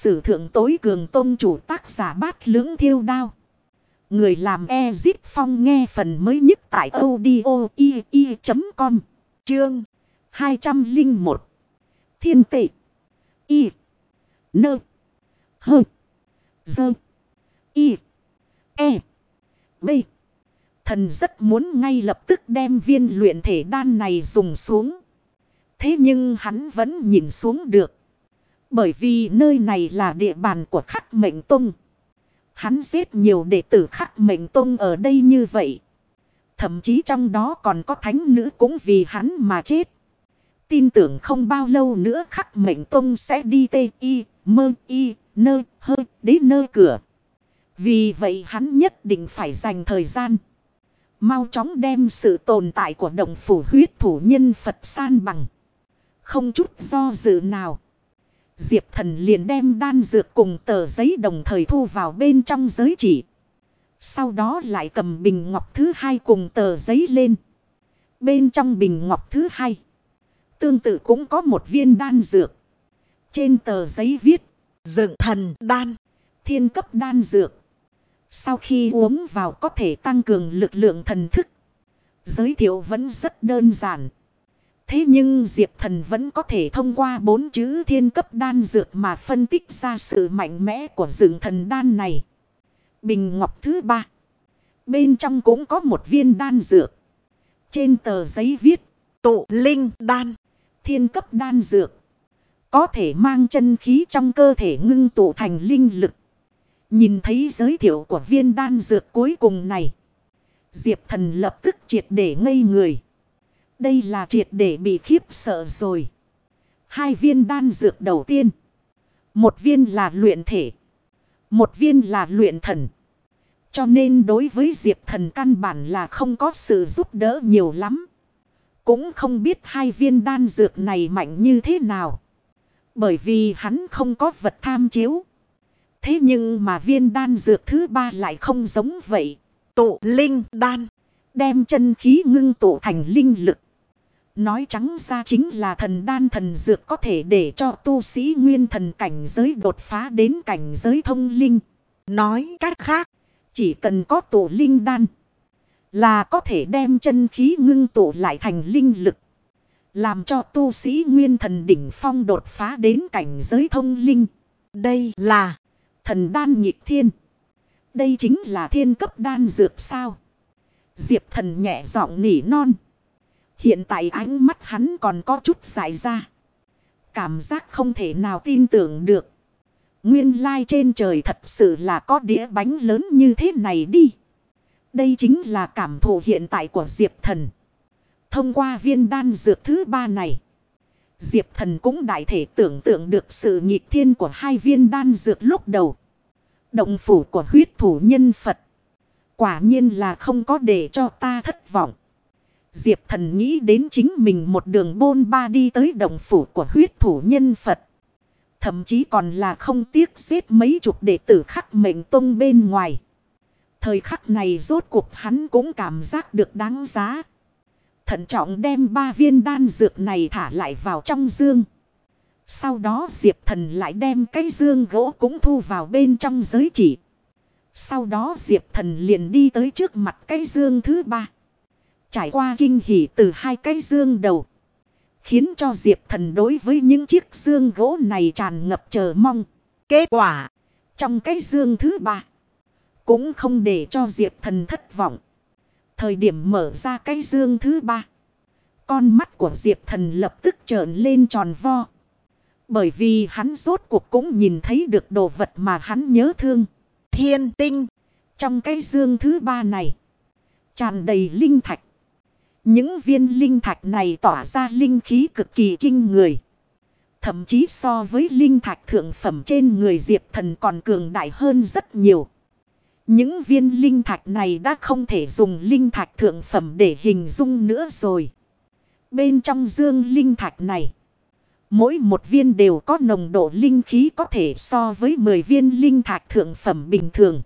sử thượng tối cường tôn chủ, tác giả Bát Lưỡng Thiêu Đao. Người làm Ezip Phong, nghe phần mới nhất tại audio.com. Chương 201. Thiên tệ. Y. Nơ. Hơ. Dơ. Y. E. B. Thần rất muốn ngay lập tức đem viên luyện thể đan này dùng xuống. Thế nhưng hắn vẫn nhìn xuống được. Bởi vì nơi này là địa bàn của Khắc Mệnh Tông. Hắn giết nhiều đệ tử Khắc Mệnh Tông ở đây như vậy. Thậm chí trong đó còn có thánh nữ cũng vì hắn mà chết. Tin tưởng không bao lâu nữa Khắc Mệnh Tông sẽ đi đến nơi cửa. Vì vậy hắn nhất định phải dành thời gian. Mau chóng đem sự tồn tại của động phủ huyết thủ nhân Phật san bằng. Không chút do dự nào. Diệp Thần liền đem đan dược cùng tờ giấy đồng thời thu vào bên trong giới chỉ. Sau đó lại cầm bình ngọc thứ hai cùng tờ giấy lên. Bên trong bình ngọc thứ hai tương tự cũng có một viên đan dược. Trên tờ giấy viết Dựng Thần Đan, thiên cấp đan dược. Sau khi uống vào có thể tăng cường lực lượng thần thức. Giới thiệu vẫn rất đơn giản. Thế nhưng Diệp Thần vẫn có thể thông qua 4 chữ thiên cấp đan dược mà phân tích ra sự mạnh mẽ của Dựng Thần Đan này. Bình ngọc thứ 3. Bên trong cũng có một viên đan dược. Trên tờ giấy viết Tụ Linh Đan, thiên cấp đan dược. Có thể mang chân khí trong cơ thể ngưng tụ thành linh lực. Nhìn thấy giới thiệu của viên đan dược cuối cùng này. Diệp Thần lập tức triệt để ngây người. Đây là triệt để bị khiếp sợ rồi. 2 viên đan dược đầu tiên. Một viên là luyện thể. Một viên là luyện thần. Cho nên đối với Diệp Thần căn bản là không có sự giúp đỡ nhiều lắm. Cũng không biết 2 viên đan dược này mạnh như thế nào. Bởi vì hắn không có vật tham chiếu. Thế nhưng mà viên đan dược thứ 3 lại không giống vậy. Tụ Linh Đan, đem chân khí ngưng tụ thành linh lực. Nói trắng ra chính là thần đan thần dược, có thể để cho tu sĩ nguyên thần cảnh giới đột phá đến cảnh giới thông linh. Nói cách khác, chỉ cần có tụ linh đan là có thể đem chân khí ngưng tụ lại thành linh lực. Làm cho tu sĩ nguyên thần đỉnh phong đột phá đến cảnh giới thông linh. Đây là thần đan nhịp thiên. Đây chính là thiên cấp đan dược sao? Diệp Thần nhẹ giọng nỉ non. Hiện tại ánh mắt hắn còn có chút dại ra. Cảm giác không thể nào tin tưởng được. Nguyên lai trên trời thật sự là có đĩa bánh lớn như thế này đi. Đây chính là cảm thụ hiện tại của Diệp Thần. Thông qua viên đan dược thứ 3 này, Diệp Thần cũng đại thể tưởng tượng được sự nghịch thiên của 2 viên đan dược lúc đầu. Động phủ của huyết thủ nhân Phật. Quả nhiên là không có để cho ta thất vọng. Diệp Thần nghĩ đến chính mình một đường bôn ba đi tới động phủ của huyết thủ nhân Phật. Thậm chí còn là không tiếc giết mấy chục đệ tử Khắc Mệnh Tông bên ngoài. Thời khắc này rốt cuộc hắn cũng cảm giác được đáng giá. Thận trọng đem 3 viên đan dược này thả lại vào trong dương. Sau đó Diệp Thần lại đem cái dương gỗ cũng thu vào bên trong giới chỉ. Sau đó Diệp Thần liền đi tới trước mặt cái dương thứ 3. Trải qua kinh hỉ từ 2 cái dương đầu. Khiến cho Diệp Thần đối với những chiếc dương gỗ này tràn ngập chờ mong. Kết quả, trong cái dương thứ 3 cũng không để cho Diệp Thần thất vọng. Thời điểm mở ra cái dương thứ 3, con mắt của Diệp Thần lập tức trợn lên tròn vo. Bởi vì hắn rốt cuộc cũng nhìn thấy được đồ vật mà hắn nhớ thương. Thiên tinh. Trong cái dương thứ 3 này, tràn đầy linh thạch. Những viên linh thạch này tỏa ra linh khí cực kỳ kinh người. Thậm chí so với linh thạch thượng phẩm trên người Diệp Thần còn cường đại hơn rất nhiều. Những viên linh thạch này đã không thể dùng linh thạch thượng phẩm để hình dung nữa rồi. Bên trong dương linh thạch này, mỗi một viên đều có nồng độ linh khí có thể so với 10 viên linh thạch thượng phẩm bình thường.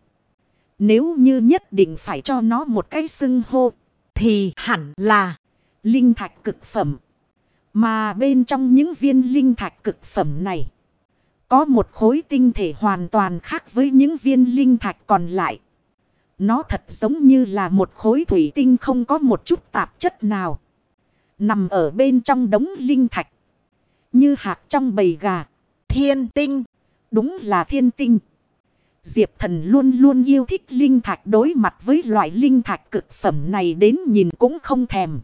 Nếu như nhất định phải cho nó một cái xưng hô, thì hẳn là linh thạch cực phẩm. Mà bên trong những viên linh thạch cực phẩm này, có một khối tinh thể hoàn toàn khác với những viên linh thạch còn lại. Nó thật giống như là một khối thủy tinh không có một chút tạp chất nào. Nằm ở bên trong đống linh thạch. Như hạt trong bầy gà. Thiên tinh. Đúng là thiên tinh. Diệp Thần luôn luôn yêu thích linh thạch, đối mặt với loại linh thạch cực phẩm này đến nhìn cũng không thèm.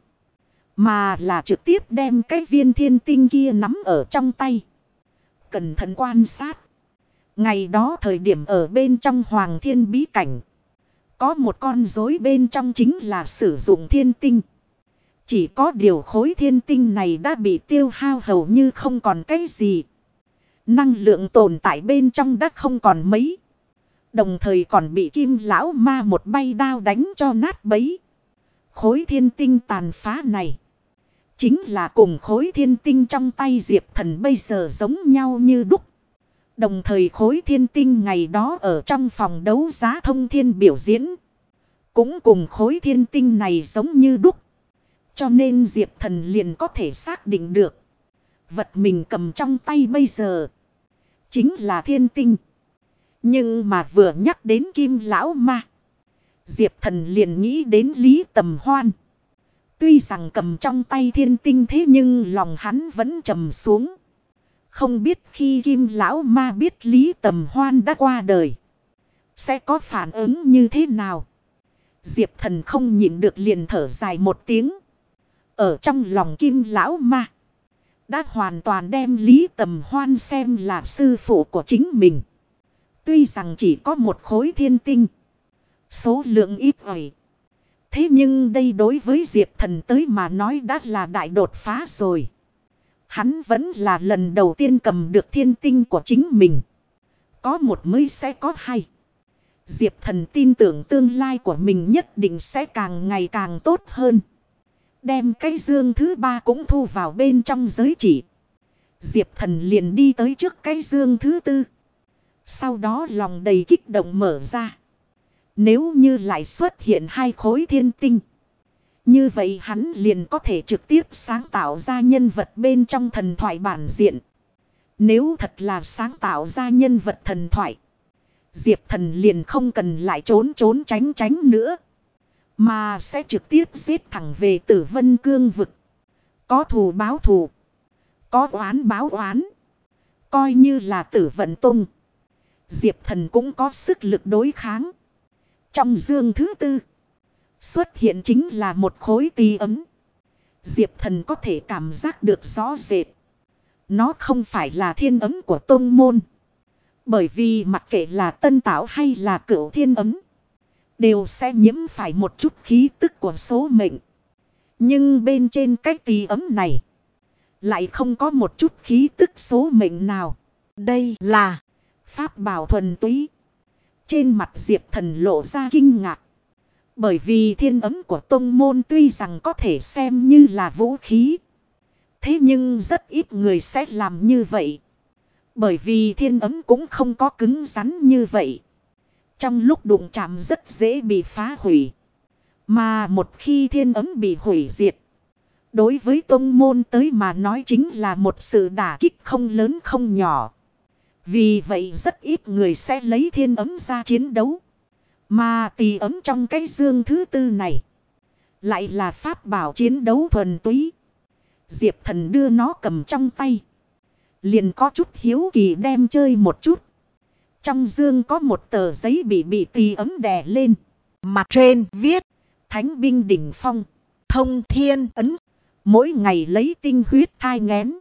Mà là trực tiếp đem cái viên thiên tinh kia nắm ở trong tay. Cẩn thận quan sát. Ngày đó thời điểm ở bên trong Hoàng Thiên bí cảnh. Có một con rối bên trong chính là sử dụng thiên tinh. Chỉ có điều khối thiên tinh này đã bị tiêu hao hầu như không còn cái gì. Năng lượng tồn tại bên trong đã không còn mấy. Đồng thời còn bị Kim lão ma một bay đao đánh cho nát bấy. Khối thiên tinh tàn phá này chính là cùng khối thiên tinh trong tay Diệp Thần bây giờ giống nhau như đúc. Đồng thời khối thiên tinh ngày đó ở trong phòng đấu giá thông thiên biểu diễn. Cũng cùng khối thiên tinh này giống như đúc. Cho nên Diệp Thần liền có thể xác định được. Vật mình cầm trong tay bây giờ chính là thiên tinh. Nhưng mà vừa nhắc đến Kim lão ma, Diệp Thần liền nghĩ đến Lý Tầm Hoan. Tuy rằng cầm trong tay thiên tinh thế nhưng lòng hắn vẫn trầm xuống. Không biết khi Kim lão ma biết Lý Tầm Hoan đã qua đời, sẽ có phản ứng như thế nào? Diệp Thần không nhịn được liền thở dài một tiếng. Ở trong lòng Kim lão ma, đã hoàn toàn đem Lý Tầm Hoan xem là sư phụ của chính mình. Tuy rằng chỉ có một khối thiên tinh, số lượng ít ỏi. Thế nhưng đây đối với Diệp Thần tới mà nói đã là đại đột phá rồi. Hắn vẫn là lần đầu tiên cầm được thiên tinh của chính mình. Có một mới sẽ có hai. Diệp Thần tin tưởng tương lai của mình nhất định sẽ càng ngày càng tốt hơn. Đem cái dương thứ 3 cũng thu vào bên trong giới chỉ. Diệp Thần liền đi tới trước cái dương thứ 4. Sau đó lòng đầy kích động mở ra. Nếu như lại xuất hiện hai khối thiên tinh, như vậy hắn liền có thể trực tiếp sáng tạo ra nhân vật bên trong thần thoại bản diện. Nếu thật là sáng tạo ra nhân vật thần thoại, Diệp Thần liền không cần lại trốn tránh nữa, mà sẽ trực tiếp giết thẳng về Tử Vân Cương vực. Có thù báo thù, có oán báo oán. Coi như là Tử Vận Tông, Diệp Thần cũng có sức lực đối kháng. Trong dương thứ 4 xuất hiện chính là một khối tỳ ấm. Diệp Thần có thể cảm giác được rõ rệt. Nó không phải là thiên ấm của tông môn. Bởi vì mặc kệ là tân tảo hay là cửu thiên ấm, đều sẽ nhiễm phải một chút khí tức của số mệnh. Nhưng bên trên cái tỳ ấm này lại không có một chút khí tức số mệnh nào. Đây là pháp bảo thuần túy. Trên mặt Diệp Thần lộ ra kinh ngạc. Bởi vì thiên ấm của tông môn tuy rằng có thể xem như là vũ khí, thế nhưng rất ít người sẽ làm như vậy. Bởi vì thiên ấm cũng không có cứng rắn như vậy. Trong lúc đụng chạm rất dễ bị phá hủy. Mà một khi thiên ấm bị hủy diệt, đối với tông môn tới mà nói chính là một sự đả kích không lớn không nhỏ. Vì vậy rất ít người sẽ lấy thiên ấm ra chiến đấu. Mà tỳ ấm trong cái dương thứ 4 này lại là pháp bảo chiến đấu thuần túy. Diệp Thần đưa nó cầm trong tay, liền có chút hiếu kỳ đem chơi một chút. Trong dương có một tờ giấy bị tỳ ấm đè lên. Mặt trên viết Thánh binh đỉnh phong, thông thiên ấn. Mỗi ngày lấy tinh huyết thai nghén,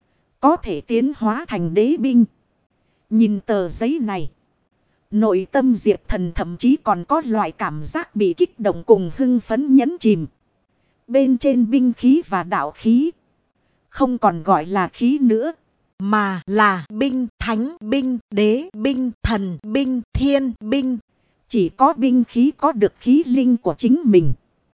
có thể tiến hóa thành đế binh. Nhìn tờ giấy này, nội tâm Diệp Thần thậm chí còn có loại cảm giác bị kích động cùng hưng phấn nhấn chìm. Bên trên binh khí và đạo khí không còn gọi là khí nữa, mà là binh, thánh binh, đế binh, thần binh, thiên binh. Chỉ có binh khí có được khí linh của chính mình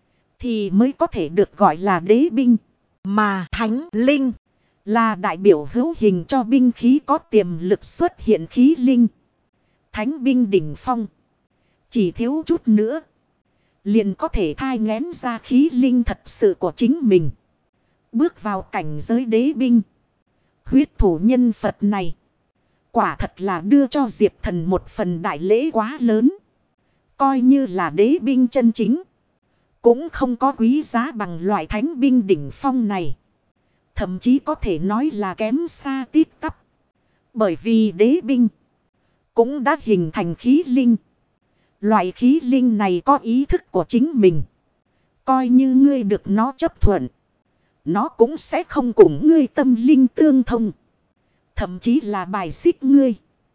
thì mới có thể được gọi là đế binh. Mà thánh linh là đại biểu hữu hình cho binh khí có tiềm lực xuất hiện khí linh. Thánh binh đỉnh phong, chỉ thiếu chút nữa liền có thể thai nghén ra khí linh thật sự của chính mình. Bước vào cảnh giới đế binh. Huyết thủ nhân Phật này Quả thật là đưa cho Diệp Thần một phần đại lễ quá lớn. Coi như là đế binh chân chính. Cũng không có quý giá bằng loại thánh binh đỉnh phong này. Thậm chí có thể nói là kém xa tít tắp. Bởi vì đế binh cũng đã hình thành khí linh. Loại khí linh này có ý thức của chính mình. Coi như ngươi được nó chấp thuận, nó cũng sẽ không cùng ngươi tâm linh tương thông. Thậm chí là bài xích ngươi.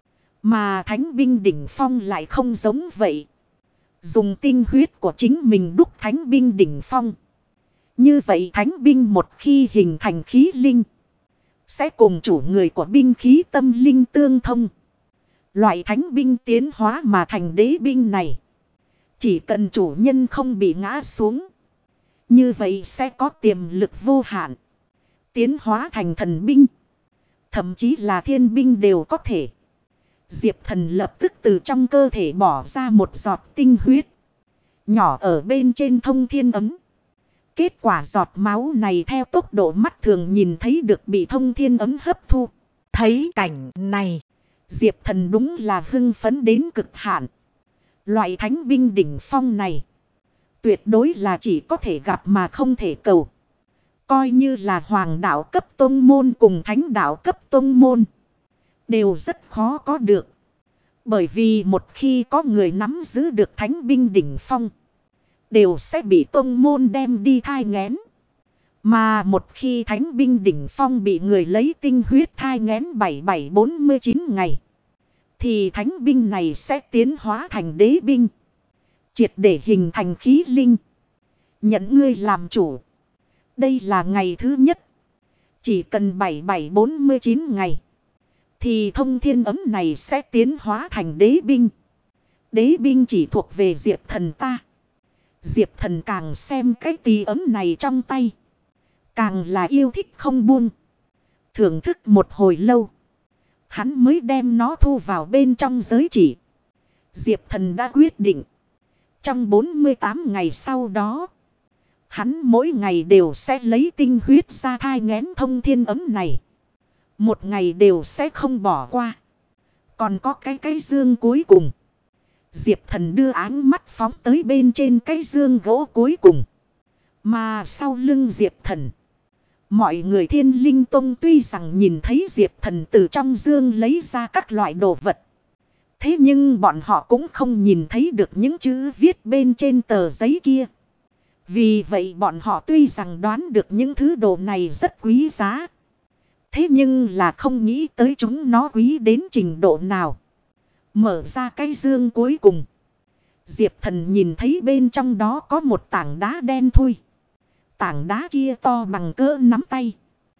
Mà thánh binh đỉnh phong lại không giống vậy. Dùng tinh huyết của chính mình đúc thánh binh đỉnh phong. Như vậy thánh binh một khi hình thành khí linh, sẽ cùng chủ người của binh khí tâm linh tương thông. Loại thánh binh tiến hóa mà thành đế binh này, chỉ cần chủ nhân không bị ngã xuống, như vậy sẽ có tiềm lực vô hạn. Tiến hóa thành thần binh, thậm chí là thiên binh đều có thể. Diệp Thần lập tức từ trong cơ thể bỏ ra một giọt tinh huyết, nhỏ ở bên trên thông thiên ấm. Kết quả giọt máu này theo tốc độ mắt thường nhìn thấy được bị thông thiên ấm hấp thu. Thấy cảnh này, Diệp Thần đúng là hưng phấn đến cực hạn. Loại thánh binh đỉnh phong này, tuyệt đối là chỉ có thể gặp mà không thể cầu. Coi như là hoàng đạo cấp tông môn cùng thánh đạo cấp tông môn, đều rất khó có được. Bởi vì một khi có người nắm giữ được thánh binh đỉnh phong, đều sẽ bị tông môn đem đi thai nghén. Mà một khi thánh binh đỉnh phong bị người lấy tinh huyết thai nghén 7749 ngày, thì thánh binh này sẽ tiến hóa thành đế binh, triệt để hình thành khí linh, nhận ngươi làm chủ. Đây là ngày thứ nhất. Chỉ cần 7749 ngày, thì thông thiên ấm này sẽ tiến hóa thành đế binh. Đế binh chỉ thuộc về Diệp Thần ta. Diệp Thần càng xem cái tỳ ấm này trong tay, càng là yêu thích không buông. Thưởng thức một hồi lâu, hắn mới đem nó thu vào bên trong giới chỉ. Diệp Thần đã quyết định, trong 48 ngày sau đó, hắn mỗi ngày đều sẽ lấy tinh huyết ra thai nghén thông thiên ấm này. Một ngày đều sẽ không bỏ qua. Còn có cái dương cuối cùng. Diệp Thần đưa áng mắt phóng tới bên trên cái dương gỗ cuối cùng. Mà sau lưng Diệp Thần, mọi người Thiên Linh Tông tuy rằng nhìn thấy Diệp Thần từ trong dương lấy ra các loại đồ vật, thế nhưng bọn họ cũng không nhìn thấy được những chữ viết bên trên tờ giấy kia. Vì vậy bọn họ tuy rằng đoán được những thứ đồ này rất quý giá, thế nhưng là không nghĩ tới chúng nó quý đến trình độ nào. Mở ra cái dương cuối cùng, Diệp Thần nhìn thấy bên trong đó có một tảng đá đen thui. Tảng đá kia to bằng cỡ nắm tay,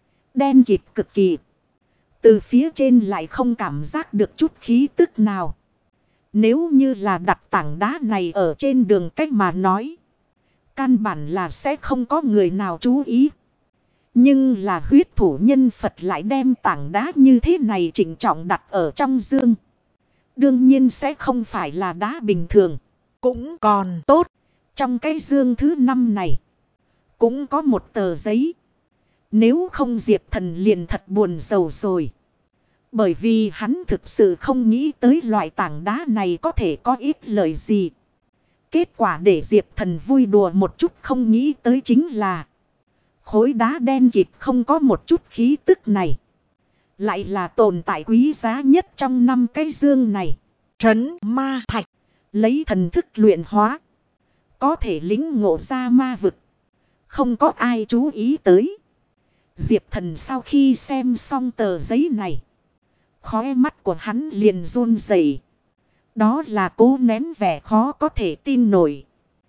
đen kịt cực kỳ. Từ phía trên lại không cảm giác được chút khí tức nào. Nếu như là đặt tảng đá này ở trên đường cách mà nói, căn bản là sẽ không có người nào chú ý. Nhưng là huyết thủ nhân Phật lại đem tảng đá như thế này chỉnh trọng đặt ở trong dương. Đương nhiên sẽ không phải là đá bình thường. Cũng còn tốt, trong cái dương thứ 5 này cũng có một tờ giấy. Nếu không Diệp Thần liền thật buồn rầu rồi. Bởi vì hắn thực sự không nghĩ tới loại tảng đá này có thể có ít lợi gì. Kết quả để Diệp Thần vui đùa một chút không nghĩ tới chính là khối đá đen kịt không có một chút khí tức này, lại là tồn tại quý giá nhất trong 5 cái dương này. Trấn ma thạch, lấy thần thức luyện hóa, có thể lĩnh ngộ ra ma vực. Không có ai chú ý tới. Diệp Thần sau khi xem xong tờ giấy này, khóe mắt của hắn liền run rẩy. Đó là cố nén vẻ khó có thể tin nổi.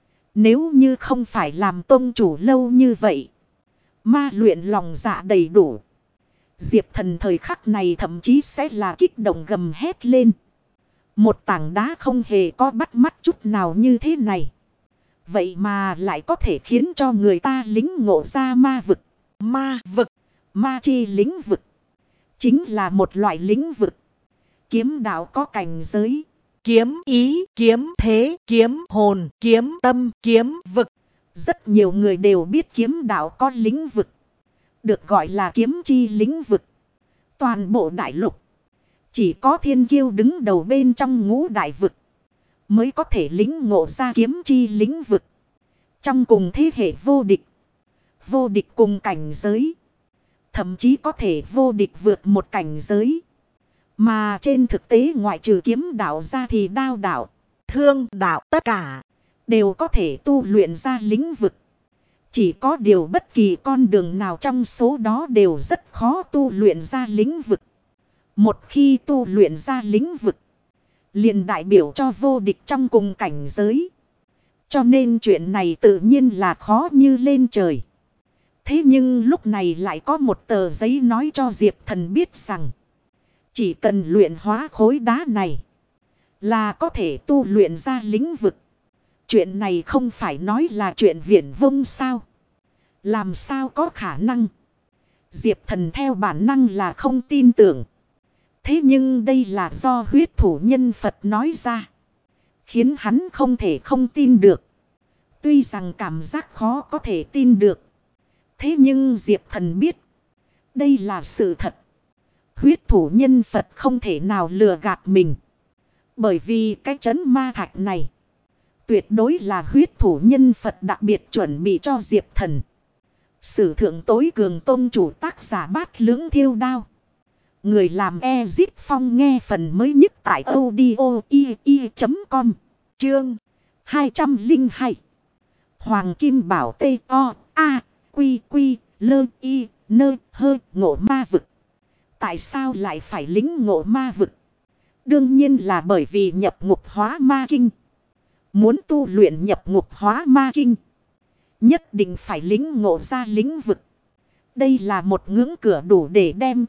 Nếu như không phải làm tông chủ lâu như vậy, ma luyện lòng dạ đầy đủ, Diệp Thần thời khắc này thậm chí sẽ là kích động gầm hét lên. Một tảng đá không hề có bắt mắt chút nào như thế này, vậy mà lại có thể khiến cho người ta lĩnh ngộ ra ma vực. Ma vực, ma chi lĩnh vực, chính là một loại lĩnh vực. Kiếm đạo có cảnh giới: kiếm ý, kiếm thế, kiếm hồn, kiếm tâm, kiếm vực. Rất nhiều người đều biết kiếm đạo có lĩnh vực, được gọi là kiếm chi lĩnh vực. Toàn bộ đại lục Chỉ có thiên kiêu đứng đầu bên trong ngũ đại vực mới có thể lĩnh ngộ ra kiếm chi lĩnh vực. Trong cùng thế hệ vô địch. Vô địch cùng cảnh giới. Thậm chí có thể vô địch vượt một cảnh giới. Mà trên thực tế ngoại trừ kiếm đạo ra thì đao đạo, thương đạo tất cả đều có thể tu luyện ra lĩnh vực. Chỉ có điều bất kỳ con đường nào trong số đó đều rất khó tu luyện ra lĩnh vực. Một khi tu luyện ra lĩnh vực, liền đại biểu cho vô địch trong cùng cảnh giới. Cho nên chuyện này tự nhiên là khó như lên trời. Thế nhưng lúc này lại có một tờ giấy nói cho Diệp Thần biết rằng chỉ cần luyện hóa khối đá này là có thể tu luyện ra lĩnh vực. Chuyện này không phải nói là chuyện viển vông sao? Làm sao có khả năng? Diệp Thần theo bản năng là không tin tưởng. Thế nhưng đây là do huyết thủ nhân Phật nói ra, khiến hắn không thể không tin được. Tuy rằng cảm giác khó có thể tin được. Thế nhưng Diệp Thần biết đây là sự thật. Huyết thủ nhân Phật không thể nào lừa gạt mình. Bởi vì cái trấn ma thạch này tuyệt đối là huyết thủ nhân Phật đặc biệt chuẩn bị cho Diệp Thần. Sử thượng tối cường tôn chủ tác giả Bát Lưỡng Thiêu Đao. Người làm Ezip Phong nghe phần mới nhất tại audio.com. Chương 202. Hoàng Kim Bảo T.O.A. Quy Quy Lơ Y Nơ Hơ ngộ ma vực. Tại sao lại phải lĩnh ngộ ma vực? Đương nhiên là bởi vì nhập ngục hóa ma kinh. Muốn tu luyện nhập ngục hóa ma kinh, nhất định phải lĩnh ngộ ra lĩnh vực. Đây là một ngưỡng cửa đủ để đem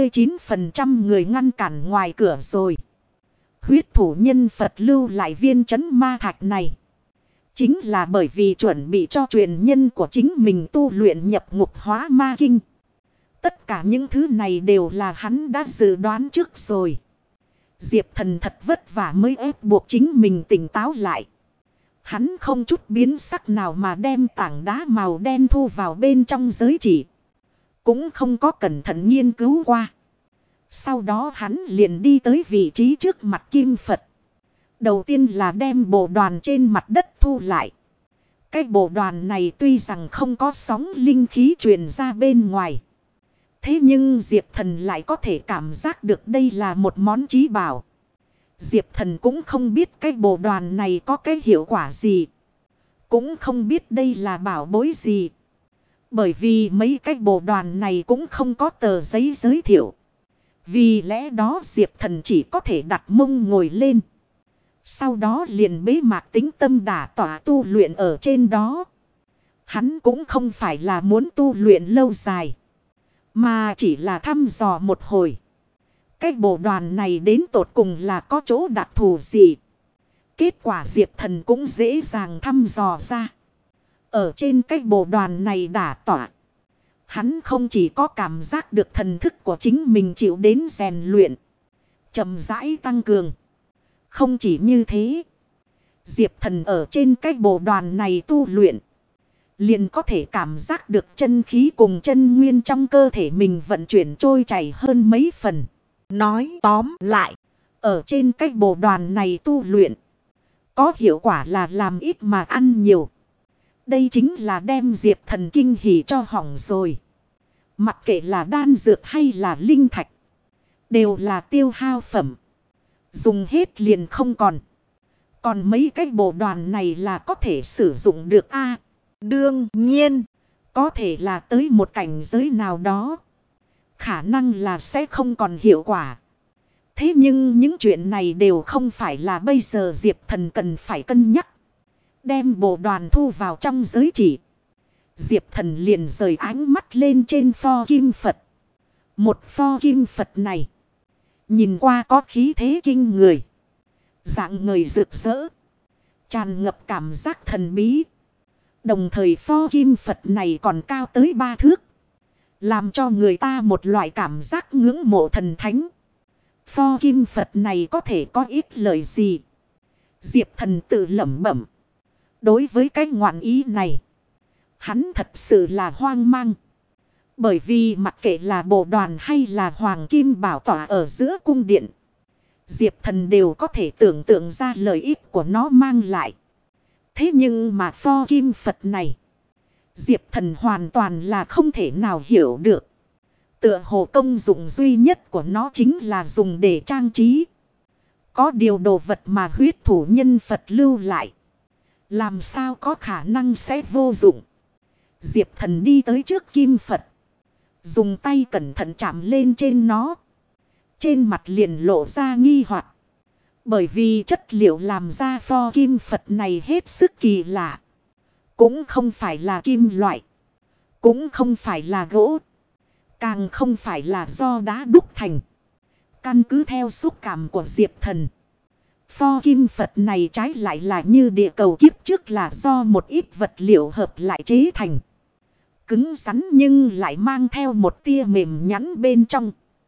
99% người ngăn cản ngoài cửa rồi. Huyết thủ nhân Phật lưu lại viên trấn ma thạch này, chính là bởi vì chuẩn bị cho truyền nhân của chính mình tu luyện nhập ngục hóa ma kinh. Tất cả những thứ này đều là hắn đã dự đoán trước rồi. Diệp Thần thật vất vả mới ép buộc chính mình tỉnh táo lại. Hắn không chút biến sắc nào mà đem tảng đá màu đen thu vào bên trong giới chỉ. Cũng không có cẩn thận nghiên cứu qua. Sau đó hắn liền đi tới vị trí trước mặt Kim Phật. Đầu tiên là đem bộ đoàn trên mặt đất thu lại. Cái bộ đoàn này tuy rằng không có sóng linh khí truyền ra bên ngoài. Thế nhưng Diệp Thần lại có thể cảm giác được đây là một món chí bảo. Diệp Thần cũng không biết cái bộ đoàn này có cái hiệu quả gì. Cũng không biết đây là bảo bối gì. Bởi vì mấy cái bộ đoàn này cũng không có tờ giấy giới thiệu. Vì lẽ đó Diệp Thần chỉ có thể đặt mông ngồi lên. Sau đó liền bế mạc tĩnh tâm đả tỏa tu luyện ở trên đó. Hắn cũng không phải là muốn tu luyện lâu dài, mà chỉ là thăm dò một hồi. Cái bộ đoàn này đến tột cùng là có chỗ đặc thù gì? Kết quả Diệp Thần cũng dễ dàng thăm dò ra. Ở trên cái bộ đoàn này đả tỏa, hắn không chỉ có cảm giác được thần thức của chính mình chịu đến rèn luyện, chậm rãi tăng cường. Không chỉ như thế, Diệp Thần ở trên cái bộ đoàn này tu luyện, liền có thể cảm giác được chân khí cùng chân nguyên trong cơ thể mình vận chuyển trôi chảy hơn mấy phần. Nói tóm lại, ở trên cái bộ đoàn này tu luyện, có hiệu quả là làm ít mà ăn nhiều. Đây chính là đem Diệp Thần kinh hỉ cho hỏng rồi. Mặc kệ là đan dược hay là linh thạch, đều là tiêu hao phẩm. Dùng hết liền không còn. Còn mấy cái bộ đoàn này là có thể sử dụng được a. Đương nhiên, có thể là tới một cảnh giới nào đó, khả năng là sẽ không còn hiệu quả. Thế nhưng những chuyện này đều không phải là bây giờ Diệp Thần cần phải cân nhắc. Đem bộ đoàn thu vào trong giới chỉ, Diệp Thần liền rời ánh mắt lên trên pho kim Phật. Một pho kim Phật này, nhìn qua có khí thế kinh người, dạng người rực rỡ, tràn ngập cảm giác thần bí. Đồng thời pho kim Phật này còn cao tới 3 thước, làm cho người ta một loại cảm giác ngưỡng mộ thần thánh. Pho kim Phật này có thể có ít lời gì? Diệp Thần tự lẩm bẩm. Đối với cái ngoạn ý này, hắn thật sự là hoang mang. Bởi vì mặc kệ là bộ đoàn hay là hoàng kim bảo tỏa ở giữa cung điện, Diệp Thần đều có thể tưởng tượng ra lợi ích của nó mang lại. Thế nhưng mà pho kim Phật này, Diệp Thần hoàn toàn là không thể nào hiểu được. Tựa hồ công dụng duy nhất của nó chính là dùng để trang trí. Có điều đồ vật mà huyết thủ nhân Phật lưu lại, làm sao có khả năng sẽ vô dụng. Diệp Thần đi tới trước kim Phật, dùng tay cẩn thận chạm lên trên nó. Trên mặt liền lộ ra nghi hoặc. Bởi vì chất liệu làm ra pho kim Phật này hết sức kỳ lạ. Cũng không phải là kim loại, cũng không phải là gỗ, càng không phải là do đá đúc thành. Căn cứ theo xúc cảm của Diệp Thần, pho kim Phật này trái lại là như địa cầu kiếp trước là do một ít vật liệu hợp lại chế thành. Cứng rắn nhưng lại mang theo một tia mềm nhẵn bên trong.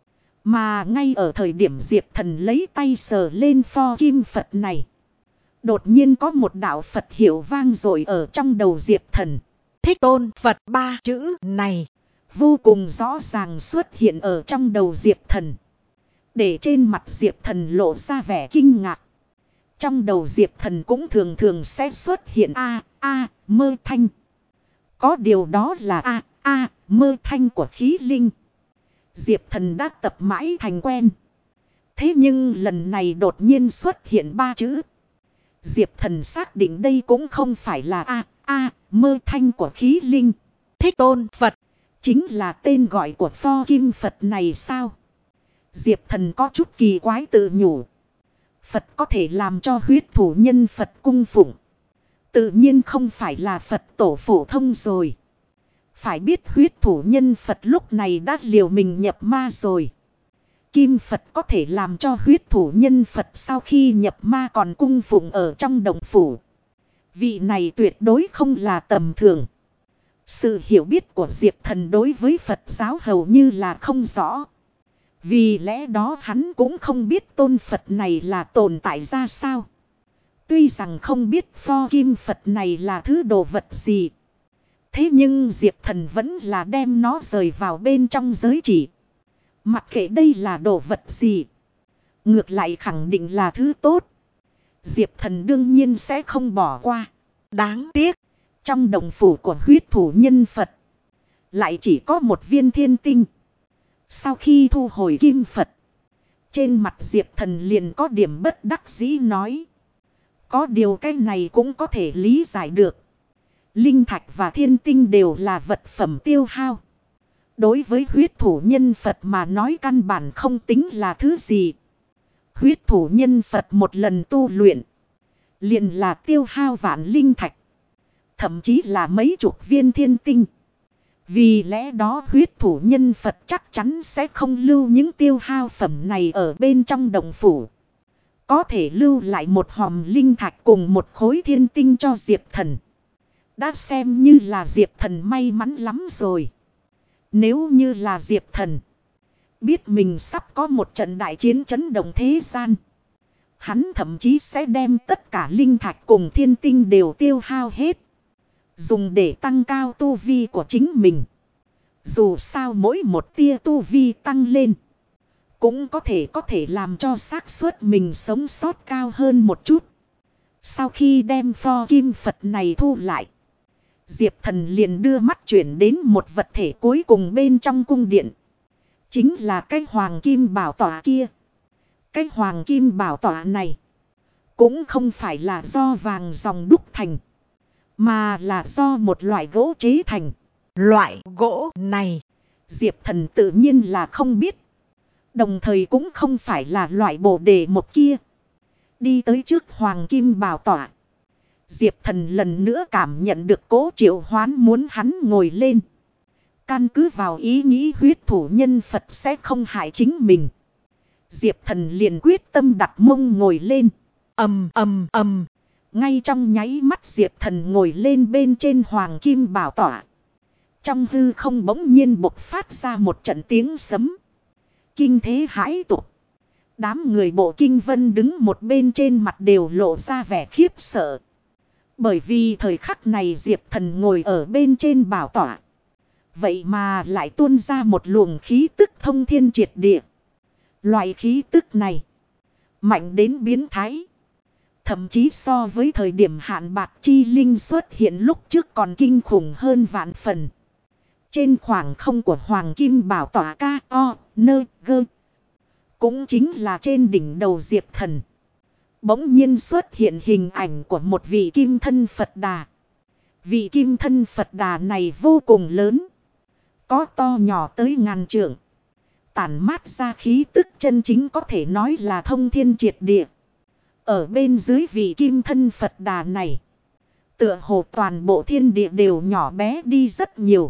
Mà ngay ở thời điểm Diệp Thần lấy tay sờ lên pho kim Phật này, đột nhiên có một đạo Phật hiệu vang dội ở trong đầu Diệp Thần. Thích Tôn Phật, ba chữ này vô cùng rõ ràng xuất hiện ở trong đầu Diệp Thần, để trên mặt Diệp Thần lộ ra vẻ kinh ngạc. Trong đầu Diệp Thần cũng thường thường sẽ xuất hiện mơ thanh. Có điều đó là mơ thanh của khí linh. Diệp Thần đã tập mãi thành quen. Thế nhưng lần này đột nhiên xuất hiện ba chữ. Diệp Thần xác định đây cũng không phải là mơ thanh của khí linh. Thích Tôn Phật chính là tên gọi của pho kim Phật này sao? Diệp Thần có chút kỳ quái tự nhủ. Phật có thể làm cho huyết thủ nhân Phật cung phụng, tự nhiên không phải là Phật tổ phổ thông rồi. Phải biết huyết thủ nhân Phật lúc này đã liều mình nhập ma rồi. Kim Phật có thể làm cho huyết thủ nhân Phật sau khi nhập ma còn cung phụng ở trong động phủ. Vị này tuyệt đối không là tầm thường. Sự hiểu biết của Diệp Thần đối với Phật giáo hầu như là không rõ. Vì lẽ đó hắn cũng không biết tôn Phật này là tồn tại ra sao. Tuy rằng không biết pho kim Phật này là thứ đồ vật gì, thế nhưng Diệp Thần vẫn là đem nó rời vào bên trong giới chỉ. Mặc kệ đây là đồ vật gì, ngược lại khẳng định là thứ tốt. Diệp Thần đương nhiên sẽ không bỏ qua. Đáng tiếc, trong động phủ của huyết thủ nhân Phật lại chỉ có một viên thiên tinh. Sau khi thu hồi kim Phật, trên mặt Diệp Thần liền có điểm bất đắc dĩ nói. Có điều cái này cũng có thể lý giải được. Linh thạch và thiên tinh đều là vật phẩm tiêu hao. Đối với huyết thủ nhân Phật mà nói căn bản không tính là thứ gì. Huyết thủ nhân Phật một lần tu luyện liền là tiêu hao vạn linh thạch, thậm chí là mấy chục viên thiên tinh. Vì lẽ đó huyết thủ nhân Phật chắc chắn sẽ không lưu những tiêu hao phẩm này ở bên trong động phủ. Có thể lưu lại một hòm linh thạch cùng một khối thiên tinh cho Diệp Thần, đã xem như là Diệp Thần may mắn lắm rồi. Nếu như là Diệp Thần biết mình sắp có một trận đại chiến chấn động thế gian, hắn thậm chí sẽ đem tất cả linh thạch cùng thiên tinh đều tiêu hao hết, dùng để tăng cao tu vi của chính mình. Dù sao mỗi một tia tu vi tăng lên, cũng có thể làm cho xác suất mình sống sót cao hơn một chút. Sau khi đem pho kim Phật này thu lại, Diệp Thần liền đưa mắt chuyển đến một vật thể cuối cùng bên trong cung điện. Chính là cái hoàng kim bảo tọa kia. Cái hoàng kim bảo tọa này cũng không phải là do vàng dòng đúc thành, mà là do một loại gỗ chế thành. Loại gỗ này Diệp Thần tự nhiên là không biết. Đồng thời cũng không phải là loại bồ đề một kia. Đi tới trước hoàng kim bảo tọa, Diệp Thần lần nữa cảm nhận được cố triệu hoán muốn hắn ngồi lên. Căn cứ vào ý nghĩ huyết thủ nhân Phật sẽ không hại chính mình, Diệp Thần liền quyết tâm đặt mông ngồi lên. Ầm ầm ầm. Ngay trong nháy mắt Diệp Thần ngồi lên bên trên hoàng kim bảo tọa, trong hư không bỗng nhiên bộc phát ra một trận tiếng sấm. Kinh thế hãi tục. Đám người bộ kinh vân đứng một bên trên mặt đều lộ ra vẻ khiếp sợ. Bởi vì thời khắc này Diệp Thần ngồi ở bên trên bảo tọa, Vậy mà lại tuôn ra một luồng khí tức thông thiên triệt địa. Loại khí tức này mạnh đến biến thái. Thậm chí so với thời điểm hạn bạc chi linh xuất hiện lúc trước còn kinh khủng hơn vạn phần. Trên khoảng không của Hoàng Kim Bảo tỏa K.O.N.G. Cũng chính là trên đỉnh đầu Diệp Thần. Bỗng nhiên xuất hiện hình ảnh của một vị kim thân Phật Đà. Vị kim thân Phật Đà này vô cùng lớn. Có to nhỏ tới ngàn trượng. Tản mát ra khí tức chân chính có thể nói là thông thiên triệt địa. Ở bên dưới vị kim thân Phật Đà này, tựa hồ toàn bộ thiên địa đều nhỏ bé đi rất nhiều.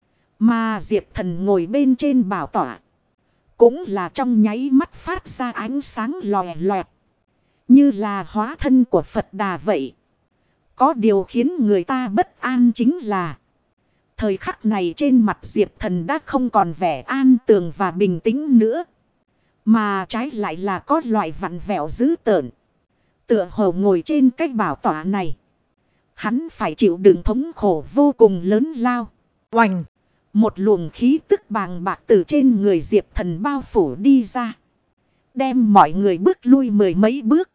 Mà Diệp Thần ngồi bên trên bảo tọa, cũng là trong nháy mắt phát ra ánh sáng lòe loẹt. Như là hóa thân của Phật Đà vậy. Có điều khiến người ta bất an chính là thời khắc này trên mặt Diệp Thần đã không còn vẻ an tường và bình tĩnh nữa. Mà trái lại là có loại vặn vẹo dữ tợn. Tựa hồ ngồi trên cái bảo tọa này, hắn phải chịu đựng thống khổ vô cùng lớn lao. Oành! Một luồng khí tức bàng bạc từ trên người Diệp Thần bao phủ đi ra. Đem mọi người bước lui mười mấy bước.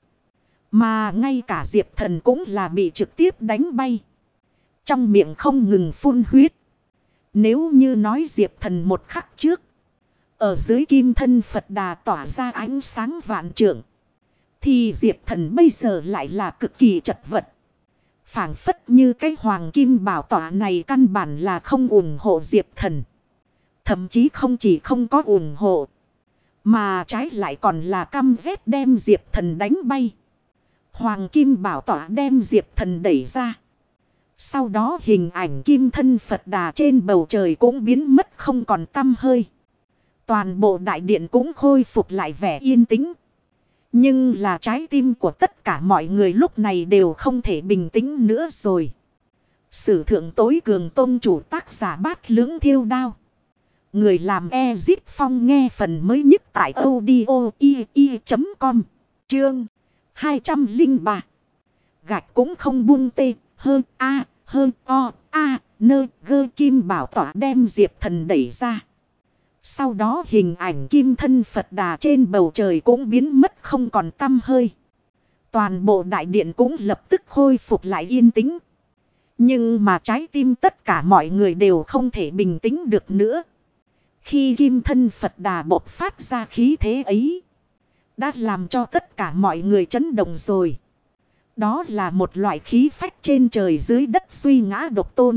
Mà ngay cả Diệp Thần cũng là bị trực tiếp đánh bay. Trong miệng không ngừng phun huyết. Nếu như nói Diệp Thần một khắc trước, ở dưới kim thân Phật Đà tỏa ra ánh sáng vạn trượng, thì Diệp Thần bây giờ lại là cực kỳ chật vật. Phảng phất như cái hoàng kim bảo tọa này căn bản là không ủng hộ Diệp Thần. Thậm chí không chỉ không có ủng hộ, mà trái lại còn là căm ghét đem Diệp Thần đánh bay. Hoàng kim bảo tọa đem Diệp Thần đẩy ra. Sau đó hình ảnh kim thân Phật Đà trên bầu trời cũng biến mất không còn tăm hơi. Toàn bộ đại điện cũng khôi phục lại vẻ yên tĩnh. Nhưng là trái tim của tất cả mọi người lúc này đều không thể bình tĩnh nữa rồi. Sử thượng tối cường tông chủ tác giả Bát Lưỡng Thiêu Đao. Người làm Ezip Phong nghe phần mới nhất tại audio.com. Chương 203. Gạch cũng không buông tê, hơn a, hơn o, a, nơ, gơ kim bảo tỏa đem Diệp Thần đẩy ra. Sau đó hình ảnh kim thân Phật Đà trên bầu trời cũng biến mất không còn tăm hơi. Toàn bộ đại điện cũng lập tức khôi phục lại yên tĩnh. Nhưng mà trái tim tất cả mọi người đều không thể bình tĩnh được nữa. Khi kim thân Phật Đà bộc phát ra khí thế ấy, đã làm cho tất cả mọi người chấn động rồi. Đó là một loại khí phách trên trời dưới đất suy ngã độc tôn.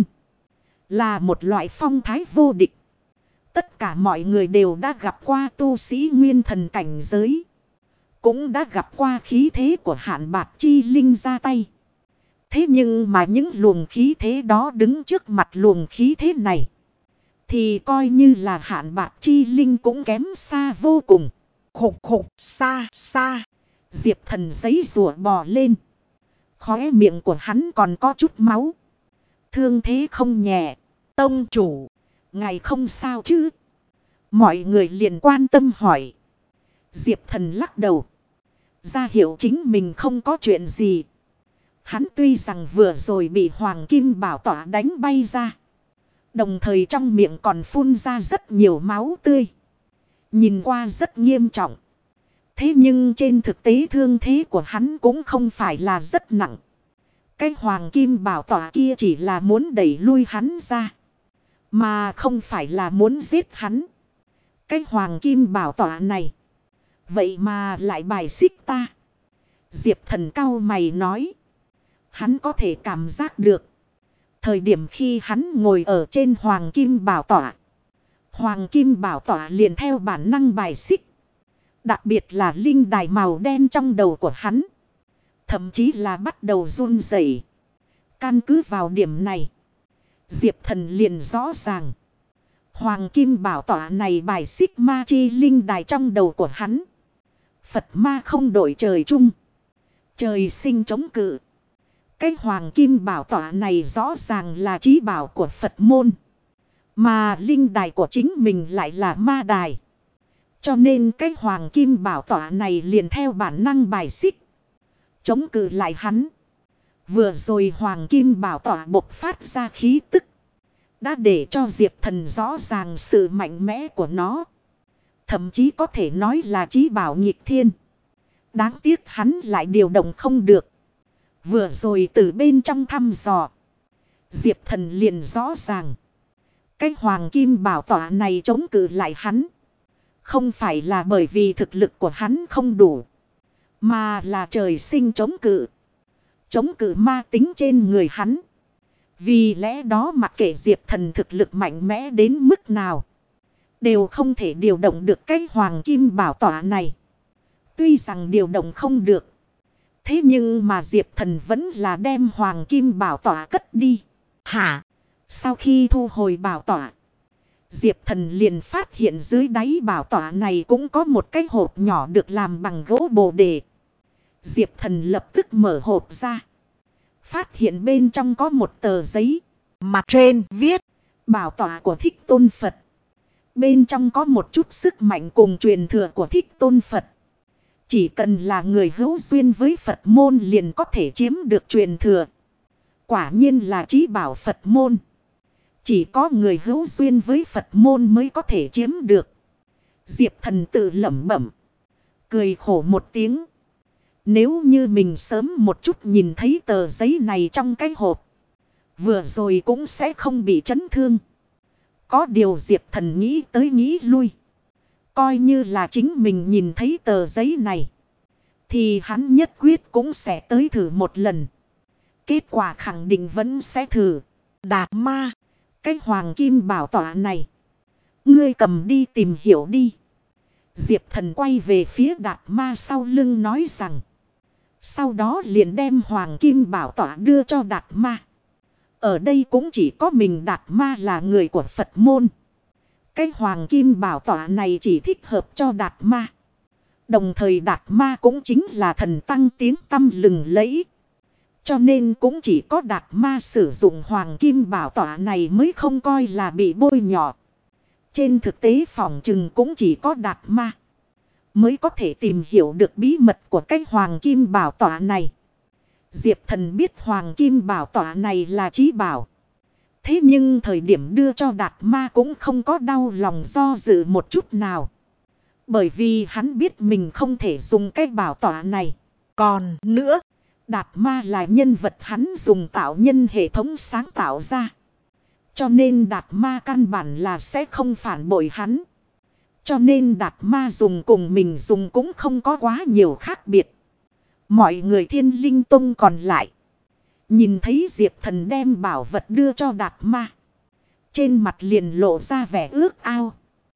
Là một loại phong thái vô địch. Tất cả mọi người đều đã gặp qua tu sĩ nguyên thần cảnh giới. Cũng đã gặp qua khí thế của hạn bạc chi linh ra tay. Thế nhưng mà những luồng khí thế đó đứng trước mặt luồng khí thế này, thì coi như là hạn bạc chi linh cũng kém xa vô cùng. Khục khục, xa, xa. Diệp Thần giấy rùa bò lên. Khóe miệng của hắn còn có chút máu. Thương thế không nhẹ. Tông chủ, ngài không sao chứ? Mọi người liền quan tâm hỏi. Diệp Thần lắc đầu, ra hiệu chính mình không có chuyện gì. Hắn tuy rằng vừa rồi bị Hoàng Kim Bảo tỏa đánh bay ra, đồng thời trong miệng còn phun ra rất nhiều máu tươi, nhìn qua rất nghiêm trọng. Thế nhưng trên thực tế thương thế của hắn cũng không phải là rất nặng. Cái Hoàng Kim Bảo tỏa kia chỉ là muốn đẩy lui hắn ra, mà không phải là muốn giết hắn. Cái Hoàng Kim Bảo tỏa này, vậy mà lại bài xích ta. Diệp Thần cau mày nói. Hắn có thể cảm giác được. Thời điểm khi hắn ngồi ở trên Hoàng Kim Bảo tỏa, Hoàng Kim Bảo tỏa liền theo bản năng bài xích. Đặc biệt là linh đài màu đen trong đầu của hắn, thậm chí là bắt đầu run rẩy. Căn cứ vào điểm này, Diệp Thần liền rõ ràng. Hoàng Kim Bảo tỏa này bài xích ma chi linh đài trong đầu của hắn. Phật ma không đổi trời chung, trời sinh chống cự. Cái Hoàng Kim Bảo tỏa này rõ ràng là chí bảo của Phật môn, mà linh đài của chính mình lại là ma đài. Cho nên cái Hoàng Kim Bảo tỏa này liền theo bản năng bài xích, chống cự lại hắn. Vừa rồi Hoàng Kim Bảo tỏa bộc phát ra khí tức, đã để cho Diệp Thần rõ ràng sự mạnh mẽ của nó. Thậm chí có thể nói là chí bảo nghịch thiên. Đáng tiếc hắn lại điều động không được. Vừa rồi từ bên trong thăm dò, Diệp Thần liền rõ ràng. Cái hoàng kim bảo tọa này chống cự lại hắn. Không phải là bởi vì thực lực của hắn không đủ, mà là trời sinh chống cự. Chống cự ma tính trên người hắn. Vì lẽ đó mặc kệ Diệp Thần thực lực mạnh mẽ đến mức nào, đều không thể điều động được cái hoàng kim bảo tọa này. Tuy rằng điều động không được, thế nhưng mà Diệp Thần vẫn là đem hoàng kim bảo tọa cất đi. Hả? Sau khi thu hồi bảo tọa, Diệp Thần liền phát hiện dưới đáy bảo tọa này cũng có một cái hộp nhỏ được làm bằng gỗ bồ đề. Diệp Thần lập tức mở hộp ra. Phát hiện bên trong có một tờ giấy. Mặt trên viết bảo tọa của Thích Tôn Phật. Bên trong có một chút sức mạnh cùng truyền thừa của Thích Tôn Phật. Chỉ cần là người hữu duyên với Phật môn liền có thể chiếm được truyền thừa. Quả nhiên là chí bảo Phật môn. Chỉ có người hữu duyên với Phật môn mới có thể chiếm được. Diệp Thần tự lẩm bẩm. Cười khổ một tiếng. Nếu như mình sớm một chút nhìn thấy tờ giấy này trong cái hộp, vừa rồi cũng sẽ không bị chấn thương. Có điều Diệp Thần nghĩ tới nghĩ lui. Coi như là chính mình nhìn thấy tờ giấy này, thì hắn nhất quyết cũng sẽ tới thử một lần. Kết quả khẳng định vẫn sẽ thử. Đạt Ma, cái hoàng kim bảo tọa này, ngươi cầm đi tìm hiểu đi. Diệp Thần quay về phía Đạt Ma sau lưng nói rằng. Sau đó liền đem hoàng kim bảo tọa đưa cho Đạt Ma. Ở đây cũng chỉ có mình Đạt Ma là người của Phật môn. Cái hoàng kim bảo tọa này chỉ thích hợp cho Đạt Ma. Đồng thời Đạt Ma cũng chính là thần tăng tiếng tăm lừng lẫy. Cho nên cũng chỉ có Đạt Ma sử dụng hoàng kim bảo tọa này mới không coi là bị bôi nhọ. Trên thực tế phỏng chừng cũng chỉ có Đạt Ma mới có thể tìm hiểu được bí mật của cái hoàng kim bảo tọa này. Diệp Thần biết hoàng kim bảo tọa này là chí bảo. Thế nhưng thời điểm đưa cho Đạt Ma cũng không có đau lòng do dự một chút nào. Bởi vì hắn biết mình không thể dùng cái bảo tọa này. Còn nữa, Đạt Ma là nhân vật hắn dùng tạo nhân hệ thống sáng tạo ra. Cho nên Đạt Ma căn bản là sẽ không phản bội hắn. Cho nên Đạt Ma dùng cùng mình dùng cũng không có quá nhiều khác biệt. Mọi người Thiên Linh Tông còn lại, nhìn thấy Diệp Thần đem bảo vật đưa cho Đạt Ma, trên mặt liền lộ ra vẻ ước ao.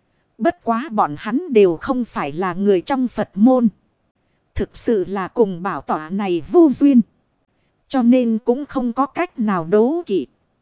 Bất quá bọn hắn đều không phải là người trong Phật môn. Thực sự là cùng bảo tọa này vô duyên. Cho nên cũng không có cách nào đố kỵ.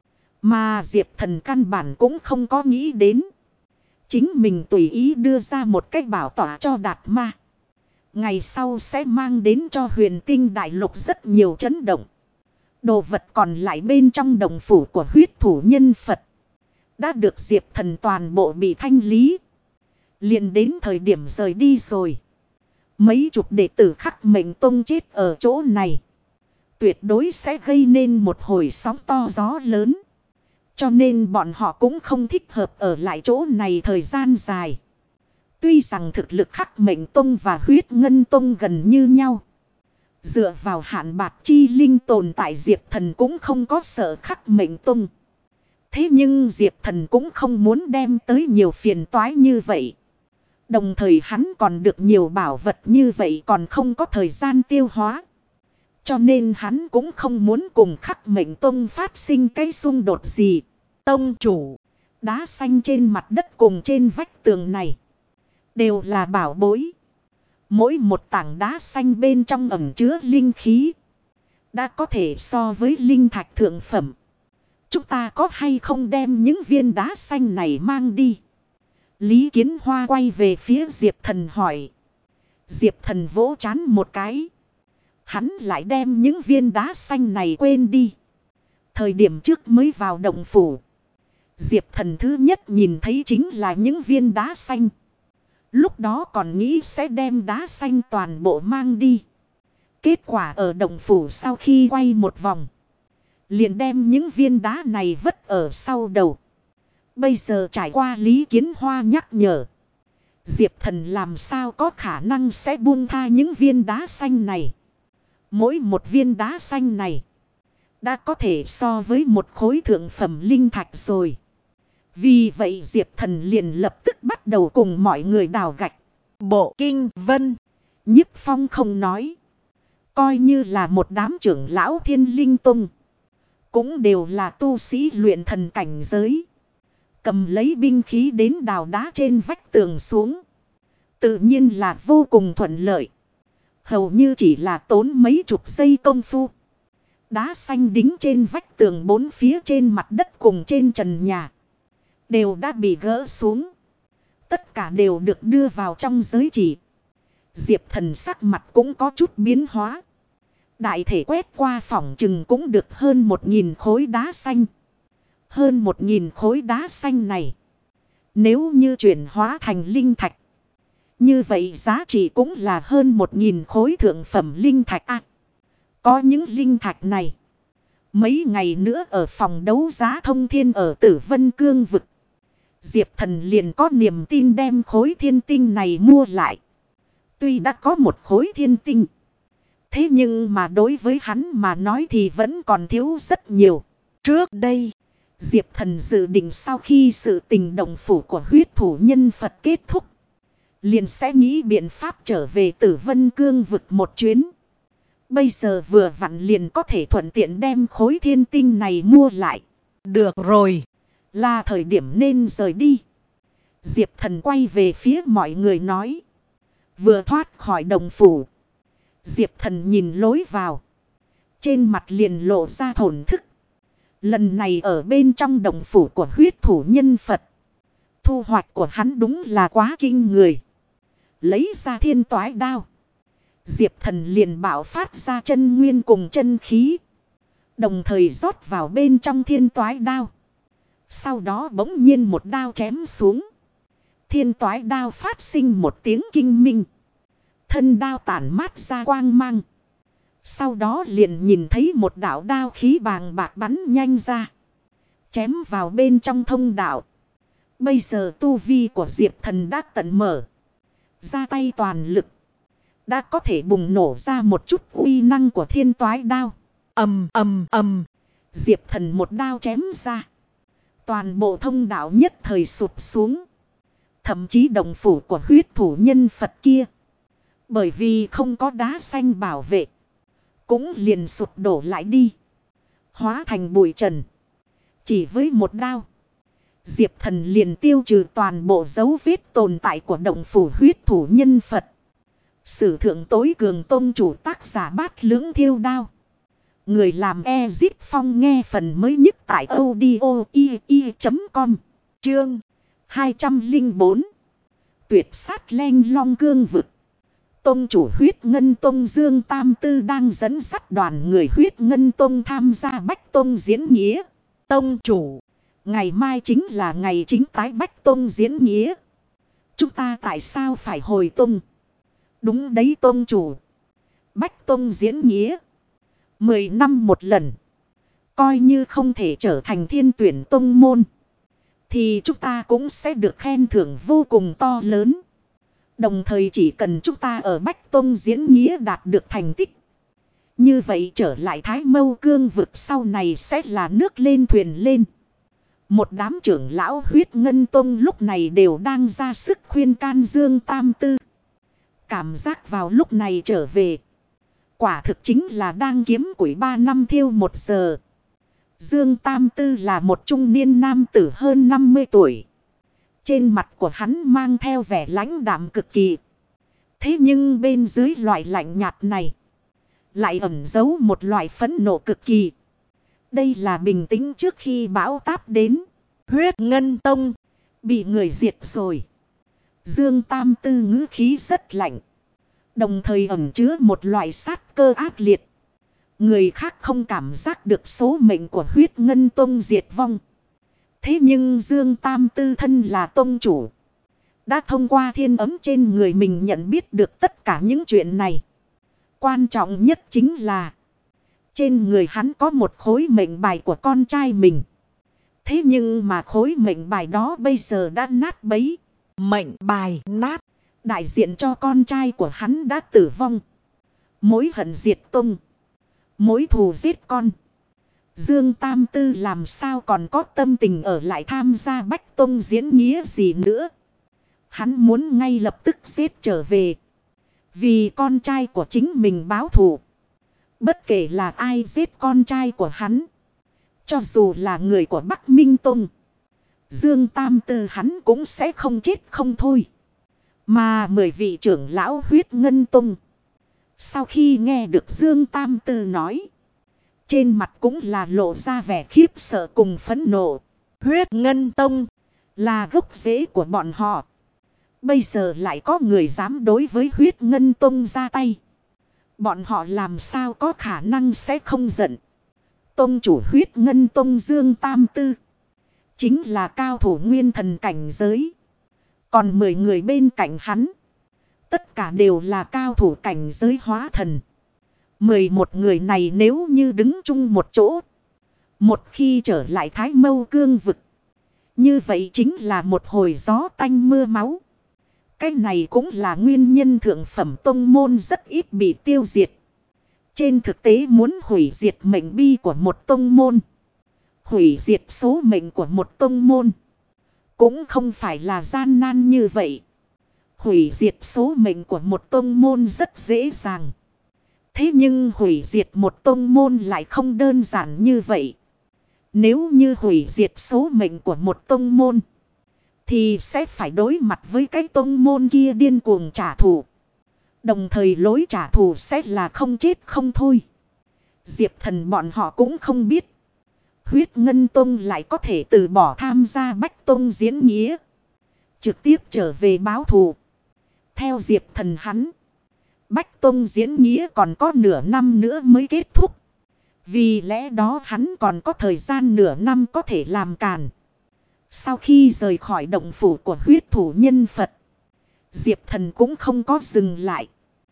Mà Diệp Thần căn bản cũng không có nghĩ đến. Chính mình tùy ý đưa ra một cái bảo tọa cho Đạt Ma, ngày sau sẽ mang đến cho Huyền Tinh Đại Lục rất nhiều chấn động. Đồ vật còn lại bên trong động phủ của huyết thủ nhân Phật đã được Diệp Thần toàn bộ bị thanh lý. Liền đến thời điểm rời đi rồi. Mấy chục đệ tử Khắc Mệnh Tông chết ở chỗ này, tuyệt đối sẽ gây nên một hồi sóng to gió lớn. Cho nên bọn họ cũng không thích hợp ở lại chỗ này thời gian dài. Tuy rằng thực lực Khắc Mệnh Tông và Huyết Ngân Tông gần như nhau. Dựa vào Hạn Bạc Chi Linh tồn tại, Diệp Thần cũng không có sợ Khắc Mệnh Tông. Thế nhưng Diệp Thần cũng không muốn đem tới nhiều phiền toái như vậy. Đồng thời hắn còn được nhiều bảo vật như vậy còn không có thời gian tiêu hóa. Cho nên hắn cũng không muốn cùng Khắc Mệnh Tông phát sinh cái xung đột gì. Tông chủ, đá xanh trên mặt đất cùng trên vách tường này đều là bảo bối. Mỗi một tảng đá xanh bên trong ẩn chứa linh khí, đã có thể so với linh thạch thượng phẩm. Chúng ta có hay không đem những viên đá xanh này mang đi? Lý Kiến Hoa quay về phía Diệp Thần hỏi. Diệp Thần vỗ trán một cái. Hắn lại đem những viên đá xanh này quên đi. Thời điểm trước mới vào động phủ, Diệp Thần thứ nhất nhìn thấy chính là những viên đá xanh. Lúc đó còn nghĩ sẽ đem đá xanh toàn bộ mang đi. Kết quả ở động phủ sau khi quay một vòng, liền đem những viên đá này vứt ở sau đầu. Bây giờ trải qua Lý Kiến Hoa nhắc nhở. Diệp Thần làm sao có khả năng sẽ buông tha những viên đá xanh này. Mỗi một viên đá xanh này đã có thể so với một khối thượng phẩm linh thạch rồi. Vì vậy Diệp Thần liền lập tức bắt đầu cùng mọi người đào gạch. Bộ Kinh Vân. Nhiếp Phong không nói. Coi như là một đám trưởng lão Thiên Linh Tông. Cũng đều là tu sĩ luyện thần cảnh giới. Cầm lấy binh khí đến đào đá trên vách tường xuống. Tự nhiên là vô cùng thuận lợi. Hầu như chỉ là tốn mấy chục giây công phu. Đá xanh đính trên vách tường bốn phía trên mặt đất cùng trên trần nhà. Đều đã bị gỡ xuống. Tất cả đều được đưa vào trong giới chỉ. Diệp Thần sắc mặt cũng có chút biến hóa. Đại thể quét qua phỏng chừng cũng được hơn 1000 khối đá xanh. Hơn 1000 khối đá xanh này. Nếu như chuyển hóa thành linh thạch. Như vậy giá trị cũng là hơn 1000 khối thượng phẩm linh thạch. Có những linh thạch này. Mấy ngày nữa ở phòng đấu giá thông thiên ở Tử Vân Cương vực. Diệp Thần liền có niềm tin đem khối thiên tinh này mua lại. Tuy đã có một khối thiên tinh. Thế nhưng mà đối với hắn mà nói thì vẫn còn thiếu rất nhiều. Trước đây, Diệp Thần dự định sau khi sự tình động phủ của huyết thủ nhân Phật kết thúc. Liền sẽ nghĩ biện pháp trở về Tử Vân Cương vực một chuyến. Bây giờ vừa vặn liền có thể thuận tiện đem khối thiên tinh này mua lại. được rồi. Là thời điểm nên rời đi. Diệp Thần quay về phía mọi người nói. Vừa thoát khỏi đồng phủ. Diệp Thần nhìn lối vào. Trên mặt liền lộ ra thổn thức. Lần này ở bên trong đồng phủ của huyết thủ nhân Phật. Thu hoạch của hắn đúng là quá kinh người. Lấy ra thiên toái đao. Diệp Thần liền bạo phát ra chân nguyên cùng chân khí. Đồng thời rót vào bên trong thiên toái đao. Sau đó bỗng nhiên một đao chém xuống. Thiên toái đao phát sinh một tiếng kinh minh. Thân đao tản mát ra quang mang. Sau đó liền nhìn thấy một đạo đao khí bàng bạc bắn nhanh ra. Chém vào bên trong thông đạo. Bây giờ tu vi của Diệp Thần đã tận mở. Ra tay toàn lực. Đã có thể bùng nổ ra một chút uy năng của thiên toái đao. Ầm ầm ầm. Diệp Thần một đao chém ra. Toàn bộ thông đạo nhất thời sụp xuống. Thậm chí đồng phủ của huyết thủ nhân Phật kia. Bởi vì không có đá xanh bảo vệ. Cũng liền sụp đổ lại đi. Hóa thành bụi trần. Chỉ với một đao. Diệp Thần liền tiêu trừ toàn bộ dấu vết tồn tại của đồng phủ huyết thủ nhân Phật. Sử thượng tối cường tông chủ tác giả Bát Lưỡng Thiêu Đao. Người làm Ezit Phong nghe phần mới nhất tại audio.com. Chương 204. Tuyệt sát Leng Long Cương vực. Tông chủ huyết ngân tông Dương Tam Tư đang dẫn dắt đoàn người huyết ngân tông tham gia Bách Tông diễn nghĩa. Tông chủ, ngày mai chính là ngày chính tái Bách Tông diễn nghĩa. Chúng ta tại sao phải hồi tông? Đúng đấy tông chủ. Bách Tông diễn nghĩa. 10 năm một lần. Coi như không thể trở thành thiên tuyển tông môn. Thì chúng ta cũng sẽ được khen thưởng vô cùng to lớn. Đồng thời chỉ cần chúng ta ở Bách Tông diễn nghĩa đạt được thành tích. Như vậy trở lại Thái Mâu Cương vực sau này sẽ là nước lên thuyền lên. Một đám trưởng lão huyết ngân tông lúc này đều đang ra sức khuyên can Dương Tam Tư. Cảm giác vào lúc này trở về. Quả thực chính là đang kiếm củi 3 năm thiêu 1 giờ. Dương Tam Tư là một trung niên nam tử hơn 50 tuổi. Trên mặt của hắn mang theo vẻ lãnh đạm cực kỳ. Thế nhưng bên dưới loại lạnh nhạt này. Lại ẩn giấu một loại phẫn nộ cực kỳ. Đây là bình tĩnh trước khi bão táp đến. huyết ngân tông bị người diệt rồi. Dương Tam Tư ngữ khí rất lạnh. Đồng thời ẩn chứa một loại sát cơ ác liệt. Người khác không cảm giác được số mệnh của huyết ngân tông diệt vong. Thế nhưng Dương Tam Tư thân là tông chủ. Đã thông qua thiên ấm trên người mình nhận biết được tất cả những chuyện này. Quan trọng nhất chính là trên người hắn có một khối mệnh bài của con trai mình. Thế nhưng mà khối mệnh bài đó bây giờ đã nát bấy. Mệnh bài nát. Đại diện cho con trai của hắn đã tử vong. Mối hận diệt tông. Mối thù giết con. Dương Tam Tư làm sao còn có tâm tình ở lại tham gia Bách Tông diễn nghĩa gì nữa. Hắn muốn ngay lập tức giết trở về. Vì con trai của chính mình báo thù. Bất kể là ai giết con trai của hắn. Cho dù là người của Bắc Minh Tông. Dương Tam Tư hắn cũng sẽ không chết không thôi. Mà 10 vị trưởng lão Huyết Ngân Tông. Sau khi nghe được Dương Tam Tư nói. Trên mặt cũng là lộ ra vẻ khiếp sợ cùng phẫn nộ. Huyết Ngân Tông là gốc rễ của bọn họ. Bây giờ lại có người dám đối với Huyết Ngân Tông ra tay. Bọn họ làm sao có khả năng sẽ không giận. Tông chủ Huyết Ngân Tông Dương Tam Tư. Chính là cao thủ nguyên thần cảnh giới. Còn 10 người bên cạnh hắn. Tất cả đều là cao thủ cảnh giới hóa thần. 11 người này nếu như đứng chung một chỗ. Một khi trở lại Thái Mâu Cương vực. Như vậy chính là một hồi gió tanh mưa máu. Cái này cũng là nguyên nhân thượng phẩm tông môn rất ít bị tiêu diệt. Trên thực tế muốn hủy diệt mệnh bi của một tông môn. Hủy diệt số mệnh của một tông môn. Cũng không phải là gian nan như vậy. Hủy diệt số mệnh của một tông môn rất dễ dàng. Thế nhưng hủy diệt một tông môn lại không đơn giản như vậy. Nếu như hủy diệt số mệnh của một tông môn. Thì sẽ phải đối mặt với cái tông môn kia điên cuồng trả thù. Đồng thời lối trả thù sẽ là không chết không thôi. Diệp Thần bọn họ cũng không biết. Huyết Ngân Tông lại có thể từ bỏ tham gia Bách Tông diễn nghĩa. Trực tiếp trở về báo thù. Theo Diệp Thần hắn. Bách Tông diễn nghĩa còn có nửa năm nữa mới kết thúc. Vì lẽ đó hắn còn có thời gian nửa năm có thể làm càn. Sau khi rời khỏi động phủ của huyết thủ nhân Phật. Diệp Thần cũng không có dừng lại.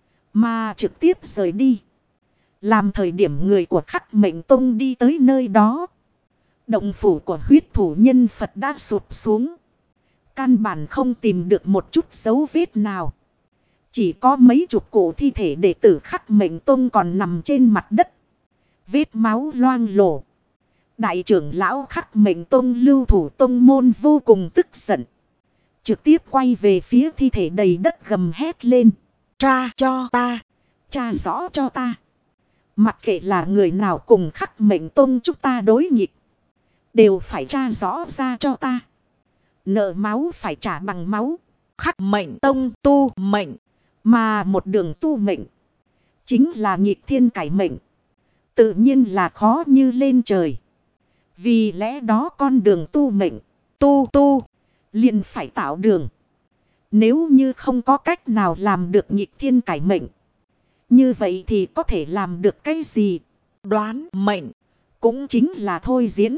Mà trực tiếp rời đi. Làm thời điểm người của Khắc Mệnh Tông đi tới nơi đó. Động phủ của huyết thủ nhân Phật đã sụp xuống. Căn bản không tìm được một chút dấu vết nào. Chỉ có mấy chục cổ thi thể đệ tử Khắc Mệnh Tông còn nằm trên mặt đất. Vết máu loang lổ. Đại trưởng lão Khắc Mệnh Tông Lưu Thủ Tông Môn vô cùng tức giận. Trực tiếp quay về phía thi thể đầy đất gầm hét lên. Tra cho ta. Tra rõ cho ta. Mặc kệ là người nào cùng Khắc Mệnh Tông chúng ta đối nghịch. Đều phải tra rõ ra cho ta. Nợ máu phải trả bằng máu. Khắc Mệnh Tông tu mệnh. Mà một đường tu mệnh. Chính là nghịch thiên cải mệnh. Tự nhiên là khó như lên trời. Vì lẽ đó con đường tu mệnh. Tu. Liền phải tạo đường. Nếu như không có cách nào làm được nghịch thiên cải mệnh. Như vậy thì có thể làm được cái gì? Đoán mệnh. Cũng chính là thôi diễn.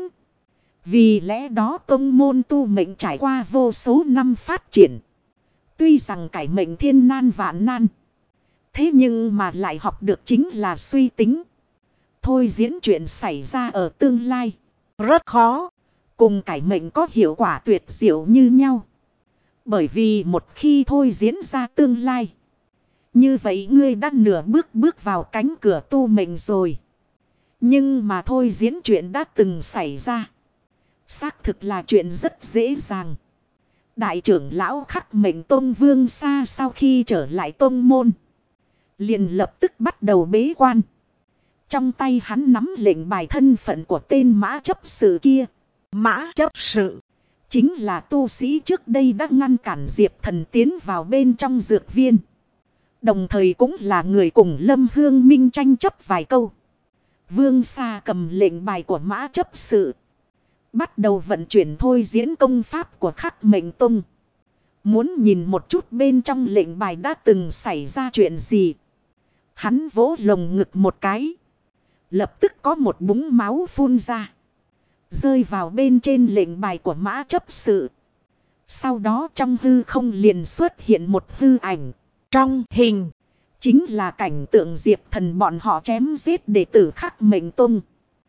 Vì lẽ đó tông môn tu mệnh trải qua vô số năm phát triển. Tuy rằng cải mệnh thiên nan vạn nan. Thế nhưng mà lại học được chính là suy tính. Thôi diễn chuyện xảy ra ở tương lai. Rất khó. Cùng cải mệnh có hiệu quả tuyệt diệu như nhau. Bởi vì một khi thôi diễn ra tương lai. Như vậy ngươi đã nửa bước vào cánh cửa tu mệnh rồi. Nhưng mà thôi diễn chuyện đã từng xảy ra. Xác thực là chuyện rất dễ dàng. Đại trưởng lão Khắc Mệnh Tông Vương Sa sau khi trở lại tông môn. Liền lập tức bắt đầu bế quan. Trong tay hắn nắm lệnh bài thân phận của tên mã chấp sự kia. Mã chấp sự. Chính là tu sĩ trước đây đã ngăn cản Diệp Thần tiến vào bên trong dược viên. Đồng thời cũng là người cùng Lâm Hương Minh tranh chấp vài câu. Vương Sa cầm lệnh bài của mã chấp sự. Bắt đầu vận chuyển thôi diễn công pháp của Khắc Mệnh Tông. Muốn nhìn một chút bên trong lệnh bài đã từng xảy ra chuyện gì. Hắn vỗ lồng ngực một cái. Lập tức có một búng máu phun ra. Rơi vào bên trên lệnh bài của mã chấp sự. Sau đó trong hư không liền xuất hiện một hư ảnh. Trong hình. Chính là cảnh tượng Diệp Thần bọn họ chém giết đệ tử Khắc Mệnh Tông.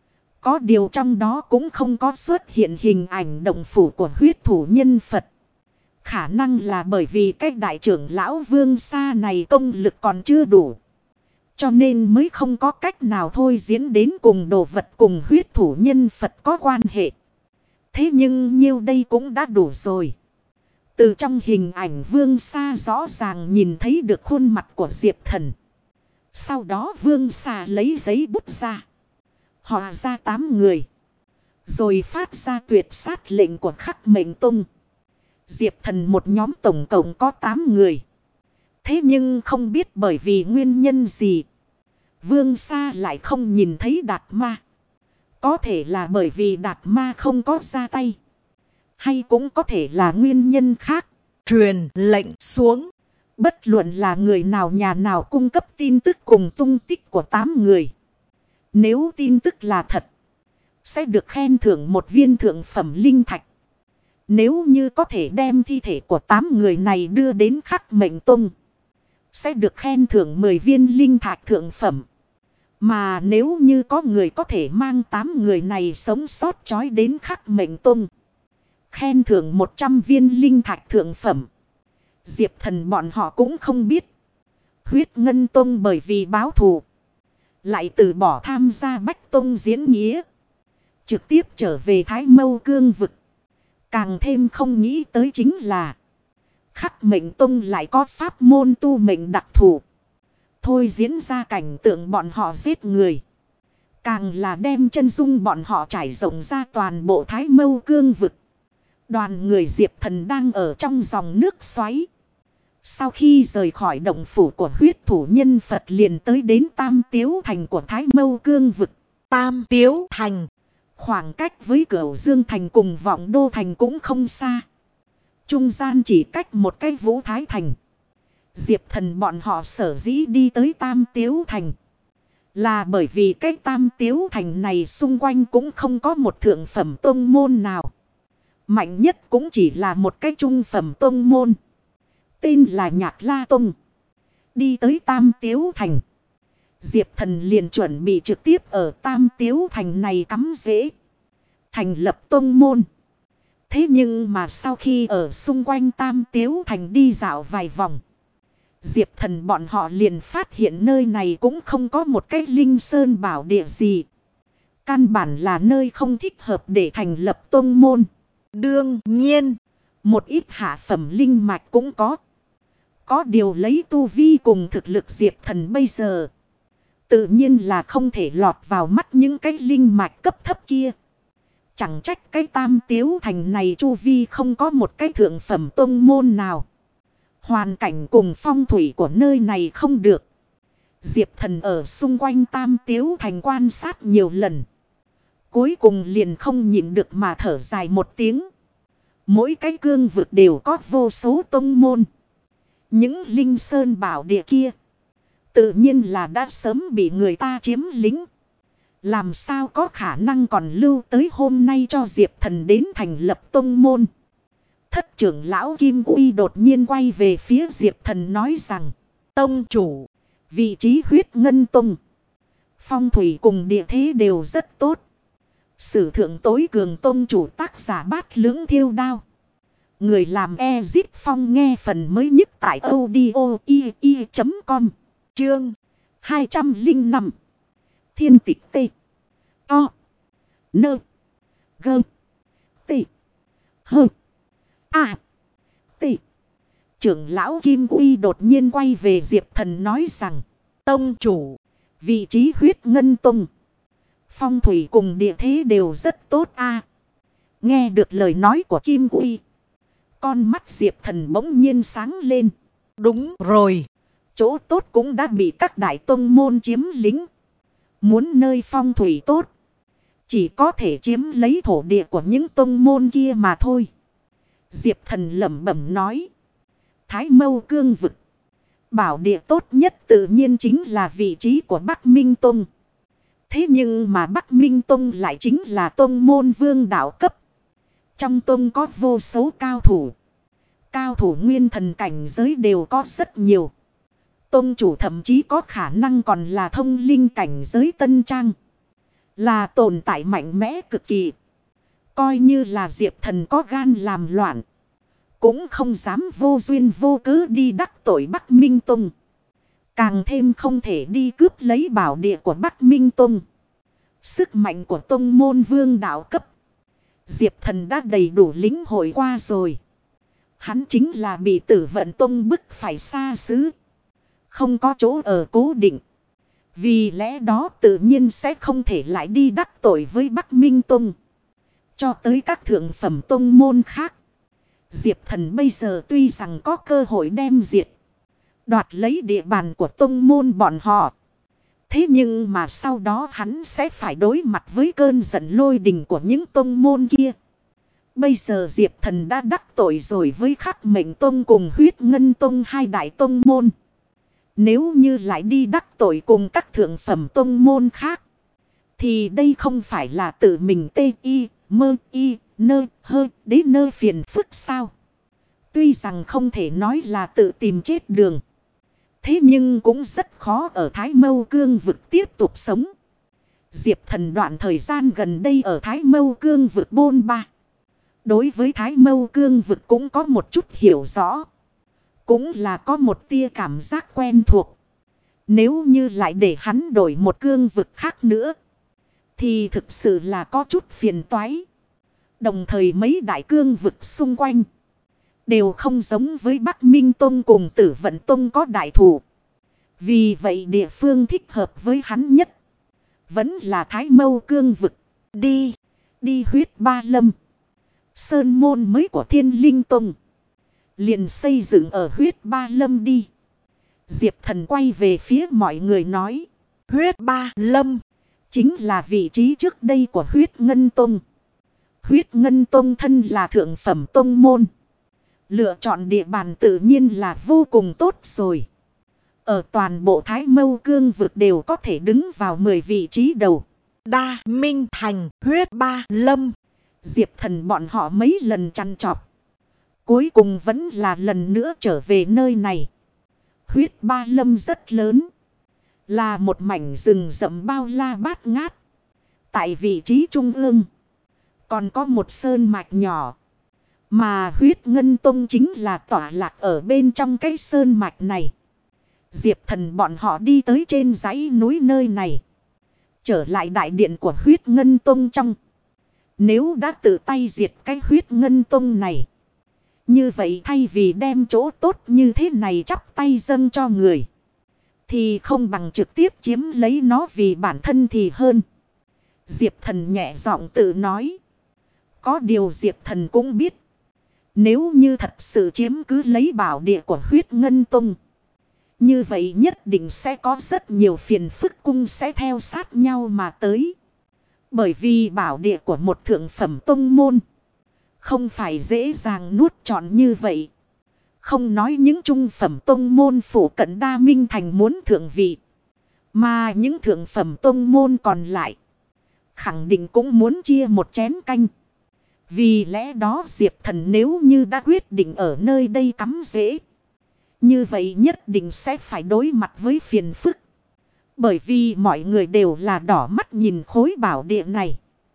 Có điều trong đó cũng không có xuất hiện hình ảnh động phủ của huyết thủ nhân Phật. Khả năng là bởi vì cái đại trưởng lão Vương Sa này công lực còn chưa đủ. Cho nên mới không có cách nào thôi diễn đến cùng đồ vật cùng huyết thủ nhân Phật có quan hệ. Thế nhưng nhiêu đây cũng đã đủ rồi. Từ trong hình ảnh Vương Sa rõ ràng nhìn thấy được khuôn mặt của Diệp Thần. Sau đó Vương Sa lấy giấy bút ra. Họ ra 8 người. Rồi phát ra tuyệt sát lệnh của Khắc Mệnh Tông. Diệp Thần một nhóm tổng cộng có 8 người. Thế nhưng không biết bởi vì nguyên nhân gì, Vương Sa lại không nhìn thấy Đạt Ma. Có thể là bởi vì Đạt Ma không có ra tay. Hay cũng có thể là nguyên nhân khác. Truyền lệnh xuống. Bất luận là người nào nhà nào cung cấp tin tức cùng tung tích của 8 người. Nếu tin tức là thật, sẽ được khen thưởng 1 viên thượng phẩm linh thạch. Nếu như có thể đem thi thể của 8 người này đưa đến Khắc Mệnh Tông, sẽ được khen thưởng 10 viên linh thạch thượng phẩm. Mà nếu như có người có thể mang 8 người này sống sót trói đến Khắc Mệnh Tông, khen thưởng 100 viên linh thạch thượng phẩm. Diệp Thần bọn họ cũng không biết. Huyết Ngân Tông bởi vì báo thù, lại từ bỏ tham gia Bách Tông diễn nghĩa, trực tiếp trở về Thái Mâu Cương vực. Càng thêm không nghĩ tới chính là Khắc Mệnh Tông lại có pháp môn tu mệnh đặc thù. Thôi diễn ra cảnh tượng bọn họ giết người. Càng là đem chân dung bọn họ trải rộng ra toàn bộ Thái Mâu Cương vực. Đoàn người Diệp Thần đang ở trong dòng nước xoáy. Sau khi rời khỏi động phủ của huyết thủ nhân Phật liền tới đến Tam Tiếu Thành của Thái Mâu Cương vực. Tam Tiếu Thành. Khoảng cách với Cửu Dương Thành cùng Vọng Đô Thành cũng không xa. Trung gian chỉ cách một cái Vũ Thái Thành. Diệp Thần bọn họ sở dĩ đi tới Tam Tiếu Thành, là bởi vì cái Tam Tiếu Thành này xung quanh cũng không có một thượng phẩm tông môn nào. Mạnh nhất cũng chỉ là một cái trung phẩm tông môn. Tên là Nhạc La Tông. Đi tới Tam Tiếu Thành, Diệp Thần liền chuẩn bị trực tiếp ở Tam Tiếu Thành này cắm rễ, thành lập tông môn. Thế nhưng mà sau khi ở xung quanh Tam Tiếu Thành đi dạo vài vòng, Diệp Thần bọn họ liền phát hiện nơi này cũng không có một cái linh sơn bảo địa gì. Căn bản là nơi không thích hợp để thành lập tông môn. Đương nhiên, một ít hạ phẩm linh mạch cũng có. Có điều lấy tu vi cùng thực lực Diệp Thần bây giờ, tự nhiên là không thể lọt vào mắt những cái linh mạch cấp thấp kia. Chẳng trách cái Tam Tiếu Thành này chu vi không có một cái thượng phẩm tông môn nào. Hoàn cảnh cùng phong thủy của nơi này không được. Diệp Thần ở xung quanh Tam Tiếu Thành quan sát nhiều lần, cuối cùng liền không nhịn được mà thở dài một tiếng. Mỗi cái cương vực đều có vô số tông môn. Những linh sơn bảo địa kia tự nhiên là đã sớm bị người ta chiếm lĩnh. Làm sao có khả năng còn lưu tới hôm nay cho Diệp Thần đến thành lập tông môn. Thất trưởng lão Kim Uy đột nhiên quay về phía Diệp Thần nói rằng: Tông chủ, vị trí huyết ngân tông, phong thủy cùng địa thế đều rất tốt. Sử thượng tối cường tông chủ tác giả Bát Lưỡng Thiêu Đao. Người làm Ezit Phong nghe phần mới nhất tại audio.com. Chương 205. Thiên tịch T. O. Nơ. Gơ. T. Hơ. A. T. Trưởng lão Kim Uy đột nhiên quay về Diệp Thần nói rằng: Tông chủ, vị trí huyết ngân tông, phong thủy cùng địa thế đều rất tốt a. Nghe được lời nói của Kim Uy, con mắt Diệp Thần bỗng nhiên sáng lên. Đúng rồi, chỗ tốt cũng đã bị các đại tông môn chiếm lĩnh. Muốn nơi phong thủy tốt, chỉ có thể chiếm lấy thổ địa của những tông môn kia mà thôi. Diệp Thần lẩm bẩm nói: Thái Mâu Cương vực, bảo địa tốt nhất tự nhiên chính là vị trí của Bắc Minh Tông. Thế nhưng mà Bắc Minh Tông lại chính là tông môn vương đạo cấp. Trong tông có vô số cao thủ. Cao thủ nguyên thần cảnh giới đều có rất nhiều. Tông chủ thậm chí có khả năng còn là thông linh cảnh giới tân trang. Là tồn tại mạnh mẽ cực kỳ. Coi như là Diệp Thần có gan làm loạn, cũng không dám vô duyên vô cớ đi đắc tội Bắc Minh Tông. Càng thêm không thể đi cướp lấy bảo địa của Bắc Minh Tông. Sức mạnh của tông môn vương đạo cấp, Diệp Thần đã đầy đủ lĩnh hội qua rồi. Hắn chính là bị Tử Vận Tông bức phải xa xứ, không có chỗ ở cố định. Vì lẽ đó tự nhiên sẽ không thể lại đi đắc tội với Bắc Minh Tông. Cho tới các thượng phẩm tông môn khác, Diệp Thần bây giờ tuy rằng có cơ hội đem diệt, đoạt lấy địa bàn của tông môn bọn họ. Thế nhưng mà sau đó hắn sẽ phải đối mặt với cơn giận lôi đình của những tông môn kia. Bây giờ Diệp Thần đã đắc tội rồi với Khắc Mệnh Tông cùng Huyết Ngân Tông, hai đại tông môn. Nếu như lại đi đắc tội cùng các thượng phẩm tông môn khác, thì đây không phải là tự mình đến nơi phiền phức sao? Tuy rằng không thể nói là tự tìm chết đường, thế nhưng cũng rất khó ở Thái Mâu Cương vực tiếp tục sống. Diệp Thần đoạn thời gian gần đây ở Thái Mâu Cương vực bôn ba, đối với Thái Mâu Cương vực cũng có một chút hiểu rõ, cũng là có một tia cảm giác quen thuộc. Nếu như lại để hắn đổi một cương vực khác nữa, thì thực sự là có chút phiền toái. Đồng thời mấy đại cương vực xung quanh đều không giống với Bắc Minh Tông cùng Tử Vận Tông có đại thủ. Vì vậy địa phương thích hợp với hắn nhất vẫn là Thái Mâu Cương vực. Đi Huyết Ba Lâm, sơn môn mới của Thiên Linh Tông, liền xây dựng ở Huyết Ba Lâm đi. Diệp Thần quay về phía mọi người nói, Huyết Ba Lâm chính là vị trí trước đây của Huyết Ngân Tông. Huyết Ngân Tông thân là thượng phẩm tông môn, lựa chọn địa bàn tự nhiên là vô cùng tốt rồi. Ở toàn bộ Thái Mâu Cương vực đều có thể đứng vào 10 vị trí đầu. Đa Minh Thành, Huyết Ba Lâm. Diệp Thần bọn họ mấy lần trằn trọc, cuối cùng vẫn là lần nữa trở về nơi này. Huyết Ba Lâm rất lớn, là một mảnh rừng rậm bao la bát ngát. Tại vị trí trung ương còn có một sơn mạch nhỏ, mà Huyết Ngân Tông chính là tọa lạc ở bên trong cái sơn mạch này. Diệp Thần bọn họ đi tới trên dãy núi nơi này, trở lại đại điện của Huyết Ngân Tông trong. Nếu đã tự tay diệt cái Huyết Ngân Tông này, như vậy thay vì đem chỗ tốt như thế này chắp tay dâng cho người, thì không bằng trực tiếp chiếm lấy nó vì bản thân thì hơn. Diệp Thần nhẹ giọng tự nói. Có điều Diệp Thần cũng biết, nếu như thật sự chiếm cứ lấy bảo địa của Huyết Ngân Tông, như vậy nhất định sẽ có rất nhiều phiền phức cung sẽ theo sát nhau mà tới. Bởi vì bảo địa của một thượng phẩm tông môn không phải dễ dàng nuốt trọn như vậy. Không nói những trung phẩm tông môn phủ cận Đa Minh Thành muốn thượng vị, mà những thượng phẩm tông môn còn lại khẳng định cũng muốn chia một chén canh. Vì lẽ đó Diệp Thần nếu như đã quyết định ở nơi đây cắm rễ, như vậy nhất định sẽ phải đối mặt với phiền phức. Bởi vì mọi người đều là đỏ mắt nhìn khối bảo địa này,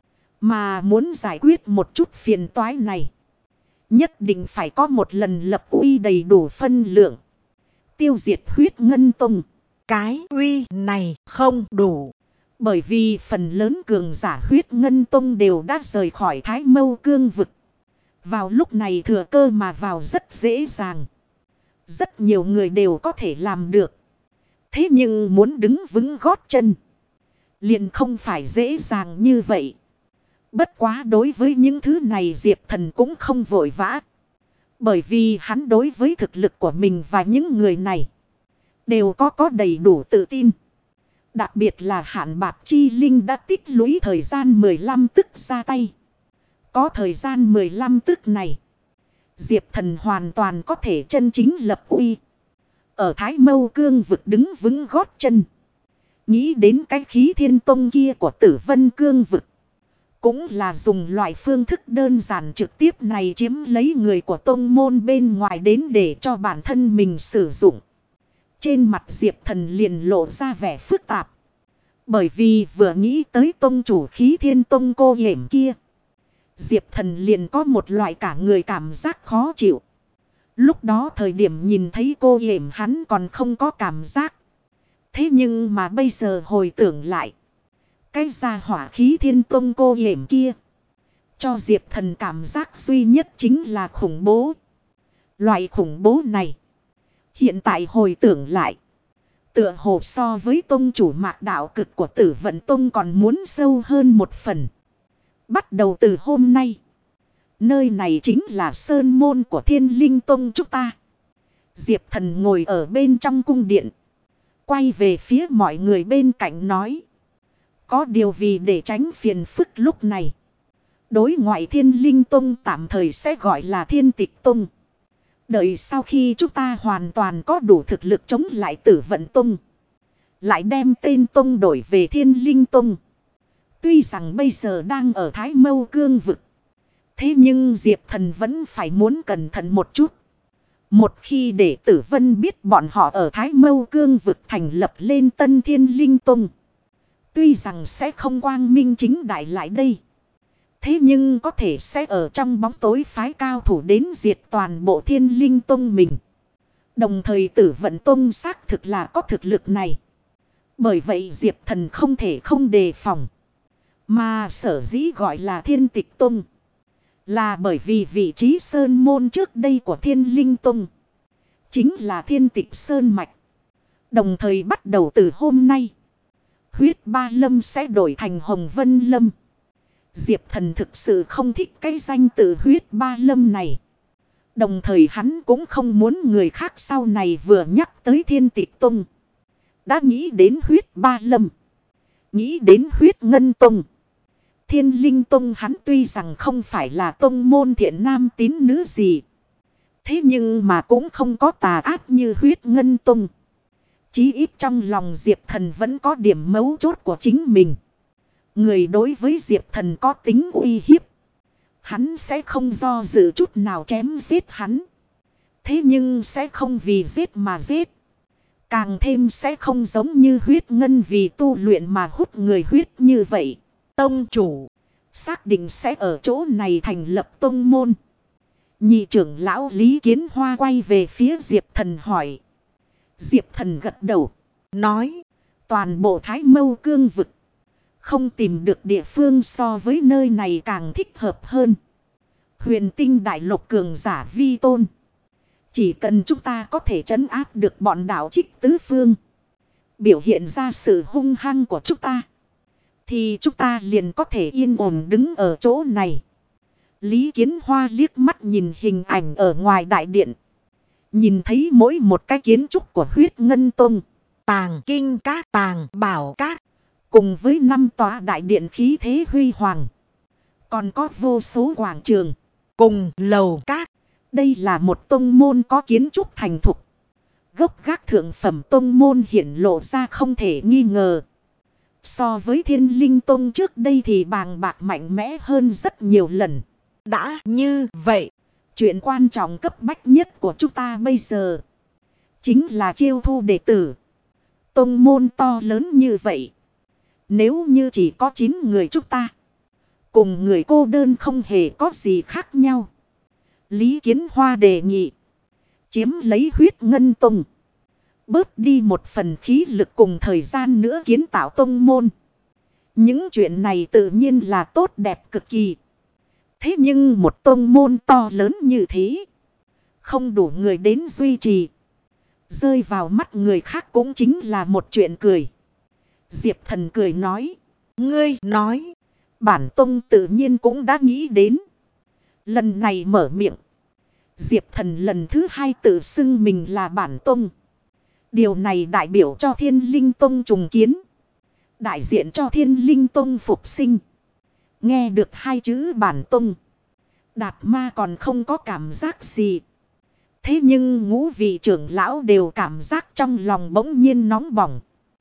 mà muốn giải quyết một chút phiền toái này, nhất định phải có một lần lập uy đầy đủ phân lượng, tiêu diệt Huyết Ngân Tông. Cái uy này không đủ, bởi vì phần lớn cường giả Huyết Ngân Tông đều đã rời khỏi Thái Mâu Cương vực. Vào lúc này thừa cơ mà vào rất dễ dàng. Rất nhiều người đều có thể làm được. Thế nhưng muốn đứng vững gót chân, liền không phải dễ dàng như vậy. Bất quá đối với những thứ này Diệp Thần cũng không vội vã. Bởi vì hắn đối với thực lực của mình và những người này đều có đầy đủ tự tin. Đặc biệt là Hạn Bạc Chi Linh đã tích lũy thời gian 15 tức ra tay. Có thời gian 15 tức này, Diệp Thần hoàn toàn có thể chân chính lập uy, ở Thái Mâu Cương vực đứng vững gót chân. Nghĩ đến cái Khí Thiên Tông kia của Tử Vân Cương vực, cũng là dùng loại phương thức đơn giản trực tiếp này chiếm lấy người của tông môn bên ngoài đến để cho bản thân mình sử dụng. Trên mặt Diệp Thần liền lộ ra vẻ phức tạp. Bởi vì vừa nghĩ tới tông chủ Khí Thiên Tông cô yểm kia, Diệp Thần liền có một loại cả người cảm giác khó chịu. Lúc đó thời điểm nhìn thấy cô yểm hắn còn không có cảm giác. Thế nhưng mà bây giờ hồi tưởng lại, cái gia hỏa Khí Thiên Tông cô yểm kia, cho Diệp Thần cảm giác duy nhất chính là khủng bố. Loại khủng bố này, hiện tại hồi tưởng lại, tựa hồ so với tông chủ Mạc Đạo Cực của Tử Vận Tông còn muốn sâu hơn một phần. Bắt đầu từ hôm nay, nơi này chính là sơn môn của Thiên Linh Tông chúng ta. Diệp Thần ngồi ở bên trong cung điện, quay về phía mọi người bên cạnh nói. Có điều vì để tránh phiền phức lúc này, đối ngoại Thiên Linh Tông tạm thời sẽ gọi là Thiên Tịch Tông. Đợi sau khi chúng ta hoàn toàn có đủ thực lực chống lại Tử Vận Tông, lại đem tên Tông đổi về Thiên Linh Tông. Tuy rằng bây giờ đang ở Thái Mâu Cương vực, thế nhưng Diệp Thần vẫn phải muốn cẩn thận một chút. Một khi để Tử Vân biết bọn họ ở Thái Mâu Cương vực thành lập lên Tân Thiên Linh Tông, tuy rằng sẽ không quang minh chính đại lại đây, thế nhưng có thể sẽ ở trong bóng tối phái cao thủ đến diệt toàn bộ Thiên Linh Tông mình. Đồng thời Tử Vận Tông xác thực là có thực lực này. Bởi vậy Diệp Thần không thể không đề phòng. Mà sở dĩ gọi là Thiên Tịch Tông, là bởi vì vị trí sơn môn trước đây của Thiên Linh Tông chính là Thiên Tịch Sơn Mạch. Đồng thời bắt đầu từ hôm nay, Huyết Ba Lâm sẽ đổi thành Hồng Vân Lâm. Diệp Thần thực sự không thích cái danh từ Huyết Ba Lâm này. Đồng thời hắn cũng không muốn người khác sau này vừa nhắc tới Thiên Tịch Tông đã nghĩ đến Huyết Ba Lâm, nghĩ đến Huyết Ngân Tông. Thiên Linh Tông hắn tuy rằng không phải là tông môn thiện nam tín nữ gì, thế nhưng mà cũng không có tà ác như Huyết Ngân Tông. Chí ít trong lòng Diệp Thần vẫn có điểm mấu chốt của chính mình. Người đối với Diệp Thần có tính uy hiếp, hắn sẽ không do dự chút nào chém giết hắn. Thế nhưng sẽ không vì giết mà giết. Càng thêm sẽ không giống như Huyết Ngân vì tu luyện mà hút người huyết như vậy. Tông chủ xác định sẽ ở chỗ này thành lập tông môn. Nhị trưởng lão Lý Kiến Hoa quay về phía Diệp Thần hỏi. Diệp Thần gật đầu, nói. Toàn bộ Thái Mâu Cương vực, không tìm được địa phương so với nơi này càng thích hợp hơn. Huyền Tinh Đại Lục cường giả vi tôn. Chỉ cần chúng ta có thể trấn áp được bọn đạo trích tứ phương, biểu hiện ra sự hung hăng của chúng ta, thì chúng ta liền có thể yên ổn đứng ở chỗ này. Lý Kiến Hoa liếc mắt nhìn hình ảnh ở ngoài đại điện. Nhìn thấy mỗi một cái kiến trúc của Huyết Ngân Tông, Tàng Kinh Các, Tàng Bảo Các, cùng với 5 tòa đại điện khí thế huy hoàng. Còn có vô số quảng trường, cùng lầu các. Đây là một tông môn có kiến trúc thành thục. Gốc gác thượng phẩm tông môn hiển lộ ra không thể nghi ngờ. So với Thiên Linh Tông trước đây thì bàng bạc mạnh mẽ hơn rất nhiều lần. Đã như vậy, chuyện quan trọng cấp bách nhất của chúng ta bây giờ chính là chiêu thu đệ tử. Tông môn to lớn như vậy, nếu như chỉ có 9 người chúng ta, cùng người cô đơn không hề có gì khác nhau. Lý Kiến Hoa đề nghị chiếm lấy Huyết Ngân Tông, bớt đi một phần khí lực cùng thời gian nữa kiến tạo tông môn. Những chuyện này tự nhiên là tốt đẹp cực kỳ. Thế nhưng một tông môn to lớn như thế, không đủ người đến duy trì, rơi vào mắt người khác cũng chính là một chuyện cười. Diệp Thần cười nói. Ngươi nói, bản tông tự nhiên cũng đã nghĩ đến. Lần này mở miệng, Diệp Thần lần thứ 2 tự xưng mình là bản tông. Điều này đại biểu cho Thiên Linh Tông trùng kiến, đại diện cho Thiên Linh Tông phục sinh. Nghe được 2 chữ bản tông, Đạt Ma còn không có cảm giác gì. Thế nhưng ngũ vị trưởng lão đều cảm giác trong lòng bỗng nhiên nóng bỏng.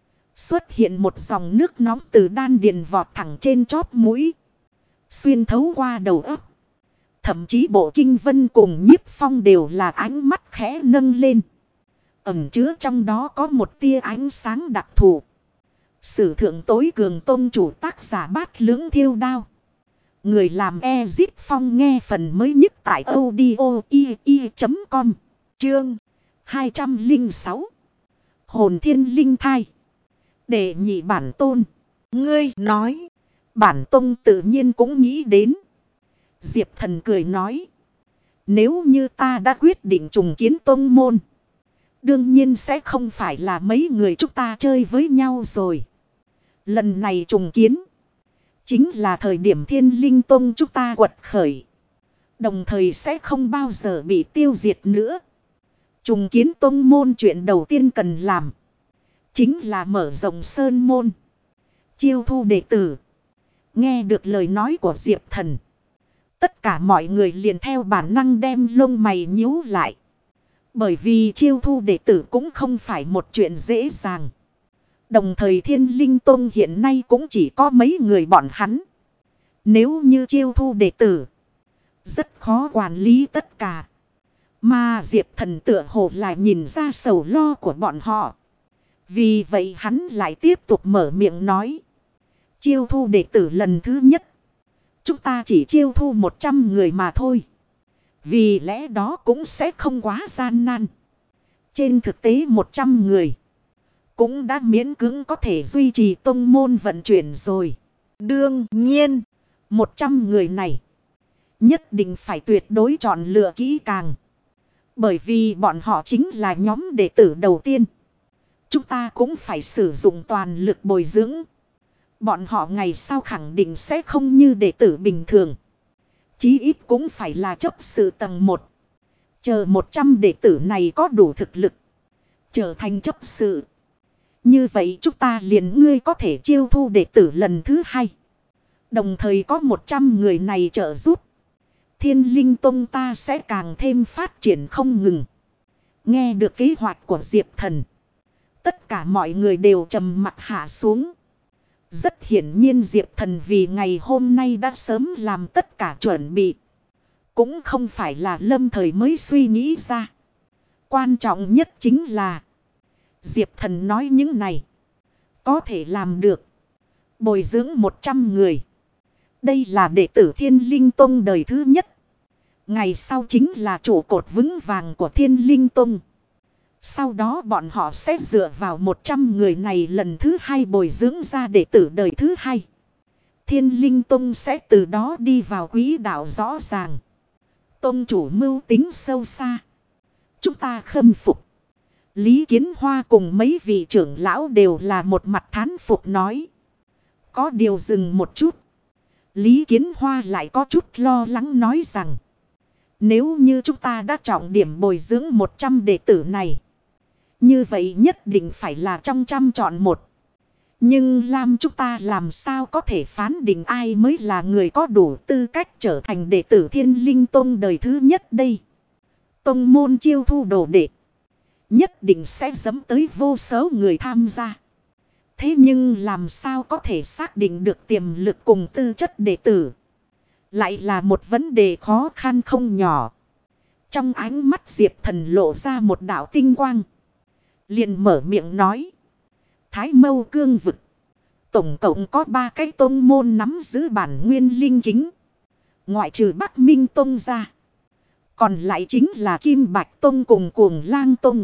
Xuất hiện một dòng nước nóng từ đan điền vọt thẳng trên chóp mũi, xuyên thấu qua đầu óc. Thậm chí Bộ Kinh Vân cùng Nhiếp Phong đều là ánh mắt khẽ nâng lên. Ẩn chứa trong đó có một tia ánh sáng đặc thù. Sử thượng tối cường tông chủ tác giả Bát Lưỡng Thiêu Đao. Người làm Ezip Phong nghe phần mới nhất tại audio.com. Chương 206. Hồn thiên linh thai. Đệ nhị bản tôn. Ngươi nói. Bản tôn tự nhiên cũng nghĩ đến. Diệp Thần cười nói. Nếu như ta đã quyết định trùng kiến tông môn, đương nhiên sẽ không phải là mấy người chúng ta chơi với nhau rồi. Lần này trùng kiến, chính là thời điểm Thiên Linh Tông chúng ta quật khởi. Đồng thời sẽ không bao giờ bị tiêu diệt nữa. Trùng kiến tông môn chuyện đầu tiên cần làm, chính là mở rộng sơn môn, chiêu thu đệ tử. Nghe được lời nói của Diệp Thần, tất cả mọi người liền theo bản năng đem lông mày nhíu lại. Bởi vì chiêu thu đệ tử cũng không phải một chuyện dễ dàng. Đồng thời Thiên Linh Tông hiện nay cũng chỉ có mấy người bọn hắn. Nếu như chiêu thu đệ tử, rất khó quản lý tất cả. Mà Diệp Thần tựa hồ lại nhìn ra sầu lo của bọn họ. Vì vậy hắn lại tiếp tục mở miệng nói. Chiêu thu đệ tử lần thứ nhất, chúng ta chỉ chiêu thu 100 người mà thôi. Vì lẽ đó cũng sẽ không quá gian nan. Trên thực tế 100 người cũng đã miễn cưỡng có thể duy trì tông môn vận chuyển rồi. Đương nhiên, 100 người này nhất định phải tuyệt đối chọn lựa kỹ càng. Bởi vì bọn họ chính là nhóm đệ tử đầu tiên. Chúng ta cũng phải sử dụng toàn lực bồi dưỡng. Bọn họ ngày sau khẳng định sẽ không như đệ tử bình thường. Chí ít cũng phải là chấp sự tầng 1. Chờ 100 đệ tử này có đủ thực lực, trở thành chấp sự. Như vậy chúng ta liền ngươi có thể chiêu thu đệ tử lần thứ 2. Đồng thời có 100 người này trợ giúp, Thiên Linh Tông ta sẽ càng thêm phát triển không ngừng. Nghe được kế hoạch của Diệp Thần, tất cả mọi người đều trầm mặt hạ xuống. Rất hiển nhiên Diệp Thần vì ngày hôm nay đã sớm làm tất cả chuẩn bị. Cũng không phải là lâm thời mới suy nghĩ ra. Quan trọng nhất chính là Diệp Thần nói những này có thể làm được. Bồi dưỡng 100 người. Đây là đệ tử Thiên Linh Tông đời thứ nhất. Ngày sau chính là trụ cột vững vàng của Thiên Linh Tông. Sau đó bọn họ sẽ dựa vào 100 người này lần thứ 2 bồi dưỡng ra đệ tử đời thứ 2. Thiên Linh Tông sẽ từ đó đi vào quỹ đạo rõ ràng. Tông chủ mưu tính sâu xa, chúng ta khâm phục. Lý Kiến Hoa cùng mấy vị trưởng lão đều là một mặt thán phục nói. Có điều dừng một chút, Lý Kiến Hoa lại có chút lo lắng nói rằng, nếu như chúng ta đã trọng điểm bồi dưỡng 100 đệ tử này, như vậy nhất định phải là trong 100 chọn 1. Nhưng chúng ta làm sao có thể phán định ai mới là người có đủ tư cách trở thành đệ tử Thiên Linh Tông đời thứ nhất đây? Tông môn chiêu thu đồ đệ, nhất định sẽ dẫm tới vô số người tham gia. Thế nhưng làm sao có thể xác định được tiềm lực cùng tư chất đệ tử, lại là một vấn đề khó khăn không nhỏ. Trong ánh mắt Diệp Thần lộ ra một đạo tinh quang, liền mở miệng nói. Thái Mâu Cương Vực, tổng cộng có 3 cái tông môn nắm giữ bản nguyên linh kính. Ngoại trừ Bắc Minh Tông ra, còn lại chính là Kim Bạch Tông cùng Cuồng Lang Tông.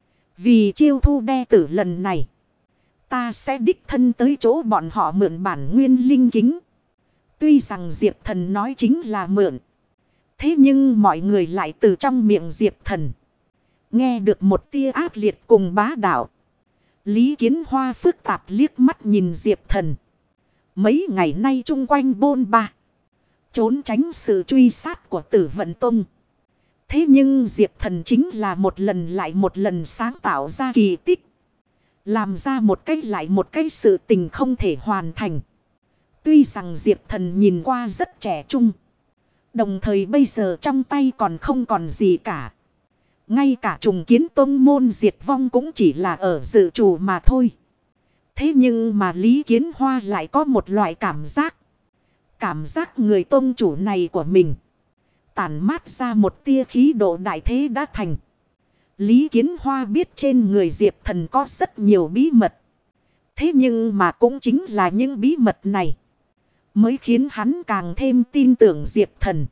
Vì chiêu thu đệ tử lần này, ta sẽ đích thân tới chỗ bọn họ mượn bản nguyên linh kính. Tuy rằng Diệp Thần nói chính là mượn, thế nhưng mọi người lại từ trong miệng Diệp Thần nghe được một tia ác liệt cùng bá đạo. Lý Kiến Hoa phức tạp liếc mắt nhìn Diệp Thần. Mấy ngày nay chung quanh bôn ba, trốn tránh sự truy sát của Tử Vận Tông. Thế nhưng Diệp Thần chính là một lần lại một lần sáng tạo ra kỳ tích. Làm ra một cái lại một cái sự tình không thể hoàn thành. Tuy rằng Diệp Thần nhìn qua rất trẻ trung, đồng thời bây giờ trong tay còn không còn gì cả. Ngay cả trùng kiến tông môn diệt vong cũng chỉ là ở dự trù mà thôi. Thế nhưng mà Lý Kiến Hoa lại có một loại cảm giác. Cảm giác người tông chủ này của mình tản mát ra một tia khí độ đại thế đã thành. Lý Kiến Hoa biết trên người Diệp Thần có rất nhiều bí mật. Thế nhưng mà cũng chính là những bí mật này mới khiến hắn càng thêm tin tưởng Diệp Thần.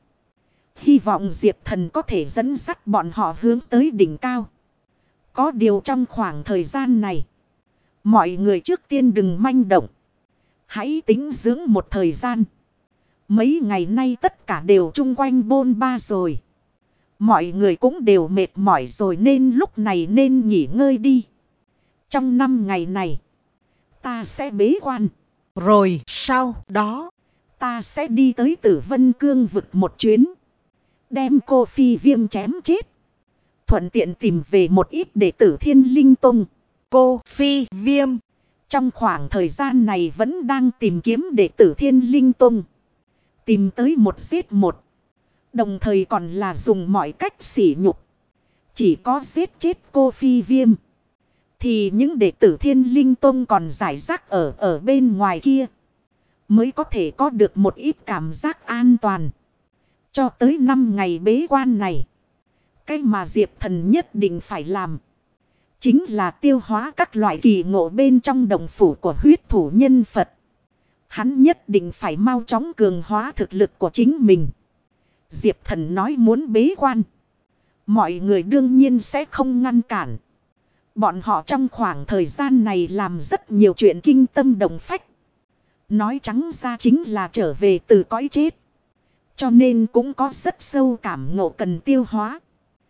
Hy vọng Diệp Thần có thể dẫn dắt bọn họ hướng tới đỉnh cao. Có điều trong khoảng thời gian này, mọi người trước tiên đừng manh động. Hãy tĩnh dưỡng một thời gian. Mấy ngày nay tất cả đều chung quanh bôn ba rồi. Mọi người cũng đều mệt mỏi rồi nên lúc này nên nghỉ ngơi đi. Trong 5 ngày này, ta sẽ bế quan. Rồi sau đó, Ta sẽ đi tới Tử Vân Cương vực một chuyến. Đem cô Phi Viêm chém chết. Thuận tiện tìm về một ít đệ tử Thiên Linh Tông. cô Phi Viêm. Trong khoảng thời gian này vẫn đang tìm kiếm đệ tử Thiên Linh Tông. Tìm tới một giết một. Đồng thời còn là dùng mọi cách sỉ nhục. Chỉ có giết chết cô Phi Viêm, thì những đệ tử Thiên Linh Tông còn rải rác ở bên ngoài kia mới có thể có được một ít cảm giác an toàn. Cho tới 5 ngày bế quan này, cái mà Diệp Thần nhất định phải làm chính là tiêu hóa các loại kỳ ngộ bên trong đồng phủ của huyết thủ nhân Phật. Hắn nhất định phải mau chóng cường hóa thực lực của chính mình. Diệp Thần nói muốn bế quan, mọi người đương nhiên sẽ không ngăn cản. Bọn họ trong khoảng thời gian này làm rất nhiều chuyện kinh tâm động phách. Nói trắng ra chính là trở về từ cõi chết. Cho nên cũng có rất sâu cảm ngộ cần tiêu hóa.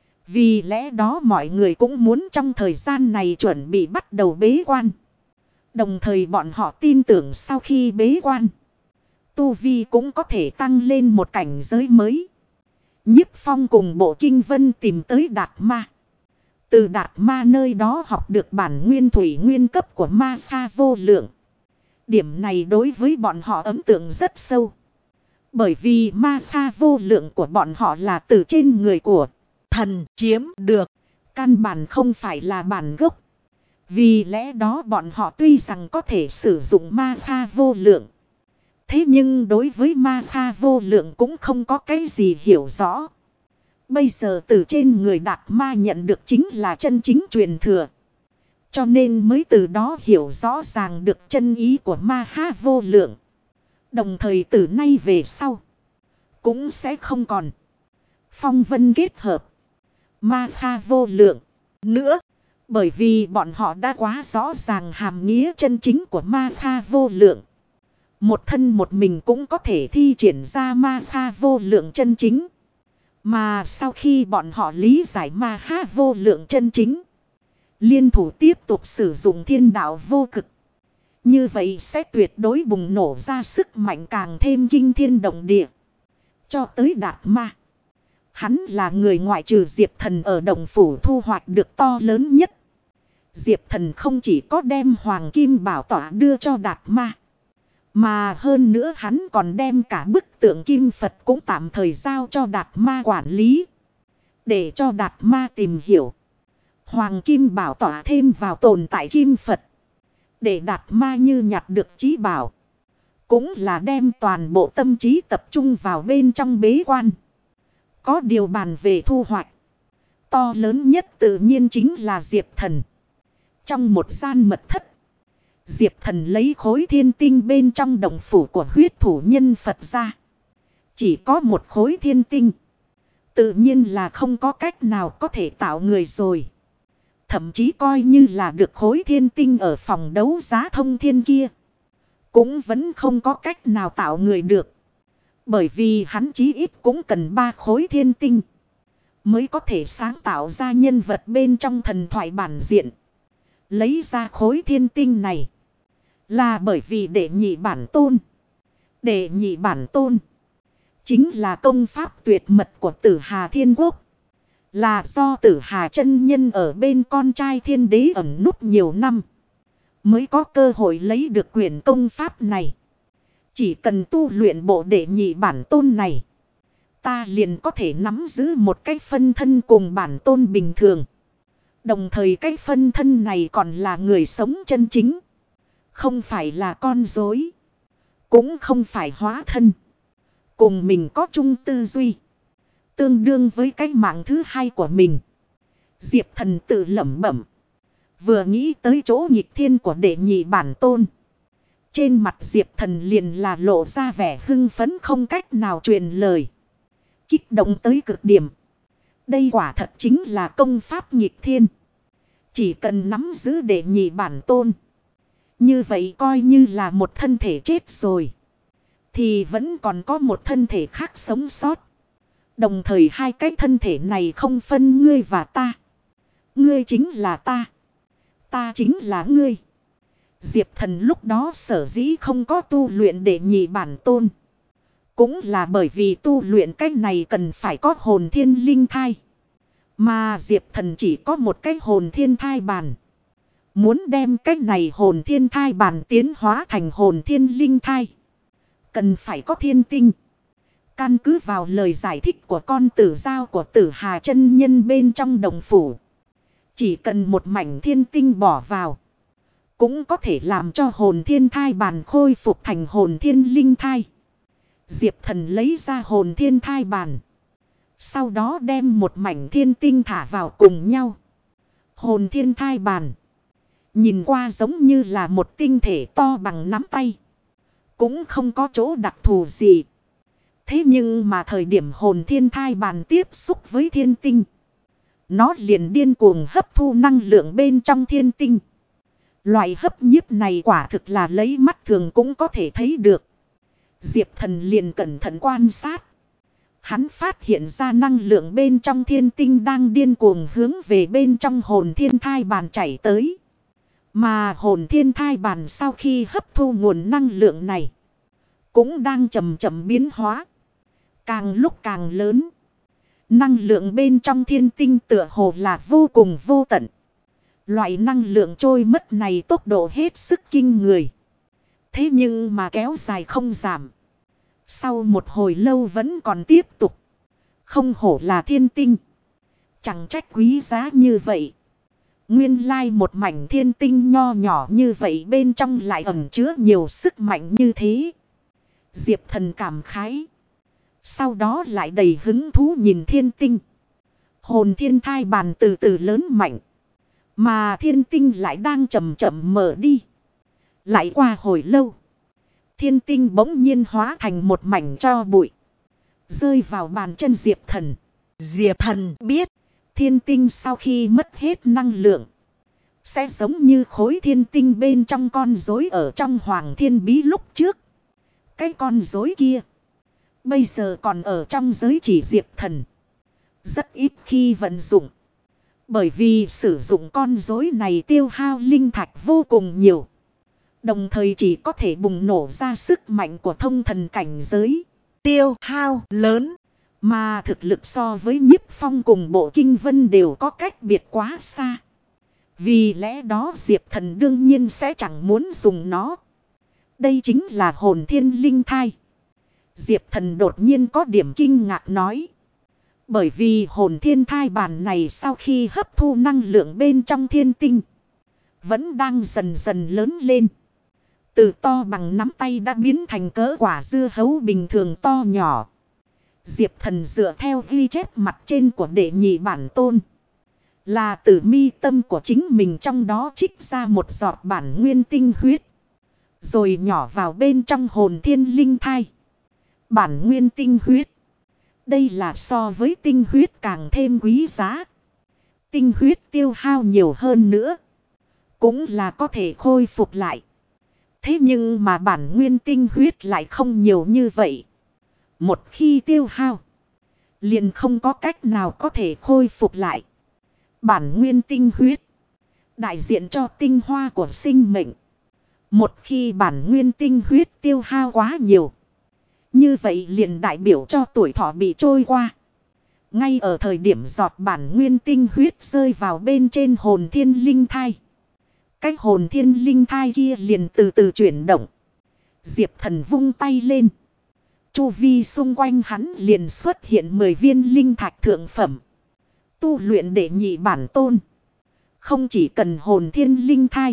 Vì lẽ đó mọi người cũng muốn trong thời gian này chuẩn bị bắt đầu bế quan. Đồng thời bọn họ tin tưởng sau khi bế quan, tu vi cũng có thể tăng lên một cảnh giới mới. Nhiếp Phong cùng Bộ Kinh Vân tìm tới Đạt Ma. Từ Đạt Ma nơi đó học được bản nguyên thủy nguyên cấp của Ma Kha Vô Lượng. Điểm này đối với bọn họ ấn tượng rất sâu. Bởi vì Ma Kha Vô Lượng của bọn họ là từ trên người của Thần chiếm được. căn bản không phải là bản gốc. Vì lẽ đó bọn họ tuy rằng có thể sử dụng Ma Kha Vô Lượng, thế nhưng đối với Ma Kha Vô Lượng cũng không có cái gì hiểu rõ. Bây giờ từ trên người Đạt Ma nhận được chính là chân chính truyền thừa. Cho nên mới từ đó hiểu rõ ràng được chân ý của Ma Kha Vô Lượng. Đồng thời từ nay về sau, cũng sẽ không còn phong vân kết hợp Ma Kha Vô Lượng nữa. Bởi vì bọn họ đã quá rõ ràng hàm nghĩa chân chính của Ma Kha Vô Lượng. Một thân một mình cũng có thể thi triển ra Ma Kha Vô Lượng chân chính. Mà sau khi bọn họ lý giải Ma Kha Vô Lượng chân chính, liên thủ tiếp tục sử dụng thiên đạo vô cực, như vậy sẽ tuyệt đối bùng nổ ra sức mạnh càng thêm kinh thiên động địa. Cho tới Đạt Ma, hắn là người ngoại trừ Diệp Thần ở Động Phủ thu hoạch được to lớn nhất. Diệp Thần không chỉ có đem Hoàng Kim Bảo Tọa đưa cho Đạt Ma, mà hơn nữa hắn còn đem cả bức tượng Kim Phật cũng tạm thời giao cho Đạt Ma quản lý. Để cho Đạt Ma tìm hiểu Hoàng Kim Bảo Tọa thêm vào tồn tại Kim Phật. Để Đạt Ma như nhặt được chí bảo. Cũng là đem toàn bộ tâm trí tập trung vào bên trong bế quan. Có điều bàn về thu hoạch, to lớn nhất tự nhiên chính là Diệp Thần. Trong một gian mật thất, Diệp Thần lấy khối thiên tinh bên trong động phủ của huyết thủ nhân Phật ra. Chỉ có một khối thiên tinh, tự nhiên là không có cách nào có thể tạo người rồi. Thậm chí coi như là được khối thiên tinh ở phòng đấu giá thông thiên kia, cũng vẫn không có cách nào tạo người được. Bởi vì hắn chí ít cũng cần 3 khối thiên tinh mới có thể sáng tạo ra nhân vật bên trong thần thoại bản diện. Lấy ra khối thiên tinh này là bởi vì đệ nhị bản tôn. Đệ nhị bản tôn chính là công pháp tuyệt mật của Tử Hà Thiên Quốc. Là do Tử Hà chân nhân ở bên con trai thiên đế ẩn núp nhiều năm mới có cơ hội lấy được quyển công pháp này. Chỉ cần tu luyện bộ đệ nhị bản tôn này, ta liền có thể nắm giữ một cái phân thân cùng bản tôn bình thường. Đồng thời cái phân thân này còn là người sống chân chính. Không phải là con rối, cũng không phải hóa thân. Cùng mình có chung tư duy, tương đương với cái mạng thứ hai của mình. Diệp Thần tự lẩm bẩm. Vừa nghĩ tới chỗ nghịch thiên của đệ nhị bản tôn. Trên mặt Diệp Thần liền là lộ ra vẻ hưng phấn không cách nào truyền lời. Kích động tới cực điểm. Đây quả thật chính là công pháp nghịch thiên. Chỉ cần nắm giữ đệ nhị bản tôn. Như vậy coi như là một thân thể chết rồi. Thì vẫn còn có một thân thể khác sống sót. Đồng thời hai cái thân thể này không phân ngươi và ta. Ngươi chính là ta. Ta chính là ngươi. Diệp Thần lúc đó sở dĩ không có tu luyện đệ nhị bản tôn. Cũng là bởi vì tu luyện cái này cần phải có hồn thiên linh thai. Mà Diệp Thần chỉ có một cái hồn thiên thai bản. Muốn đem cái này hồn thiên thai bản tiến hóa thành hồn thiên linh thai. Cần phải có thiên tinh. Căn cứ vào lời giải thích của con tử giao của Tử Hà chân nhân bên trong đồng phủ. Chỉ cần một mảnh thiên tinh bỏ vào. Cũng có thể làm cho hồn thiên thai bàn khôi phục thành hồn thiên linh thai. Diệp Thần lấy ra hồn thiên thai bàn. Sau đó đem một mảnh thiên tinh thả vào cùng nhau. Hồn thiên thai bàn. Nhìn qua giống như là một tinh thể to bằng nắm tay. Cũng không có chỗ đặc thù gì. Thế nhưng mà thời điểm hồn thiên thai bàn tiếp xúc với thiên tinh. Nó liền điên cuồng hấp thu năng lượng bên trong thiên tinh. Loại hấp nhiếp này quả thực là lấy mắt thường cũng có thể thấy được. Diệp Thần liền cẩn thận quan sát. Hắn phát hiện ra năng lượng bên trong thiên tinh đang điên cuồng hướng về bên trong hồn thiên thai bàn chảy tới. Mà hồn thiên thai bàn sau khi hấp thu nguồn năng lượng này. Cũng đang chậm chậm biến hóa. Càng lúc càng lớn. Năng lượng bên trong thiên tinh tựa hồ là vô cùng vô tận. Loại năng lượng trôi mất này tốc độ hết sức kinh người. Thế nhưng mà kéo dài không giảm. Sau một hồi lâu vẫn còn tiếp tục. Không hổ là thiên tinh. Chẳng trách quý giá như vậy. Nguyên lai một mảnh thiên tinh nho nhỏ như vậy bên trong lại ẩn chứa nhiều sức mạnh như thế. Diệp Thần cảm khái. Sau đó lại đầy hứng thú nhìn thiên tinh. Hồn thiên thai bàn từ từ lớn mạnh. Mà thiên tinh lại đang chậm chậm mở đi. Lại qua hồi lâu. Thiên tinh bỗng nhiên hóa thành một mảnh tro bụi. Rơi vào bàn chân Diệp Thần. Diệp Thần biết. Thiên tinh sau khi mất hết năng lượng. Sẽ giống như khối thiên tinh bên trong con rối ở trong Hoàng Thiên Bí lúc trước. Cái con rối kia. Bây giờ còn ở trong giới chỉ Diệp Thần. Rất ít khi vận dụng. Bởi vì sử dụng con rối này tiêu hao linh thạch vô cùng nhiều. Đồng thời chỉ có thể bùng nổ ra sức mạnh của thông thần cảnh giới. Tiêu hao lớn. Mà thực lực so với Nhiếp Phong cùng Bộ Kinh Vân đều có cách biệt quá xa. Vì lẽ đó Diệp Thần đương nhiên sẽ chẳng muốn dùng nó. Đây chính là hồn thiên linh thai. Diệp Thần đột nhiên có điểm kinh ngạc nói. Bởi vì hồn thiên thai bàn này sau khi hấp thu năng lượng bên trong thiên tinh. Vẫn đang dần dần lớn lên. Từ to bằng nắm tay đã biến thành cỡ quả dưa hấu bình thường to nhỏ. Diệp Thần dựa theo ghi chép mặt trên của đệ nhị bản tôn. Là từ mi tâm của chính mình trong đó trích ra một giọt bản nguyên tinh huyết. Rồi nhỏ vào bên trong hồn thiên linh thai. Bản nguyên tinh huyết. Đây là so với tinh huyết càng thêm quý giá. Tinh huyết tiêu hao nhiều hơn nữa. Cũng là có thể khôi phục lại. Thế nhưng mà bản nguyên tinh huyết lại không nhiều như vậy. Một khi tiêu hao. Liền không có cách nào có thể khôi phục lại. Bản nguyên tinh huyết. Đại diện cho tinh hoa của sinh mệnh. Một khi bản nguyên tinh huyết tiêu hao quá nhiều. Như vậy liền đại biểu cho tuổi thọ bị trôi qua. Ngay ở thời điểm giọt bản nguyên tinh huyết rơi vào bên trên hồn thiên linh thai. Cái hồn thiên linh thai kia liền từ từ chuyển động. Diệp Thần vung tay lên. Chu vi xung quanh hắn liền xuất hiện 10 viên linh thạch thượng phẩm. Tu luyện đệ nhị bản tôn. Không chỉ cần hồn thiên linh thai.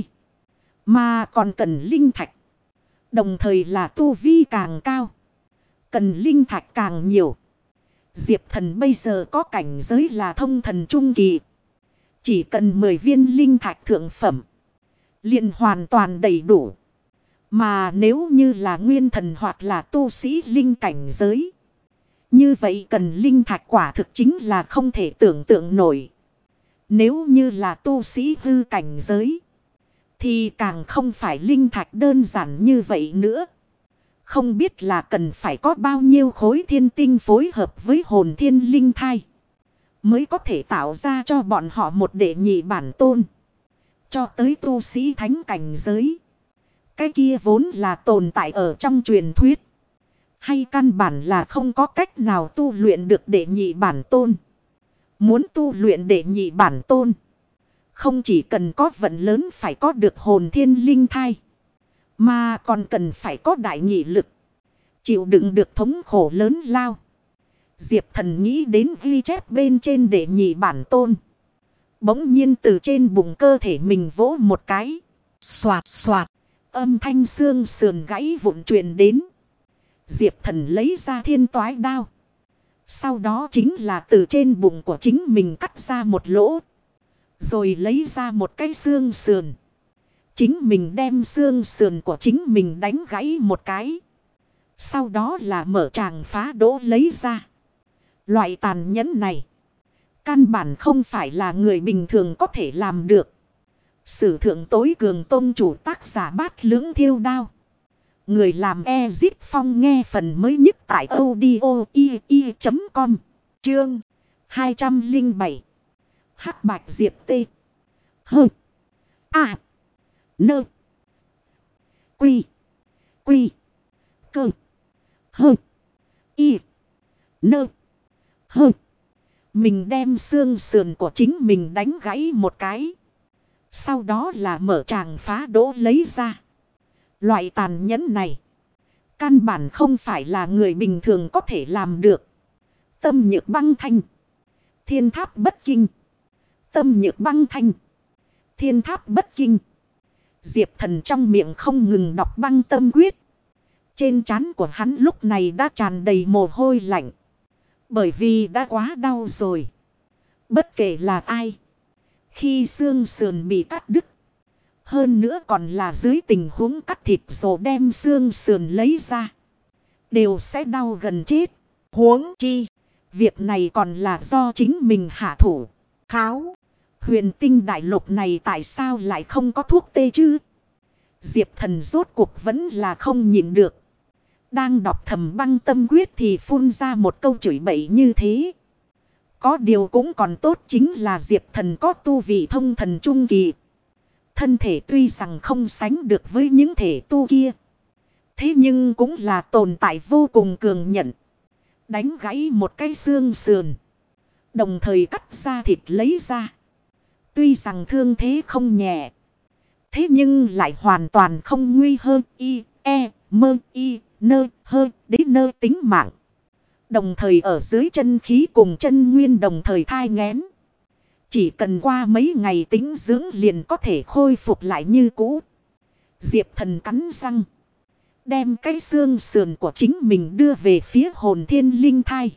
Mà còn cần linh thạch. Đồng thời là tu vi càng cao. Cần linh thạch càng nhiều. Diệp Thần bây giờ có cảnh giới là thông thần trung kỳ. Chỉ cần 10 viên linh thạch thượng phẩm, liền hoàn toàn đầy đủ. Mà nếu như là nguyên thần hoặc là tu sĩ linh cảnh giới, như vậy cần linh thạch quả thực chính là không thể tưởng tượng nổi. Nếu như là tu sĩ hư cảnh giới, thì càng không phải linh thạch đơn giản như vậy nữa. Không biết là cần phải có bao nhiêu khối thiên tinh phối hợp với hồn thiên linh thai, mới có thể tạo ra cho bọn họ một đệ nhị bản tôn. Cho tới tu sĩ thánh cảnh giới, cái kia vốn là tồn tại ở trong truyền thuyết, hay căn bản là không có cách nào tu luyện được đệ nhị bản tôn. Muốn tu luyện đệ nhị bản tôn, không chỉ cần có vận lớn phải có được hồn thiên linh thai, mà còn cần phải có đại nghị lực, chịu đựng được thống khổ lớn lao. Diệp Thần nghĩ đến ghi chép bên trên đệ nhị bản tôn. Bỗng nhiên từ trên bụng cơ thể mình vỗ một cái. Xoạt xoạt, âm thanh xương sườn gãy vụn truyền đến. Diệp Thần lấy ra thiên toái đao. Sau đó chính là từ trên bụng của chính mình cắt ra một lỗ. Rồi lấy ra một cái xương sườn. Chính mình đem xương sườn của chính mình đánh gãy một cái. Sau đó là mở tràng phá đỗ lấy ra. Loại tàn nhẫn này, căn bản không phải là người bình thường có thể làm được. Sử thượng tối cường tôn chủ tác giả Bát Lưỡng Thiêu Đao. Người làm Ezit Phong nghe phần mới nhất tại audio.com. Chương 207. Hắc Bạch Diệp Tê. Hơ. A. Nơ. Quy. Quy. Cơ. Hơ. Y. Nơ. Hơ. Mình đem xương sườn của chính mình đánh gãy một cái. Sau đó là mở tràng phá đỗ lấy ra. Loại tàn nhẫn này, căn bản không phải là người bình thường có thể làm được. Tâm nhược băng thanh, thiên tháp bất kinh. Tâm nhược băng thanh, thiên tháp bất kinh. Diệp Thần trong miệng không ngừng đọc băng tâm quyết. Trên trán của hắn lúc này đã tràn đầy mồ hôi lạnh. Bởi vì đã quá đau rồi. Bất kể là ai, khi xương sườn bị cắt đứt, hơn nữa còn là dưới tình huống cắt thịt rồi đem xương sườn lấy ra, đều sẽ đau gần chết. Huống chi, việc này còn là do chính mình hạ thủ. Kháo, huyền tinh đại lục này tại sao lại không có thuốc tê chứ? Diệp Thần rốt cuộc vẫn là không nhịn được. Đang đọc thầm băng tâm quyết thì phun ra một câu chửi bậy như thế. Có điều cũng còn tốt chính là Diệp Thần có tu vị thông thần trung kỳ. Thân thể tuy rằng không sánh được với những thể tu kia, thế nhưng cũng là tồn tại vô cùng cường nhẫn. Đánh gãy một cái xương sườn, đồng thời cắt ra thịt lấy ra. Tuy rằng thương thế không nhẹ, thế nhưng lại hoàn toàn không nguy hơn y, e, mơ, y, nơ, hơ, đến nơ tính mạng. Đồng thời ở dưới chân khí cùng chân nguyên đồng thời thai nghén. Chỉ cần qua mấy ngày tĩnh dưỡng liền có thể khôi phục lại như cũ. Diệp Thần cắn răng, đem cái xương sườn của chính mình đưa về phía hồn thiên linh thai.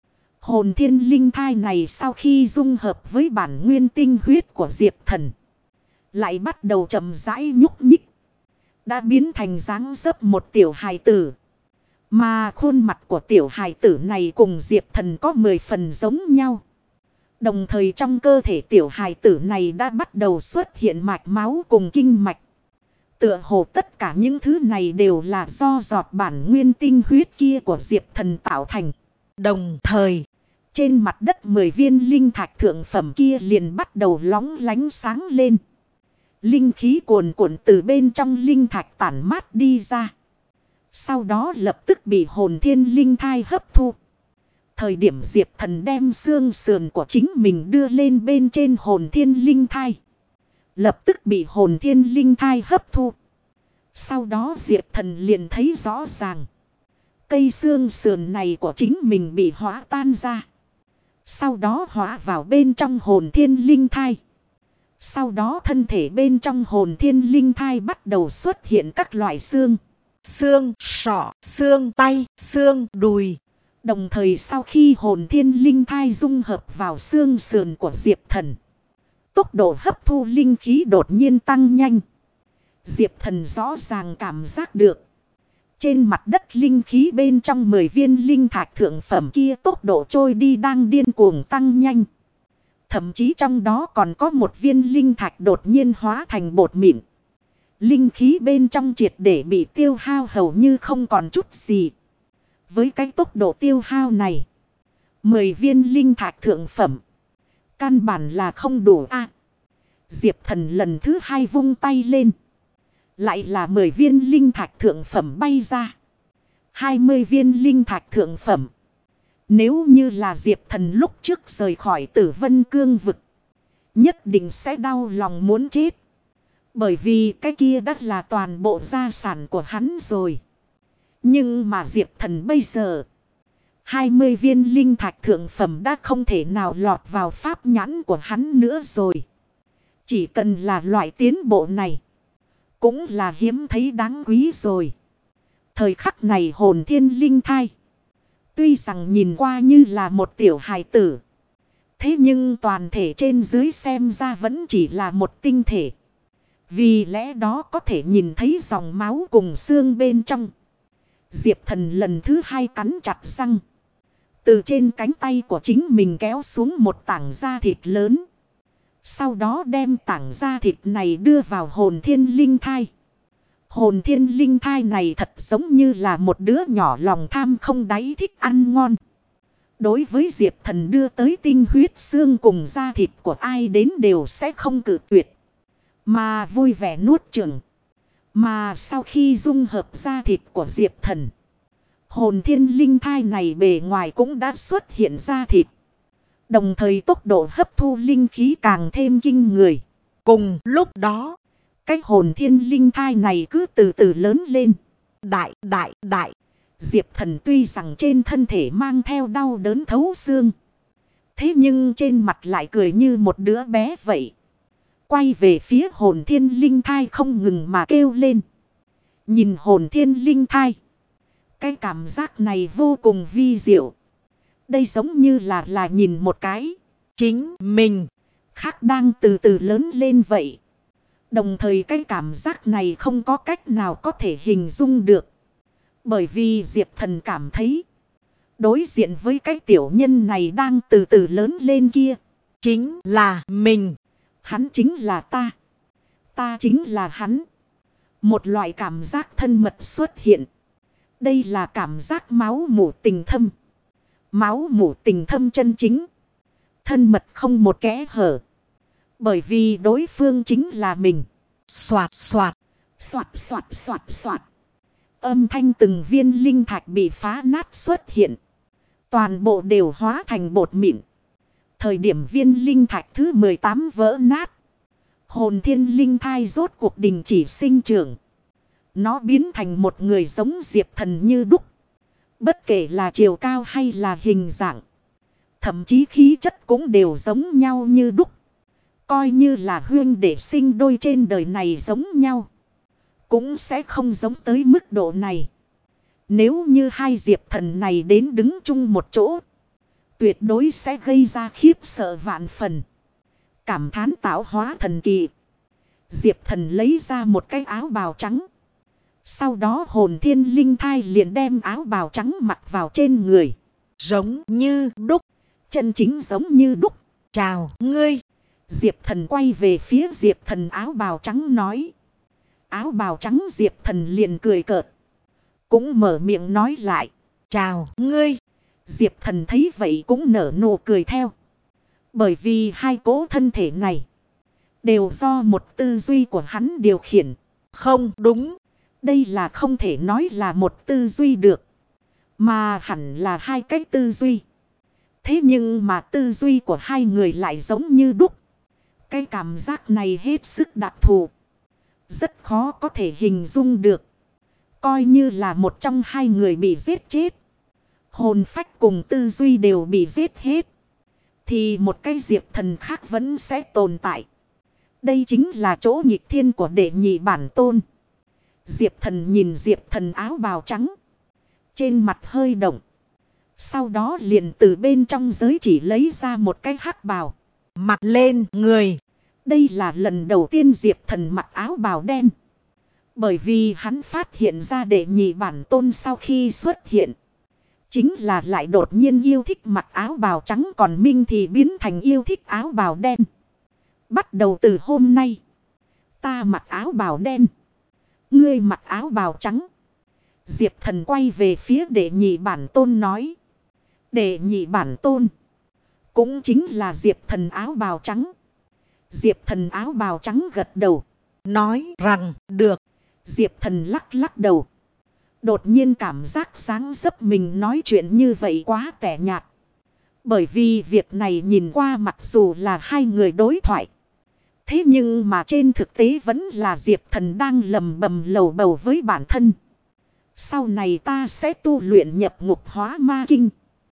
Hồn thiên linh thai này sau khi dung hợp với bản nguyên tinh huyết của Diệp Thần, lại bắt đầu chậm rãi nhúc nhích. Đã biến thành dáng dấp một tiểu hài tử. Mà khuôn mặt của tiểu hài tử này cùng Diệp Thần có 10 phần giống nhau. Đồng thời trong cơ thể tiểu hài tử này đã bắt đầu xuất hiện mạch máu cùng kinh mạch. Tựa hồ tất cả những thứ này đều là do giọt bản nguyên tinh huyết kia của Diệp Thần tạo thành. Đồng thời, trên mặt đất 10 viên linh thạch thượng phẩm kia liền bắt đầu lóng lánh sáng lên. Linh khí cuồn cuộn từ bên trong linh thạch tản mát đi ra. Sau đó lập tức bị hồn thiên linh thai hấp thu. Thời điểm Diệp Thần đem xương sườn của chính mình đưa lên bên trên hồn thiên linh thai, lập tức bị hồn thiên linh thai hấp thu. Sau đó Diệp Thần liền thấy rõ ràng, cây xương sườn này của chính mình bị hóa tan ra. Sau đó hóa vào bên trong hồn thiên linh thai. Sau đó thân thể bên trong hồn thiên linh thai bắt đầu xuất hiện các loại xương. Xương sọ, xương tay, xương đùi. Đồng thời sau khi hồn thiên linh thai dung hợp vào xương sườn của Diệp Thần, Tốc độ hấp thu linh khí đột nhiên tăng nhanh. Diệp Thần rõ ràng cảm giác được. Trên mặt đất linh khí bên trong 10 viên linh thạch thượng phẩm kia tốc độ trôi đi đang điên cuồng tăng nhanh. Thậm chí trong đó còn có một viên linh thạch đột nhiên hóa thành bột mịn. Linh khí bên trong triệt để bị tiêu hao hầu như không còn chút gì. Với cái tốc độ tiêu hao này, 10 viên linh thạch thượng phẩm căn bản là không đủ a. Diệp Thần lần thứ hai vung tay lên. Lại là 10 viên linh thạch thượng phẩm bay ra. 20 viên linh thạch thượng phẩm. Nếu như là Diệp Thần lúc trước rời khỏi Tử Vân Cương vực, nhất định sẽ đau lòng muốn chết. Bởi vì cái kia đã là toàn bộ gia sản của hắn rồi. Nhưng mà Diệp Thần bây giờ, 20 viên linh thạch thượng phẩm đã không thể nào lọt vào pháp nhãn của hắn nữa rồi. Chỉ cần là loại tiến bộ này, cũng là hiếm thấy đáng quý rồi. Thời khắc này hồn thiên linh thai, tuy rằng nhìn qua như là một tiểu hài tử, thế nhưng toàn thể trên dưới xem ra vẫn chỉ là một tinh thể. Vì lẽ đó có thể nhìn thấy dòng máu cùng xương bên trong. Diệp Thần lần thứ hai cắn chặt răng. Từ trên cánh tay của chính mình kéo xuống một tảng da thịt lớn. Sau đó đem tảng da thịt này đưa vào hồn thiên linh thai. Hồn thiên linh thai này thật giống như là một đứa nhỏ lòng tham không đáy thích ăn ngon. Đối với Diệp Thần đưa tới tinh huyết xương cùng da thịt của ai đến đều sẽ không cự tuyệt, mà vui vẻ nuốt chửng. Mà sau khi dung hợp da thịt của Diệp Thần, hồn thiên linh thai này bề ngoài cũng đã xuất hiện da thịt. Đồng thời tốc độ hấp thu linh khí càng thêm kinh người. Cùng lúc đó, cái hồn thiên linh thai này cứ từ từ lớn lên. Đại. Diệp Thần tuy rằng trên thân thể mang theo đau đớn thấu xương, thế nhưng trên mặt lại cười như một đứa bé vậy. Quay về phía hồn thiên linh thai không ngừng mà kêu lên. Nhìn hồn thiên linh thai, cái cảm giác này vô cùng vi diệu. Đây giống như là nhìn một cái chính mình khác đang từ từ lớn lên vậy. Đồng thời cái cảm giác này không có cách nào có thể hình dung được. Bởi vì Diệp Thần cảm thấy, đối diện với cái tiểu nhân này đang từ từ lớn lên kia, chính là mình. Hắn chính là ta. Ta chính là hắn. Một loại cảm giác thân mật xuất hiện. Đây là cảm giác máu mủ tình thâm. Máu mủ tình thâm chân chính. Thân mật không một kẽ hở. Bởi vì đối phương chính là mình. Xoạt. Âm thanh từng viên linh thạch bị phá nát xuất hiện. Toàn bộ đều hóa thành bột mịn. Thời điểm viên linh thạch thứ 18 vỡ nát, hồn thiên linh thai rốt cuộc đình chỉ sinh trưởng. Nó biến thành một người giống Diệp Thần như đúc. Bất kể là chiều cao hay là hình dạng, thậm chí khí chất cũng đều giống nhau như đúc. Coi như là huyên để sinh đôi trên đời này giống nhau, cũng sẽ không giống tới mức độ này. Nếu như hai Diệp Thần này đến đứng chung một chỗ, tuyệt đối sẽ gây ra khiếp sợ vạn phần. Cảm thán tạo hóa thần kỳ. Diệp Thần lấy ra một cái áo bào trắng. Sau đó hồn thiên linh thai liền đem áo bào trắng mặc vào trên người. Giống như đúc. Chân chính giống như đúc. Chào ngươi. Diệp Thần quay về phía Diệp Thần áo bào trắng nói. Áo bào trắng Diệp Thần liền cười cợt. Cũng mở miệng nói lại. Chào ngươi. Diệp Thần thấy vậy cũng nở nụ cười theo. Bởi vì hai cỗ thân thể này đều do một tư duy của hắn điều khiển. Không đúng. Đây là không thể nói là một tư duy được, mà hẳn là hai cái tư duy. Thế nhưng mà tư duy của hai người lại giống như đúc. Cái cảm giác này hết sức đặc thù, rất khó có thể hình dung được. Coi như là một trong hai người bị giết chết, hồn phách cùng tư duy đều bị giết hết, thì một cái Diệp Thần khác vẫn sẽ tồn tại. Đây chính là chỗ nghịch thiên của đệ nhị bản tôn. Diệp Thần nhìn Diệp Thần áo bào trắng, trên mặt hơi động. Sau đó liền từ bên trong giới chỉ lấy ra một cái hắc bào, mặc lên người. Đây là lần đầu tiên Diệp Thần mặc áo bào đen. Bởi vì hắn phát hiện ra đệ nhị bản tôn sau khi xuất hiện. Chính là lại đột nhiên yêu thích mặc áo bào trắng, còn Minh thì biến thành yêu thích áo bào đen. Bắt đầu từ hôm nay, ta mặc áo bào đen, ngươi mặc áo bào trắng. Diệp Thần quay về phía đệ nhị bản tôn nói. Đệ nhị bản tôn cũng chính là Diệp Thần áo bào trắng. Diệp Thần áo bào trắng gật đầu, nói rằng được. Diệp Thần lắc lắc đầu. Đột nhiên cảm giác dáng dấp mình nói chuyện như vậy quá tẻ nhạt. Bởi vì việc này nhìn qua mặc dù là hai người đối thoại. Thế nhưng mà trên thực tế vẫn là Diệp Thần đang lầm bầm lầu bầu với bản thân. Sau này ta sẽ tu luyện nhập ngục hóa ma kinh.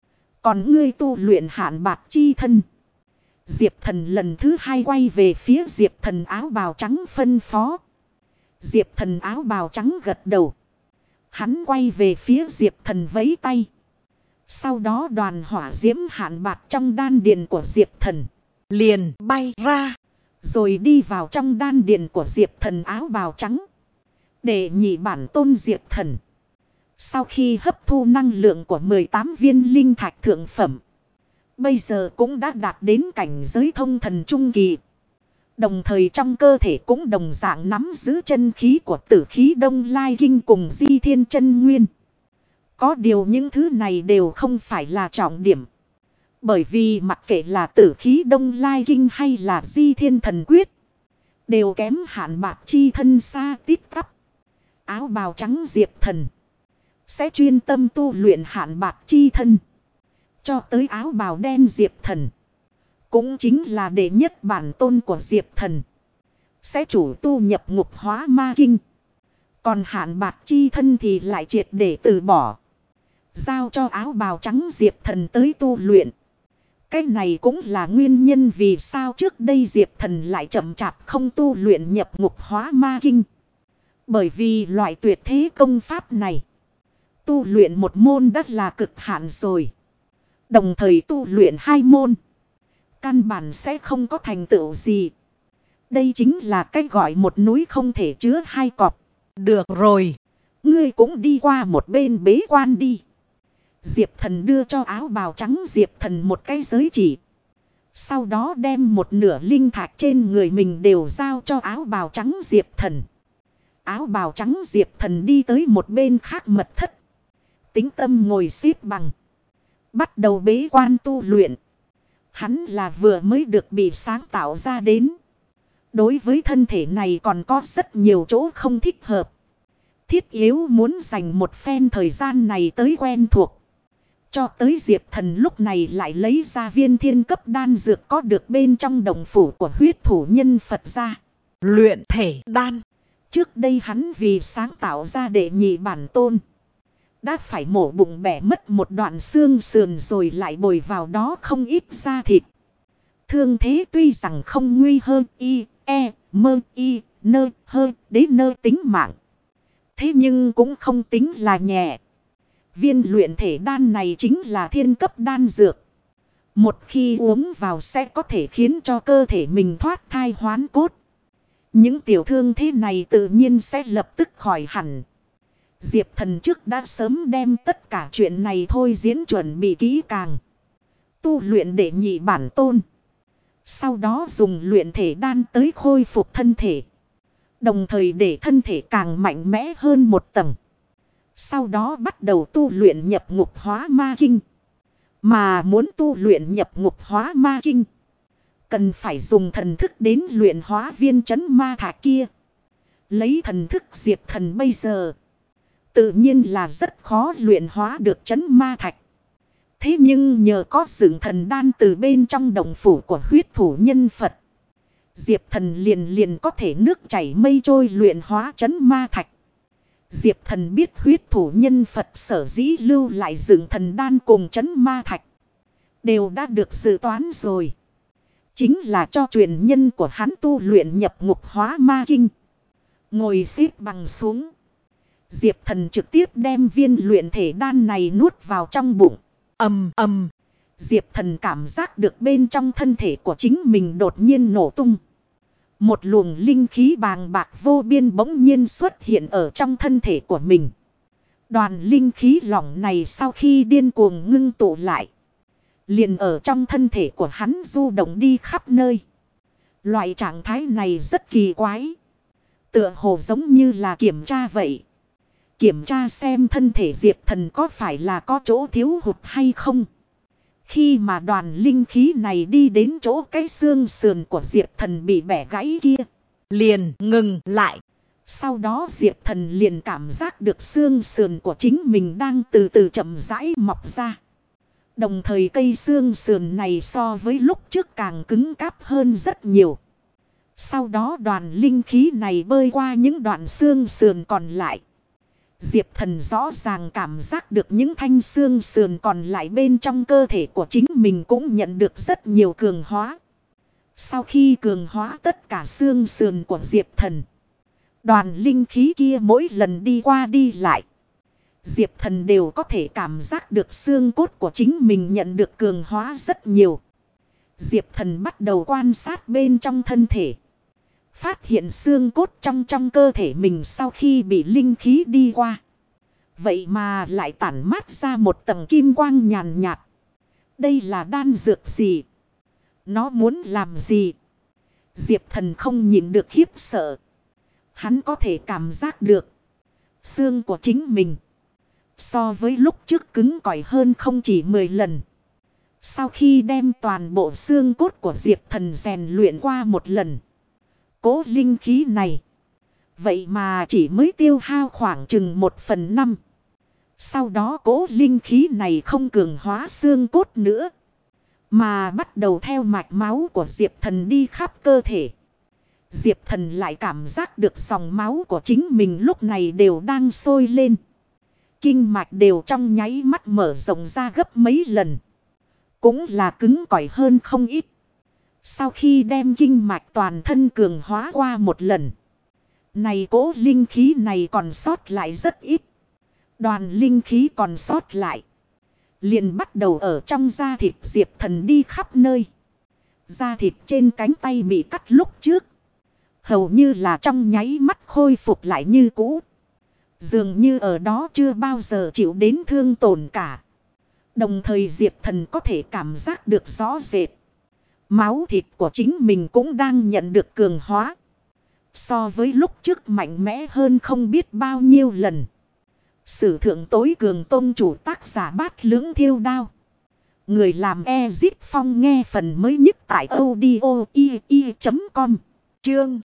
Còn ngươi tu luyện hạn bạc chi thân. Diệp Thần lần thứ hai quay về phía Diệp Thần áo bào trắng phân phó. Diệp Thần áo bào trắng gật đầu. Hắn quay về phía Diệp Thần vẫy tay. Sau đó đoàn hỏa diễm hạn bạc trong đan điền của Diệp Thần liền bay ra. Rồi đi vào trong đan điền của Diệp Thần áo bào trắng. Đệ nhị bản tôn Diệp Thần sau khi hấp thu năng lượng của 18 viên linh thạch thượng phẩm, bây giờ cũng đã đạt đến cảnh giới thông thần trung kỳ. Đồng thời trong cơ thể cũng đồng dạng nắm giữ chân khí của Tử Khí Đông Lai Kinh cùng Di Thiên Chân Nguyên. Có điều những thứ này đều không phải là trọng điểm. Bởi vì mặc kệ là Tử Khí Đông Lai Kinh hay là Di Thiên Thần Quyết, đều kém hạn bạc chi thân xa tít tắp. Áo bào trắng Diệp Thần sẽ chuyên tâm tu luyện hạn bạc chi thân. Cho tới áo bào đen Diệp Thần, cũng chính là đệ nhất bản tôn của Diệp Thần, sẽ chủ tu nhập ngục hóa ma kinh. Còn hạn bạc chi thân thì lại triệt để từ bỏ, giao cho áo bào trắng Diệp Thần tới tu luyện. Cái này cũng là nguyên nhân vì sao trước đây Diệp Thần lại chậm chạp không tu luyện nhập ngục hóa ma kinh. Bởi vì loại tuyệt thế công pháp này, tu luyện một môn đã là cực hạn rồi. Đồng thời tu luyện hai môn, căn bản sẽ không có thành tựu gì. Đây chính là cách gọi một núi không thể chứa hai cọp. Được rồi, ngươi cũng đi qua một bên bế quan đi. Diệp Thần đưa cho áo bào trắng Diệp Thần một cái giới chỉ. Sau đó đem một nửa linh thạch trên người mình đều giao cho áo bào trắng Diệp Thần. Áo bào trắng Diệp Thần đi tới một bên khác mật thất, tĩnh tâm ngồi xếp bằng, bắt đầu bế quan tu luyện. Hắn là vừa mới được bị sáng tạo ra đến. Đối với thân thể này còn có rất nhiều chỗ không thích hợp. Thiết yếu muốn dành một phen thời gian này tới quen thuộc. Cho tới Diệp Thần lúc này lại lấy ra viên thiên cấp đan dược có được bên trong đồng phủ của huyết thủ nhân Phật ra. Luyện thể đan. Trước đây hắn vì sáng tạo ra đệ nhị bản tôn, đã phải mổ bụng bẻ mất một đoạn xương sườn rồi lại bồi vào đó không ít da thịt. Thương thế tuy rằng không nguy hơn đế nơ tính mạng. Thế nhưng cũng không tính là nhẹ. Viên luyện thể đan này chính là thiên cấp đan dược. Một khi uống vào sẽ có thể khiến cho cơ thể mình thoát thai hoán cốt. Những tiểu thương thế này tự nhiên sẽ lập tức khỏi hẳn. Diệp Thần trước đã sớm đem tất cả chuyện này thôi diễn chuẩn bị kỹ càng. Tu luyện đệ nhị bản tôn. Sau đó dùng luyện thể đan tới khôi phục thân thể. Đồng thời để thân thể càng mạnh mẽ hơn một tầng. Sau đó bắt đầu tu luyện nhập ngục hóa ma kinh. Mà muốn tu luyện nhập ngục hóa ma kinh, cần phải dùng thần thức đến luyện hóa viên chấn ma thạch kia. Lấy thần thức Diệp Thần bây giờ, tự nhiên là rất khó luyện hóa được chấn ma thạch. Thế nhưng nhờ có dựng thần đan từ bên trong đồng phủ của huyết thủ nhân Phật, Diệp Thần liền có thể nước chảy mây trôi luyện hóa chấn ma thạch. Diệp Thần biết huyết thủ nhân Phật sở dĩ lưu lại dựng thần đan cùng chấn ma thạch, đều đã được dự toán rồi. Chính là cho truyền nhân của hắn tu luyện nhập ngục hóa ma kinh. Ngồi xếp bằng xuống, Diệp Thần trực tiếp đem viên luyện thể đan này nuốt vào trong bụng. Ầm ầm. Diệp Thần cảm giác được bên trong thân thể của chính mình đột nhiên nổ tung. Một luồng linh khí bàng bạc vô biên bỗng nhiên xuất hiện ở trong thân thể của mình. Đoàn linh khí lỏng này sau khi điên cuồng ngưng tụ lại, liền ở trong thân thể của hắn du động đi khắp nơi. Loại trạng thái này rất kỳ quái. Tựa hồ giống như là kiểm tra vậy. Kiểm tra xem thân thể Diệp Thần có phải là có chỗ thiếu hụt hay không. Khi mà đoàn linh khí này đi đến chỗ cái xương sườn của Diệp Thần bị bẻ gãy kia, liền ngừng lại. sau đó Diệp Thần liền cảm giác được xương sườn của chính mình đang từ từ chậm rãi mọc ra. Đồng thời cây xương sườn này so với lúc trước càng cứng cáp hơn rất nhiều. Sau đó đoàn linh khí này bơi qua những đoạn xương sườn còn lại. Diệp Thần rõ ràng cảm giác được những thanh xương sườn còn lại bên trong cơ thể của chính mình cũng nhận được rất nhiều cường hóa. Sau khi cường hóa tất cả xương sườn của Diệp Thần, đoàn linh khí kia mỗi lần đi qua đi lại, Diệp Thần đều có thể cảm giác được xương cốt của chính mình nhận được cường hóa rất nhiều. Diệp Thần bắt đầu quan sát bên trong thân thể. Phát hiện xương cốt trong cơ thể mình sau khi bị linh khí đi qua, vậy mà lại tản mát ra một tầng kim quang nhàn nhạt. Đây là đan dược gì? Nó muốn làm gì? Diệp Thần không nhịn được khiếp sợ. Hắn có thể cảm giác được xương của chính mình so với lúc trước cứng cỏi hơn không chỉ 10 lần. Sau khi đem toàn bộ xương cốt của Diệp Thần rèn luyện qua một lần, cố linh khí này vậy mà chỉ mới tiêu hao khoảng chừng 1/5. Sau đó cố linh khí này không cường hóa xương cốt nữa, mà bắt đầu theo mạch máu của Diệp Thần đi khắp cơ thể. Diệp Thần lại cảm giác được dòng máu của chính mình lúc này đều đang sôi lên. Kinh mạch đều trong nháy mắt mở rộng ra gấp mấy lần, cũng là cứng cỏi hơn không ít. Sau khi đem kinh mạch toàn thân cường hóa qua một lần, này cố linh khí này còn sót lại rất ít. Đoàn linh khí còn sót lại liền bắt đầu ở trong da thịt Diệp Thần đi khắp nơi. Da thịt trên cánh tay bị cắt lúc trước, hầu như là trong nháy mắt khôi phục lại như cũ. Dường như ở đó chưa bao giờ chịu đến thương tổn cả. Đồng thời Diệp Thần có thể cảm giác được rõ rệt, máu thịt của chính mình cũng đang nhận được cường hóa. So với lúc trước mạnh mẽ hơn không biết bao nhiêu lần. Sử thượng tối cường tôn chủ tác giả Bát Lưỡng Thiêu Đao. Người làm Ezip Phong nghe phần mới nhất tại audio.com. Chương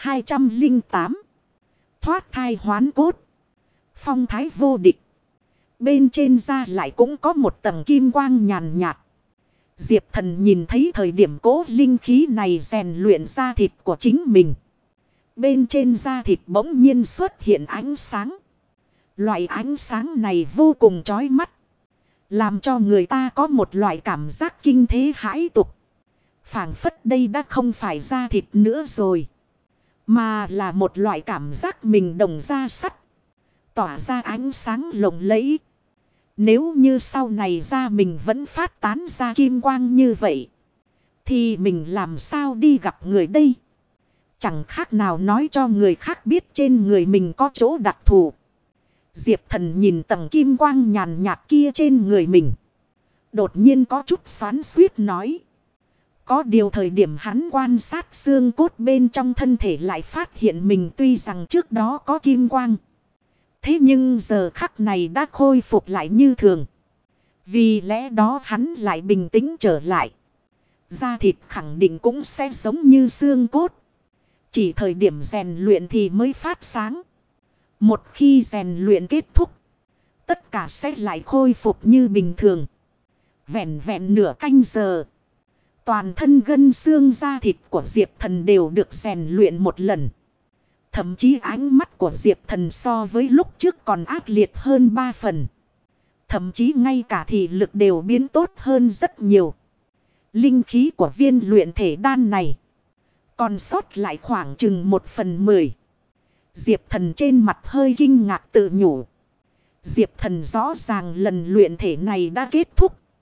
208. Thoát thai hoán cốt. Phong thái vô địch. Bên trên da lại cũng có một tầng kim quang nhàn nhạt. Diệp Thần nhìn thấy thời điểm cố linh khí này rèn luyện da thịt của chính mình. Bên trên da thịt bỗng nhiên xuất hiện ánh sáng. Loại ánh sáng này vô cùng chói mắt, làm cho người ta có một loại cảm giác kinh thế hãi tục. Phảng phất đây đã không phải da thịt nữa rồi, mà là một loại cảm giác mình đồng da sắt, tỏa ra ánh sáng lộng lẫy. Nếu như sau này da mình vẫn phát tán ra kim quang như vậy, thì mình làm sao đi gặp người đây? Chẳng khác nào nói cho người khác biết trên người mình có chỗ đặc thù. Diệp Thần nhìn tầng kim quang nhàn nhạt kia trên người mình, đột nhiên có chút xoắn xuýt nói. Có điều thời điểm hắn quan sát xương cốt bên trong thân thể lại phát hiện mình tuy rằng trước đó có kim quang, thế nhưng giờ khắc này đã khôi phục lại như thường. Vì lẽ đó hắn lại bình tĩnh trở lại. Da thịt khẳng định cũng sẽ giống như xương cốt, chỉ thời điểm rèn luyện thì mới phát sáng. Một khi rèn luyện kết thúc, tất cả sẽ lại khôi phục như bình thường. Vẹn vẹn nửa canh giờ, toàn thân gân xương da thịt của Diệp Thần đều được rèn luyện một lần. Thậm chí ánh mắt của Diệp Thần so với lúc trước còn ác liệt hơn 3 phần. Thậm chí ngay cả thị lực đều biến tốt hơn rất nhiều. Linh khí của viên luyện thể đan này còn sót lại khoảng chừng 1/10. Diệp Thần trên mặt hơi kinh ngạc tự nhủ. Diệp Thần rõ ràng lần luyện thể này đã kết thúc,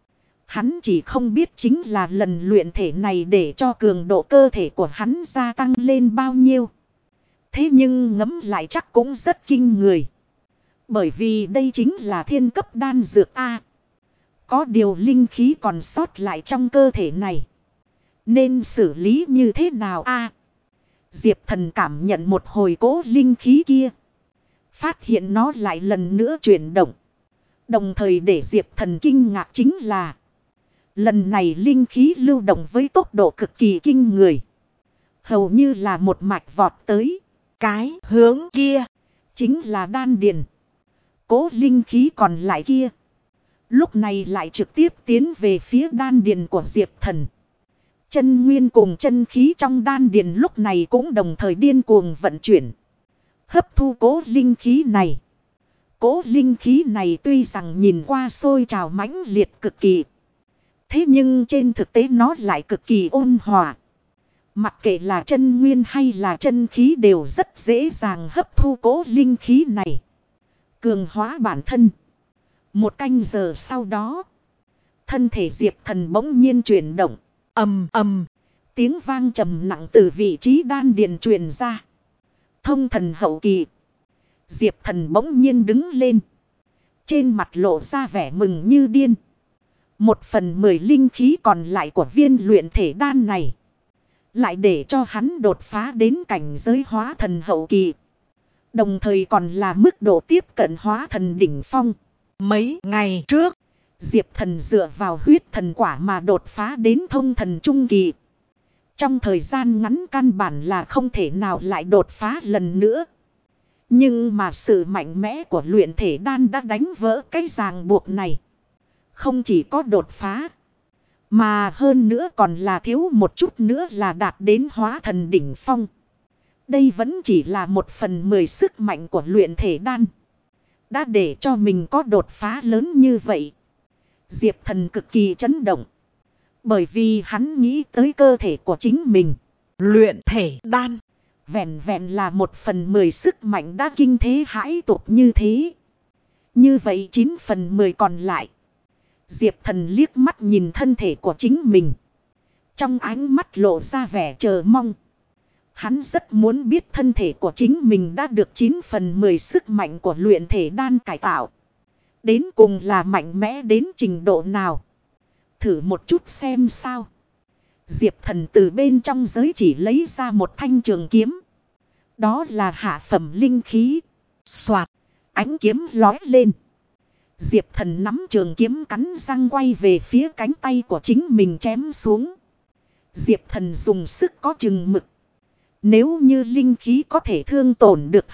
Hắn chỉ không biết chính là lần luyện thể này để cho cường độ cơ thể của hắn gia tăng lên bao nhiêu. Thế nhưng ngẫm lại chắc cũng rất kinh người. Bởi vì đây chính là thiên cấp đan dược A. Có điều linh khí còn sót lại trong cơ thể này. Nên xử lý như thế nào A? Diệp Thần cảm nhận một hồi cỗ linh khí kia. Phát hiện nó lại lần nữa chuyển động. Đồng thời để Diệp Thần kinh ngạc chính là lần này linh khí lưu động với tốc độ cực kỳ kinh người. Hầu như là một mạch vọt tới. Cái hướng kia chính là đan điền. Cố linh khí còn lại kia lúc này lại trực tiếp tiến về phía đan điền của Diệp Thần. Chân nguyên cùng chân khí trong đan điền lúc này cũng đồng thời điên cuồng vận chuyển. Hấp thu cố linh khí này. Cố linh khí này tuy rằng nhìn qua sôi trào mãnh liệt cực kỳ. Thế nhưng trên thực tế nó lại cực kỳ ôn hòa. Mặc kệ là chân nguyên hay là chân khí đều rất dễ dàng hấp thu cố linh khí này. Cường hóa bản thân. Một canh giờ sau đó. Thân thể Diệp Thần bỗng nhiên chuyển động. Ầm ầm. Tiếng vang trầm nặng từ vị trí đan điền truyền ra. Thông thần hậu kỳ. Diệp Thần bỗng nhiên đứng lên. Trên mặt lộ ra vẻ mừng như điên. 1/10 linh khí còn lại của viên luyện thể đan này. Lại để cho hắn đột phá đến cảnh giới hóa thần hậu kỳ. Đồng thời còn là mức độ tiếp cận hóa thần đỉnh phong. Mấy ngày trước, Diệp Thần dựa vào huyết thần quả mà đột phá đến thông thần trung kỳ. Trong thời gian ngắn căn bản là không thể nào lại đột phá lần nữa. Nhưng mà sự mạnh mẽ của luyện thể đan đã đánh vỡ cái ràng buộc này. Không chỉ có đột phá, mà hơn nữa còn là thiếu một chút nữa là đạt đến hóa thần đỉnh phong. Đây vẫn chỉ là 1/10 sức mạnh của luyện thể đan. Đã để cho mình có đột phá lớn như vậy. Diệp Thần cực kỳ chấn động. Bởi vì hắn nghĩ tới cơ thể của chính mình. Luyện thể đan. Vẹn vẹn là 1/10 sức mạnh đã kinh thế hãi tục như thế. Như vậy 9/10 còn lại. Diệp Thần liếc mắt nhìn thân thể của chính mình. Trong ánh mắt lộ ra vẻ chờ mong. Hắn rất muốn biết thân thể của chính mình đã được 9/10 sức mạnh của luyện thể đan cải tạo. Đến cùng là mạnh mẽ đến trình độ nào. Thử một chút xem sao. Diệp Thần từ bên trong giới chỉ lấy ra một thanh trường kiếm. Đó là hạ phẩm linh khí. Soạt, ánh kiếm lói lên. Diệp Thần nắm trường kiếm cắn răng quay về phía cánh tay của chính mình chém xuống. Diệp Thần dùng sức có chừng mực. Nếu như linh khí có thể thương tổn được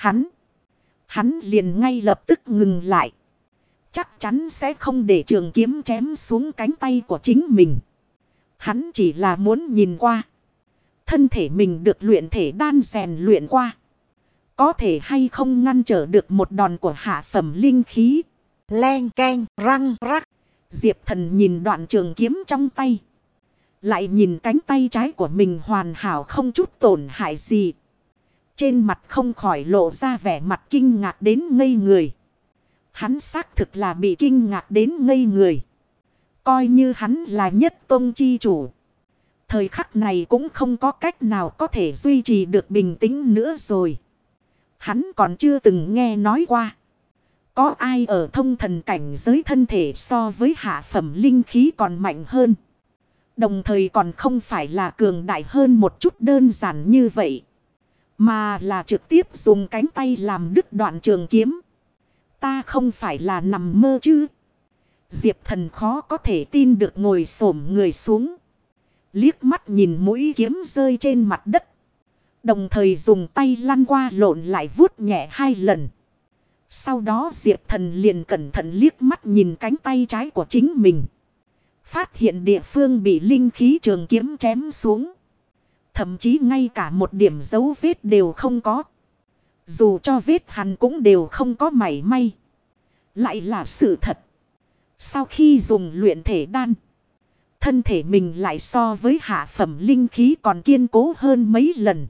hắn liền ngay lập tức ngừng lại. Chắc chắn sẽ không để trường kiếm chém xuống cánh tay của chính mình. Hắn chỉ là muốn nhìn qua. Thân thể mình được luyện thể đan rèn luyện qua. Có thể hay không ngăn trở được một đòn của hạ phẩm linh khí. Leng keng răng rắc. Diệp Thần nhìn đoạn trường kiếm trong tay. Lại nhìn cánh tay trái của mình hoàn hảo không chút tổn hại gì. Trên mặt không khỏi lộ ra vẻ mặt kinh ngạc đến ngây người. Hắn xác thực là bị kinh ngạc đến ngây người. Coi như hắn là nhất tông chi chủ. Thời khắc này cũng không có cách nào có thể duy trì được bình tĩnh nữa rồi. Hắn còn chưa từng nghe nói qua. Có ai ở thông thần cảnh giới thân thể so với hạ phẩm linh khí còn mạnh hơn. Đồng thời còn không phải là cường đại hơn một chút đơn giản như vậy. Mà là trực tiếp dùng cánh tay làm đứt đoạn trường kiếm. Ta không phải là nằm mơ chứ. Diệp Thần khó có thể tin được ngồi xổm người xuống. Liếc mắt nhìn mũi kiếm rơi trên mặt đất. Đồng thời dùng tay lăn qua lộn lại vuốt nhẹ 2 lần. Sau đó Diệp Thần liền cẩn thận liếc mắt nhìn cánh tay trái của chính mình. Phát hiện địa phương bị linh khí trường kiếm chém xuống. Thậm chí ngay cả một điểm dấu vết đều không có. Dù cho vết hằn cũng đều không có mảy may. Lại là sự thật. Sau khi dùng luyện thể đan, thân thể mình lại so với hạ phẩm linh khí còn kiên cố hơn mấy lần.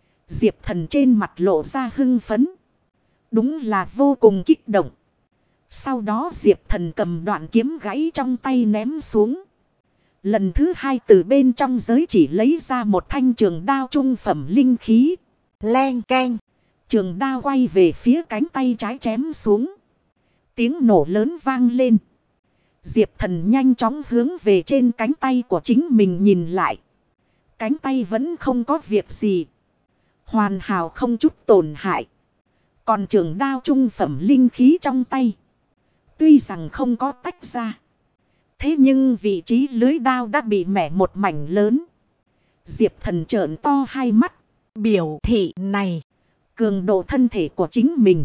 Diệp Thần trên mặt lộ ra hưng phấn. Đúng là vô cùng kích động. Sau đó Diệp Thần cầm đoạn kiếm gãy trong tay ném xuống. Lần thứ hai từ bên trong giới chỉ lấy ra một thanh trường đao trung phẩm linh khí. Len keng. Trường đao quay về phía cánh tay trái chém xuống. Tiếng nổ lớn vang lên. Diệp Thần nhanh chóng hướng về trên cánh tay của chính mình nhìn lại. Cánh tay vẫn không có việc gì. Hoàn hảo không chút tổn hại. Còn trường đao trung phẩm linh khí trong tay. Tuy rằng không có tách ra. Thế nhưng vị trí lưới đao đã bị mẻ một mảnh lớn. Diệp Thần trợn to hai mắt. Biểu thị này. Cường độ thân thể của chính mình.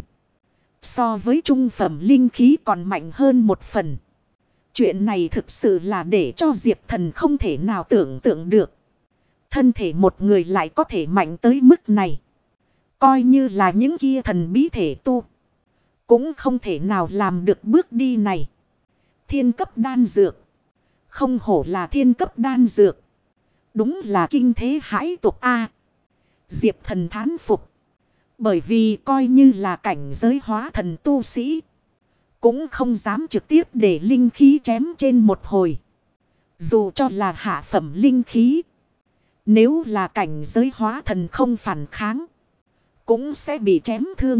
So với trung phẩm linh khí còn mạnh hơn một phần. Chuyện này thực sự là để cho Diệp Thần không thể nào tưởng tượng được. Thân thể một người lại có thể mạnh tới mức này. Coi như là những kia thần bí thể tu. Cũng không thể nào làm được bước đi này. Thiên cấp đan dược. Không hổ là thiên cấp đan dược. Đúng là kinh thế hãi tục a. Diệp Thần thán phục. Bởi vì coi như là cảnh giới hóa thần tu sĩ. Cũng không dám trực tiếp để linh khí chém trên một hồi. Dù cho là hạ phẩm linh khí. Nếu là cảnh giới hóa thần không phản kháng. Cũng sẽ bị chém thương.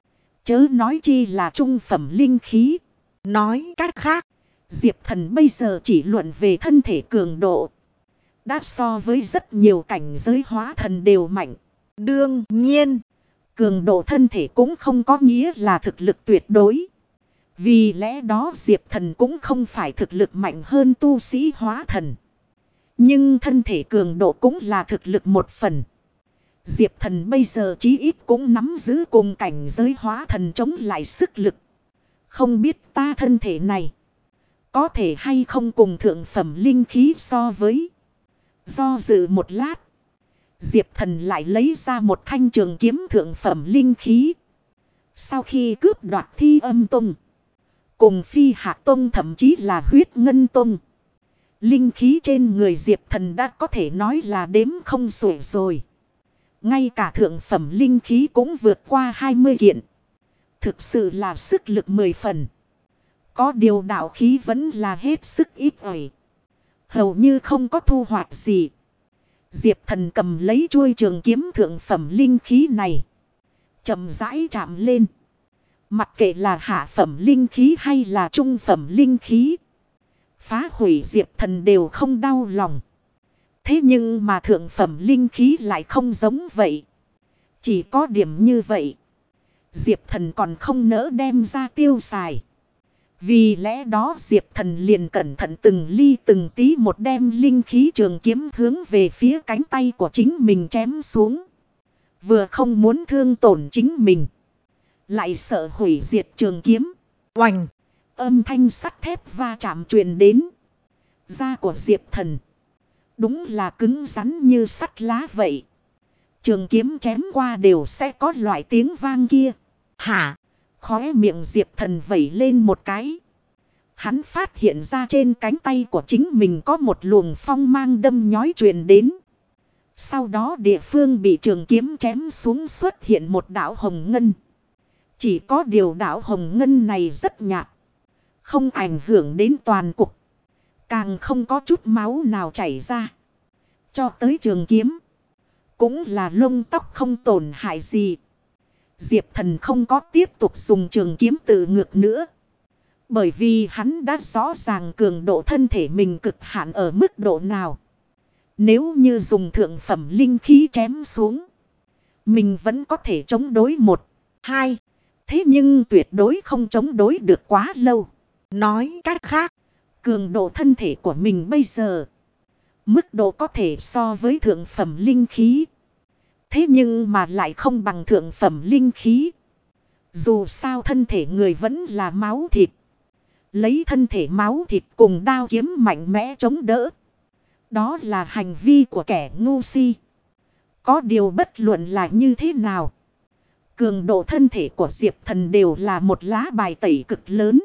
Chớ nói chi là trung phẩm linh khí. Nói cách khác. Diệp Thần bây giờ chỉ luận về thân thể cường độ. Đã so với rất nhiều cảnh giới hóa thần đều mạnh. Đương nhiên. Cường độ thân thể cũng không có nghĩa là thực lực tuyệt đối. Vì lẽ đó Diệp Thần cũng không phải thực lực mạnh hơn tu sĩ hóa thần. Nhưng thân thể cường độ cũng là thực lực một phần. Diệp Thần bây giờ chí ít cũng nắm giữ cùng cảnh giới hóa thần chống lại sức lực. Không biết ta thân thể này có thể hay không cùng thượng phẩm linh khí so với. Do dự một lát. Diệp Thần lại lấy ra một thanh trường kiếm thượng phẩm linh khí. Sau khi cướp đoạt Thi Âm Tông. Cùng Phi Hạc Tông thậm chí là Huyết Ngân Tông. Linh khí trên người Diệp Thần đã có thể nói là đếm không xuể rồi. Ngay cả thượng phẩm linh khí cũng vượt qua 20 kiện. Thực sự là sức lực 10 phần. Có điều đạo khí vẫn là hết sức ít ỏi. Hầu như không có thu hoạch gì. Diệp Thần cầm lấy chuôi trường kiếm thượng phẩm linh khí này. Chậm rãi chạm lên. Mặc kệ là hạ phẩm linh khí hay là trung phẩm linh khí. Phá hủy Diệp Thần đều không đau lòng. Thế nhưng mà thượng phẩm linh khí lại không giống vậy. Chỉ có điểm như vậy. Diệp Thần còn không nỡ đem ra tiêu xài. Vì lẽ đó Diệp Thần liền cẩn thận từng ly từng tí một đem linh khí trường kiếm hướng về phía cánh tay của chính mình chém xuống. Vừa không muốn thương tổn chính mình. Lại sợ hủy diệt trường kiếm. Oành. Âm thanh sắt thép va chạm truyền đến. Da của Diệp Thần. Đúng là cứng rắn như sắt lá vậy. Trường kiếm chém qua đều sẽ có loại tiếng vang kia. Hả? Khóe miệng Diệp Thần vẩy lên một cái. Hắn phát hiện ra trên cánh tay của chính mình có một luồng phong mang đâm nhói truyền đến. Sau đó địa phương bị trường kiếm chém xuống xuất hiện một đạo hồng ngân. Chỉ có điều đạo hồng ngân này rất nhạt. Không ảnh hưởng đến toàn cục. Càng không có chút máu nào chảy ra. Cho tới trường kiếm. Cũng là lông tóc không tổn hại gì. Diệp Thần không có tiếp tục dùng trường kiếm tự ngược nữa. Bởi vì hắn đã rõ ràng cường độ thân thể mình cực hạn ở mức độ nào. Nếu như dùng thượng phẩm linh khí chém xuống. Mình vẫn có thể chống đối 1, 2. Thế nhưng tuyệt đối không chống đối được quá lâu. Nói cách khác. Cường độ thân thể của mình bây giờ. Mức độ có thể so với thượng phẩm linh khí. Thế nhưng mà lại không bằng thượng phẩm linh khí. Dù sao thân thể người vẫn là máu thịt. Lấy thân thể máu thịt cùng đao kiếm mạnh mẽ chống đỡ. Đó là hành vi của kẻ ngu si. Có điều bất luận là như thế nào. Cường độ thân thể của Diệp Thần đều là một lá bài tẩy cực lớn.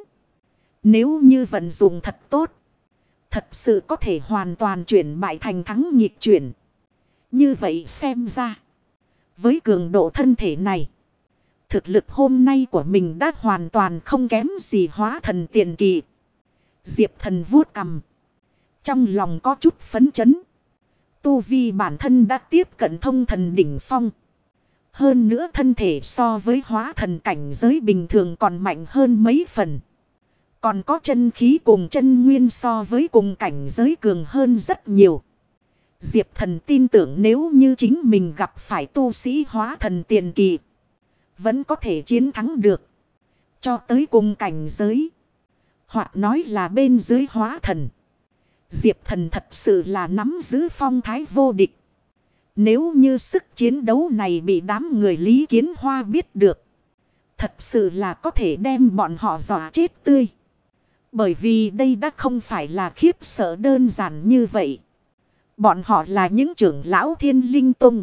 Nếu như vận dụng thật tốt. Thật sự có thể hoàn toàn chuyển bại thành thắng nghịch chuyển. Như vậy xem ra. Với cường độ thân thể này. Thực lực hôm nay của mình đã hoàn toàn không kém gì hóa thần tiền kỳ. Diệp Thần vuốt cằm. Trong lòng có chút phấn chấn. Tu vi bản thân đã tiếp cận thông thần đỉnh phong. Hơn nữa thân thể so với hóa thần cảnh giới bình thường còn mạnh hơn mấy phần. Còn có chân khí cùng chân nguyên so với cùng cảnh giới cường hơn rất nhiều. Diệp Thần tin tưởng nếu như chính mình gặp phải tu sĩ hóa thần tiền kỳ, vẫn có thể chiến thắng được. Cho tới cùng cảnh giới, hoặc nói là bên dưới hóa thần, Diệp Thần thật sự là nắm giữ phong thái vô địch. Nếu như sức chiến đấu này bị đám người Lý Kiến Hoa biết được, thật sự là có thể đem bọn họ dọa chết tươi. Bởi vì đây đã không phải là khiếp sợ đơn giản như vậy. Bọn họ là những trưởng lão Thiên Linh Tông,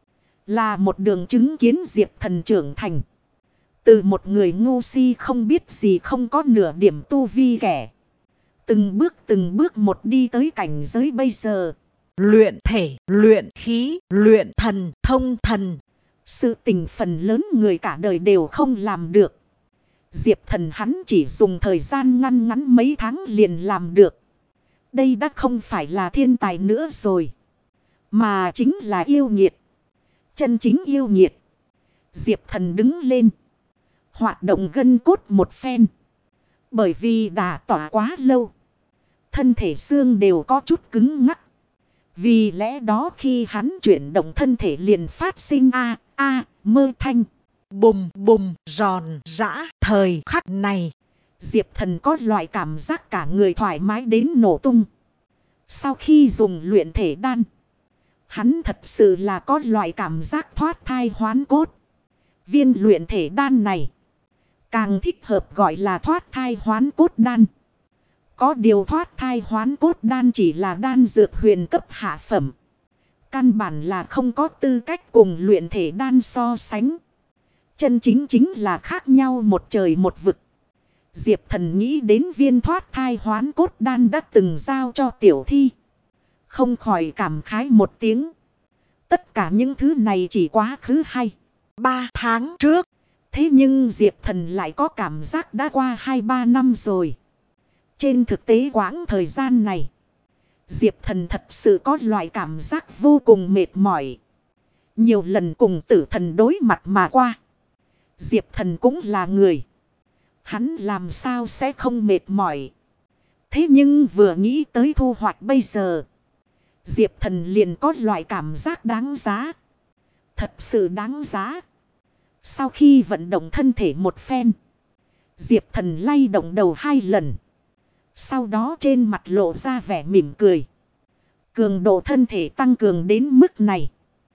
là một đường chứng kiến Diệp Thần trưởng thành. Từ một người ngu si không biết gì, không có nửa điểm tu vi kẻ, từng bước một đi tới cảnh giới bây giờ. Luyện thể, luyện khí, luyện thần, thông thần. Sự tình phần lớn người cả đời đều không làm được. Diệp Thần hắn chỉ dùng thời gian ngăn ngắn mấy tháng liền làm được. Đây đã không phải là thiên tài nữa rồi, mà chính là yêu nghiệt. Chân chính yêu nghiệt. Diệp Thần đứng lên, hoạt động gân cốt một phen. Bởi vì đã tỏa quá lâu, thân thể xương đều có chút cứng ngắc. Vì lẽ đó khi hắn chuyển động thân thể liền phát sinh mơ thanh. Bùm bùm giòn giã. Thời khắc này, Diệp Thần có loại cảm giác cả người thoải mái đến nổ tung. Sau khi dùng luyện thể đan, hắn thật sự là có loại cảm giác thoát thai hoán cốt. Viên luyện thể đan này càng thích hợp gọi là thoát thai hoán cốt đan. Có điều thoát thai hoán cốt đan chỉ là đan dược huyền cấp hạ phẩm. Căn bản là không có tư cách cùng luyện thể đan so sánh. Chân chính là khác nhau một trời một vực. Diệp Thần nghĩ đến viên thoát thai hoán cốt đan đã từng giao cho Tiểu Thi, không khỏi cảm khái một tiếng. Tất cả những thứ này chỉ quá khứ 2-3 tháng trước. Thế nhưng Diệp Thần lại có cảm giác đã qua 2-3 năm rồi. Trên thực tế quãng thời gian này, Diệp Thần thật sự có loại cảm giác vô cùng mệt mỏi. Nhiều lần cùng Tử Thần đối mặt mà qua. Diệp Thần cũng là người, hắn làm sao sẽ không mệt mỏi. Thế nhưng vừa nghĩ tới thu hoạch bây giờ, Diệp Thần liền có loại cảm giác đáng giá. Thật sự đáng giá. Sau khi vận động thân thể một phen, Diệp Thần lay động đầu 2 lần. Sau đó trên mặt lộ ra vẻ mỉm cười. Cường độ thân thể tăng cường đến mức này,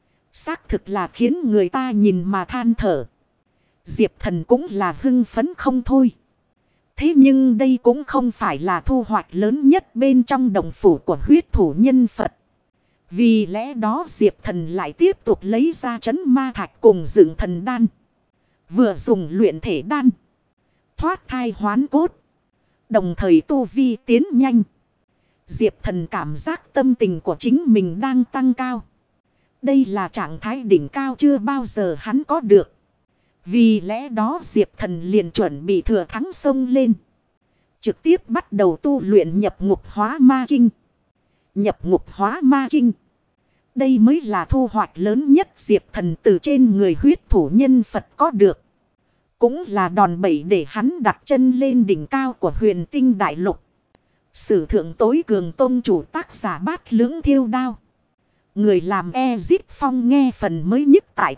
xác thực là khiến người ta nhìn mà than thở. Diệp Thần cũng là hưng phấn không thôi. Thế nhưng đây cũng không phải là thu hoạch lớn nhất bên trong đồng phủ của huyết thủ nhân Phật. Vì lẽ đó Diệp Thần lại tiếp tục lấy ra trấn ma thạch cùng dựng thần đan. Vừa dùng luyện thể đan, thoát thai hoán cốt, đồng thời tu vi tiến nhanh. Diệp Thần cảm giác tâm tình của chính mình đang tăng cao. Đây là trạng thái đỉnh cao chưa bao giờ hắn có được. Vì lẽ đó Diệp Thần liền chuẩn bị thừa thắng xông lên, trực tiếp bắt đầu tu luyện nhập ngục hóa ma kinh. Nhập ngục hóa ma kinh, đây mới là thu hoạch lớn nhất Diệp Thần từ trên người huyết thủ nhân Phật có được. Cũng là đòn bẩy để hắn đặt chân lên đỉnh cao của Huyền Tinh Đại Lục. Sử thượng tối cường tôn chủ tác giả Bát Lưỡng Thiêu Đao. Người làm Ezit Phong nghe phần mới nhất tại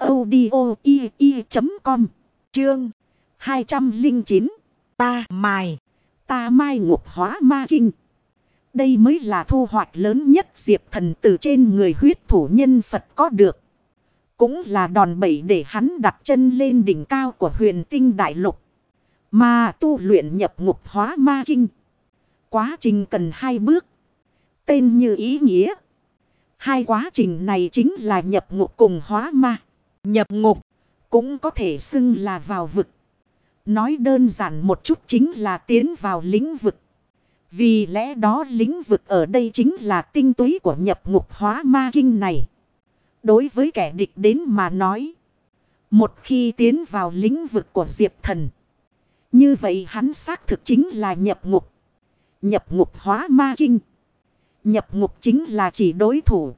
audio.com. Chương 209. Ta mai ngục hóa ma kinh. Đây mới là thu hoạch lớn nhất Diệp Thần từ trên người huyết thủ nhân Phật có được. Cũng là đòn bẩy để hắn đặt chân lên đỉnh cao của Huyền Tinh Đại Lục. Mà tu luyện nhập ngục hóa ma kinh, quá trình cần 2 bước. Tên như ý nghĩa. 2 quá trình này chính là nhập ngục cùng hóa ma. Nhập ngục cũng có thể xưng là vào vực. Nói đơn giản một chút chính là tiến vào lĩnh vực. Vì lẽ đó lĩnh vực ở đây chính là tinh túy của nhập ngục hóa ma kinh này. Đối với kẻ địch đến mà nói, Một khi tiến vào lĩnh vực của Diệp Thần, như vậy hắn xác thực chính là nhập ngục. Nhập ngục hóa ma kinh. Nhập ngục chính là chỉ đối thủ,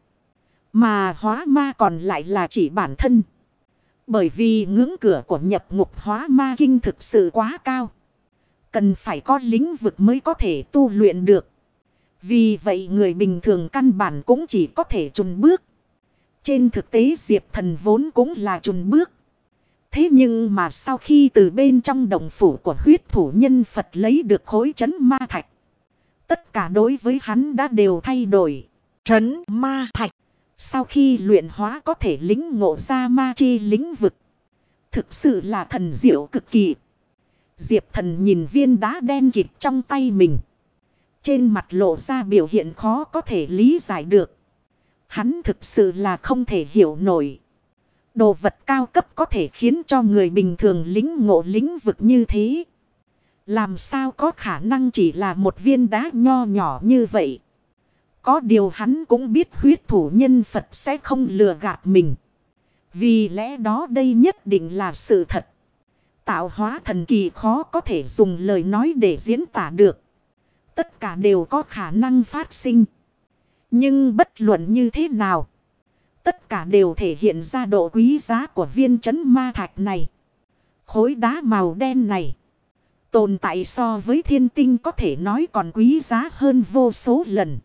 mà hóa ma còn lại là chỉ bản thân. Bởi vì ngưỡng cửa của nhập ngục hóa ma kinh thực sự quá cao, cần phải có lĩnh vực mới có thể tu luyện được. Vì vậy người bình thường căn bản cũng chỉ có thể chùn bước. Trên thực tế Diệp Thần vốn cũng là chùn bước. Thế nhưng mà sau khi từ bên trong động phủ của huyết thủ nhân Phật lấy được khối trấn ma thạch, tất cả đối với hắn đã đều thay đổi. Trấn ma thạch. Sau khi luyện hóa có thể lĩnh ngộ ra ma chi lĩnh vực. Thực sự là thần diệu cực kỳ. Diệp Thần nhìn viên đá đen kịt trong tay mình, trên mặt lộ ra biểu hiện khó có thể lý giải được. Hắn thực sự là không thể hiểu nổi. Đồ vật cao cấp có thể khiến cho người bình thường lĩnh ngộ lĩnh vực như thế, làm sao có khả năng chỉ là một viên đá nho nhỏ như vậy. Có điều hắn cũng biết huyết thủ nhân Phật sẽ không lừa gạt mình. Vì lẽ đó đây nhất định là sự thật. Tạo hóa thần kỳ khó có thể dùng lời nói để diễn tả được. Tất cả đều có khả năng phát sinh. Nhưng bất luận như thế nào, tất cả đều thể hiện ra độ quý giá của viên trấn ma thạch này. Khối đá màu đen này, tồn tại so với thiên tinh có thể nói còn quý giá hơn vô số lần.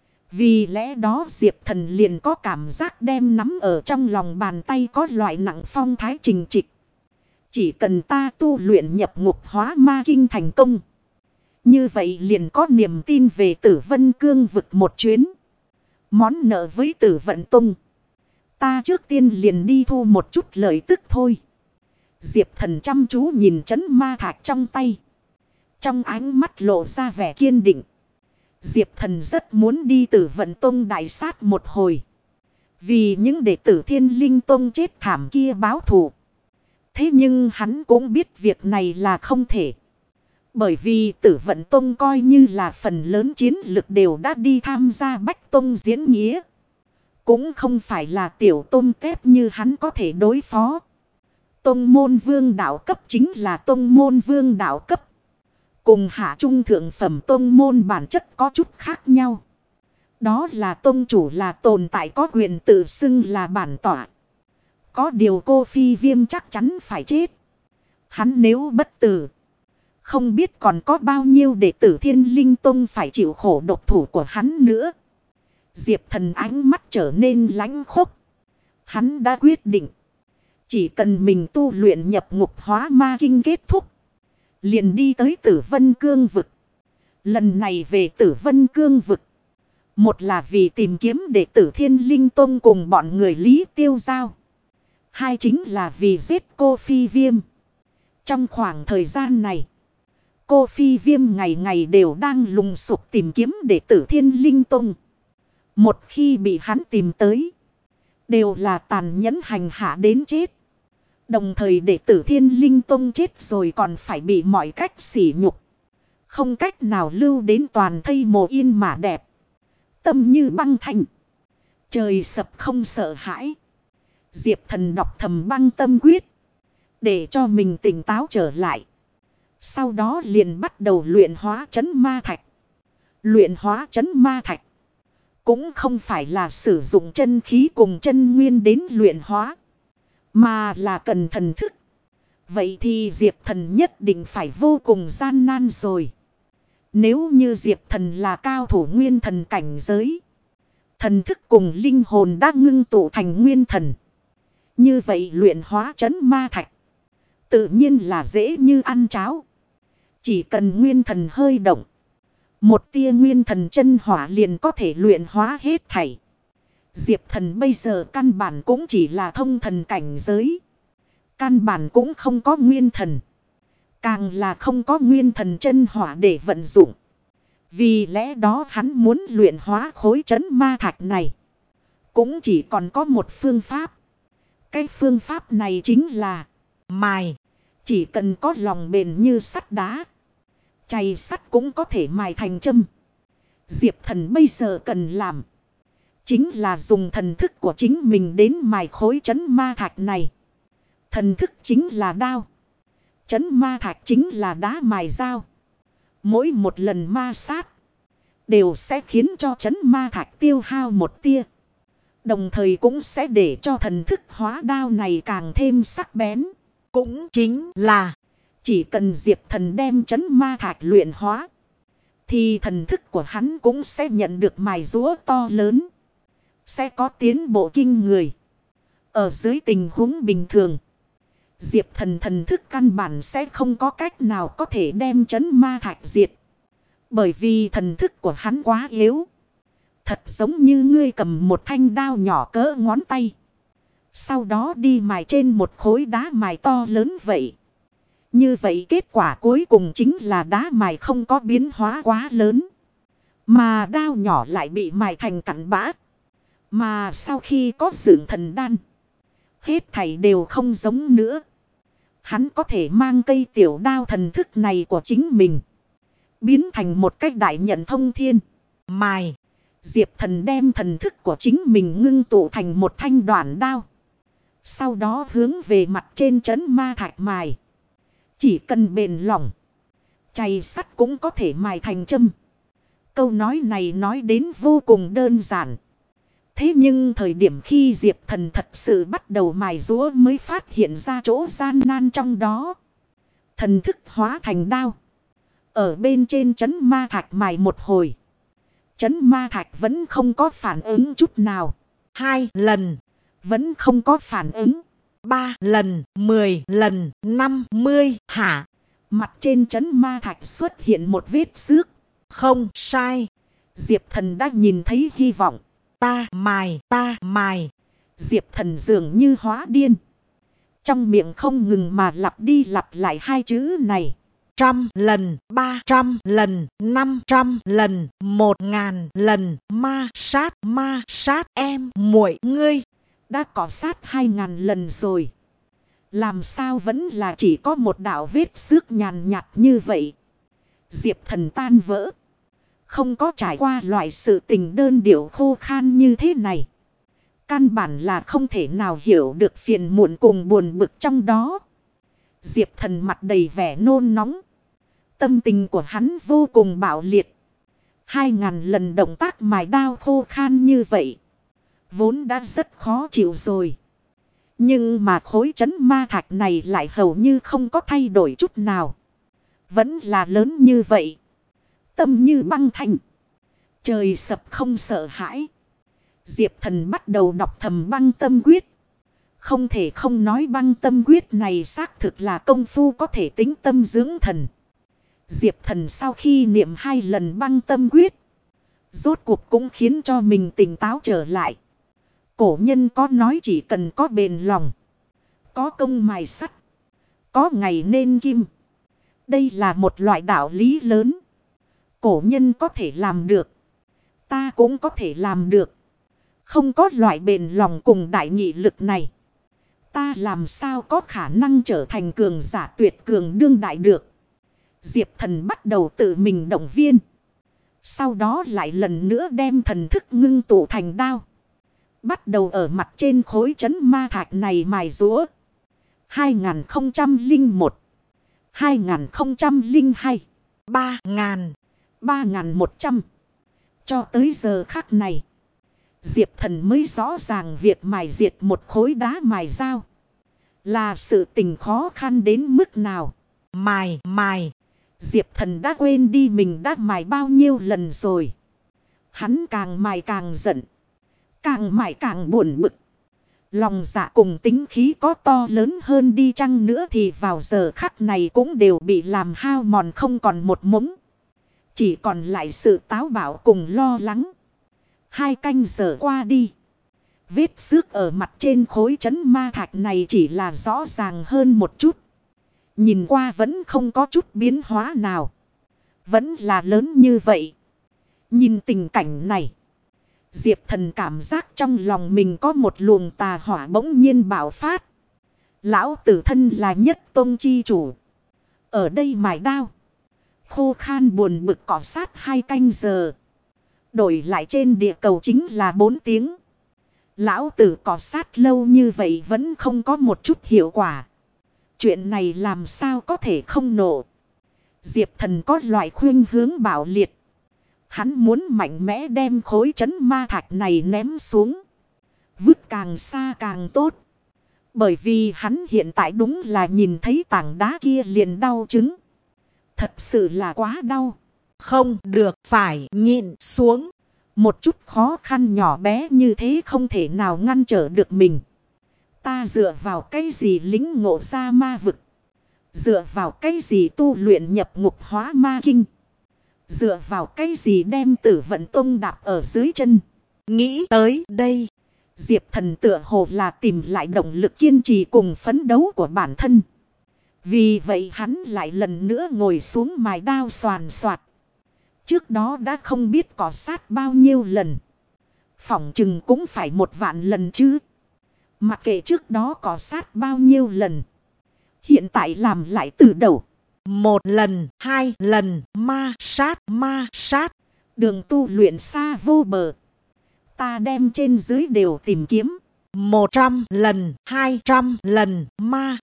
Vì lẽ đó Diệp Thần liền có cảm giác đem nắm ở trong lòng bàn tay có loại nặng phong thái trình trịch. Chỉ cần ta tu luyện nhập ngục hóa ma kinh thành công, như vậy liền có niềm tin về Tử Vân Cương vực một chuyến. Món nợ với Tử Vận Tông, ta trước tiên liền đi thu một chút lợi tức thôi. Diệp Thần chăm chú nhìn trấn ma thạch trong tay, trong ánh mắt lộ ra vẻ kiên định. Diệp Thần rất muốn đi Tử Vận Tông đại sát một hồi, vì những đệ tử Thiên Linh Tông chết thảm kia báo thù. Thế nhưng hắn cũng biết việc này là không thể. Bởi vì Tử Vận Tông coi như là phần lớn chiến lực đều đã đi tham gia Bách Tông diễn nghĩa, cũng không phải là tiểu tôm tép như hắn có thể đối phó. Tông môn vương đạo cấp chính là tông môn vương đạo cấp, cùng hạ trung thượng phẩm tông môn bản chất có chút khác nhau. Đó là tông chủ là tồn tại có quyền tự xưng là bản tọa. Có điều Cô Phi Viêm chắc chắn phải chết. Hắn nếu bất tử, không biết còn có bao nhiêu đệ tử Thiên Linh Tông phải chịu khổ độc thủ của hắn nữa. Diệp Thần ánh mắt trở nên lãnh khốc. Hắn đã quyết định, chỉ cần mình tu luyện nhập ngục hóa ma kinh kết thúc, liền đi tới Tử Vân Cương vực. Lần này về Tử Vân Cương vực, một là vì tìm kiếm đệ tử Thiên Linh Tông cùng bọn người Lý Tiêu Giao, hai chính là vì giết Cô Phi Viêm. Trong khoảng thời gian này, Cô Phi Viêm ngày ngày đều đang lùng sục tìm kiếm đệ tử Thiên Linh Tông. Một khi bị hắn tìm tới, đều là tàn nhẫn hành hạ đến chết. Đồng thời đệ tử Thiên Linh Tông chết rồi còn phải bị mọi cách sỉ nhục, không cách nào lưu đến toàn thây mồ yên mà đẹp. Tâm như băng thành, trời sập không sợ hãi. Diệp Thần đọc thầm băng tâm quyết, để cho mình tỉnh táo trở lại. Sau đó liền bắt đầu luyện hóa trấn ma thạch. Luyện hóa trấn ma thạch cũng không phải là sử dụng chân khí cùng chân nguyên đến luyện hóa, mà là cần thần thức. Vậy thì Diệp Thần nhất định phải vô cùng gian nan rồi. Nếu như Diệp Thần là cao thủ nguyên thần cảnh giới, thần thức cùng linh hồn đã ngưng tụ thành nguyên thần, như vậy luyện hóa trấn ma thạch tự nhiên là dễ như ăn cháo. Chỉ cần nguyên thần hơi động, một tia nguyên thần chân hỏa liền có thể luyện hóa hết thảy. Diệp Thần bây giờ căn bản cũng chỉ là thông thần cảnh giới, căn bản cũng không có nguyên thần, càng là không có nguyên thần chân hỏa để vận dụng. Vì lẽ đó hắn muốn luyện hóa khối trấn ma thạch này, cũng chỉ còn có một phương pháp. Cái phương pháp này chính là mài. Chỉ cần có lòng bền như sắt đá, chày sắt cũng có thể mài thành châm. Diệp Thần bây giờ cần làm, chính là dùng thần thức của chính mình đến mài khối trấn ma thạch này. Thần thức chính là đao. Chấn ma thạch chính là đá mài dao. Mỗi một lần ma sát đều sẽ khiến cho chấn ma thạch tiêu hao một tia. Đồng thời cũng sẽ để cho thần thức hóa đao này càng thêm sắc bén. Cũng chính là chỉ cần Diệp Thần đem chấn ma thạch luyện hóa, thì thần thức của hắn cũng sẽ nhận được mài rũa to lớn. Sẽ có tiến bộ kinh người. Ở dưới tình huống bình thường, Diệp Thần thần thức căn bản sẽ không có cách nào có thể đem chấn ma thạch diệt. Bởi vì thần thức của hắn quá yếu. Thật giống như ngươi cầm một thanh đao nhỏ cỡ ngón tay, sau đó đi mài trên một khối đá mài to lớn vậy. Như vậy kết quả cuối cùng chính là đá mài không có biến hóa quá lớn, mà đao nhỏ lại bị mài thành cặn bã. Mà sau khi có dưỡng thần đan, hết thảy đều không giống nữa. Hắn có thể mang cây tiểu đao thần thức này của chính mình biến thành một cách đại nhận thông thiên. mài. Diệp Thần đem thần thức của chính mình ngưng tụ thành một thanh đoạn đao. Sau đó hướng về mặt trên trấn ma thạch mài. Chỉ cần bền lỏng, chày sắt cũng có thể mài thành châm. Câu nói này nói đến vô cùng đơn giản. Thế nhưng thời điểm khi Diệp Thần thật sự bắt đầu mài rũa mới phát hiện ra chỗ gian nan trong đó. Thần thức hóa thành đao. Ở bên trên trấn ma thạch mài một hồi, trấn ma thạch vẫn không có phản ứng chút nào. 2 lần, vẫn không có phản ứng. 3 lần, 10 lần, 50 hả? Mặt trên trấn ma thạch xuất hiện một vết xước. Không sai. Diệp Thần đã nhìn thấy hy vọng. Ta mài. Diệp Thần dường như hóa điên. Trong miệng không ngừng mà lặp đi lặp lại hai chữ này. 100 lần, 300 lần, 500 lần, 1000 lần, ma sát em muội ngươi. Đã cọ sát 2000 lần rồi. Làm sao vẫn là chỉ có một đạo vết xước nhàn nhạt như vậy. Diệp Thần tan vỡ. Không có trải qua loại sự tình đơn điệu khô khan như thế này, căn bản là không thể nào hiểu được phiền muộn cùng buồn bực trong đó. Diệp Thần mặt đầy vẻ nôn nóng. Tâm tình của hắn vô cùng bạo liệt. 2000 lần động tác mài đao khô khan như vậy, vốn đã rất khó chịu rồi. Nhưng mà khối trấn ma thạch này lại hầu như không có thay đổi chút nào. Vẫn là lớn như vậy. Tâm như băng thành. Trời sập không sợ hãi. Diệp Thần bắt đầu đọc thầm băng tâm quyết. Không thể không nói băng tâm quyết này xác thực là công phu có thể tính tâm dưỡng thần. Diệp Thần sau khi niệm 2 lần băng tâm quyết, rốt cuộc cũng khiến cho mình tỉnh táo trở lại. Cổ nhân có nói chỉ cần có bền lòng, có công mài sắt, có ngày nên kim. Đây là một loại đạo lý lớn. Cổ nhân có thể làm được, ta cũng có thể làm được. Không có loại bền lòng cùng đại nghị lực này, ta làm sao có khả năng trở thành cường giả tuyệt cường đương đại được. Diệp Thần bắt đầu tự mình động viên. Sau đó lại lần nữa đem thần thức ngưng tụ thành đao, bắt đầu ở mặt trên khối trấn ma thạch này mài rũa. 2001, 2002, 3000, 3100. Cho tới giờ khắc này, Diệp Thần mới rõ ràng việc mài diệt một khối đá mài dao là sự tình khó khăn đến mức nào. Mài. Diệp Thần đã quên đi mình đã mài bao nhiêu lần rồi. Hắn càng mài càng giận, càng mài càng buồn bực. Lòng dạ cùng tính khí có to lớn hơn đi chăng nữa thì vào giờ khắc này cũng đều bị làm hao mòn không còn một mống. Chỉ còn lại sự táo bạo cùng lo lắng. 2 canh giờ qua đi, vết xước ở mặt trên khối trấn ma thạch này chỉ là rõ ràng hơn một chút. Nhìn qua vẫn không có chút biến hóa nào, vẫn là lớn như vậy. Nhìn tình cảnh này, Diệp Thần cảm giác trong lòng mình có một luồng tà hỏa bỗng nhiên bạo phát. Lão tử thân là nhất tông chi chủ, ở đây mài đao khô khan buồn bực cọ sát 2 canh giờ, đổi lại trên địa cầu chính là 4 tiếng. Lão tử cọ sát lâu như vậy vẫn không có một chút hiệu quả. Chuyện này làm sao có thể không nổ. Diệp Thần có loại khuynh hướng bạo liệt. Hắn muốn mạnh mẽ đem khối trấn ma thạch này ném xuống. Vứt càng xa càng tốt. Bởi vì hắn hiện tại đúng là nhìn thấy tảng đá kia liền đau chứng. Thật sự là quá đau. Không được, phải nhịn xuống. Một chút khó khăn nhỏ bé như thế không thể nào ngăn trở được mình. Ta dựa vào cái gì lính ngộ ra ma vực? Dựa vào cái gì tu luyện nhập ngục hóa ma kinh? Dựa vào cái gì đem Tử Vận Tông đạp ở dưới chân? Nghĩ tới đây, Diệp Thần tựa hồ là tìm lại động lực kiên trì cùng phấn đấu của bản thân. Vì vậy hắn lại lần nữa ngồi xuống mài đao xoàn xoạt. Trước đó đã không biết cọ sát bao nhiêu lần. Phỏng chừng cũng phải 1.000.000 lần chứ. Mặc kệ trước đó cọ sát bao nhiêu lần. Hiện tại làm lại từ đầu. 1 lần, 2 lần, ma sát. Đường tu luyện xa vô bờ. Ta đem trên dưới đều tìm kiếm. 100 lần, 200 lần, ma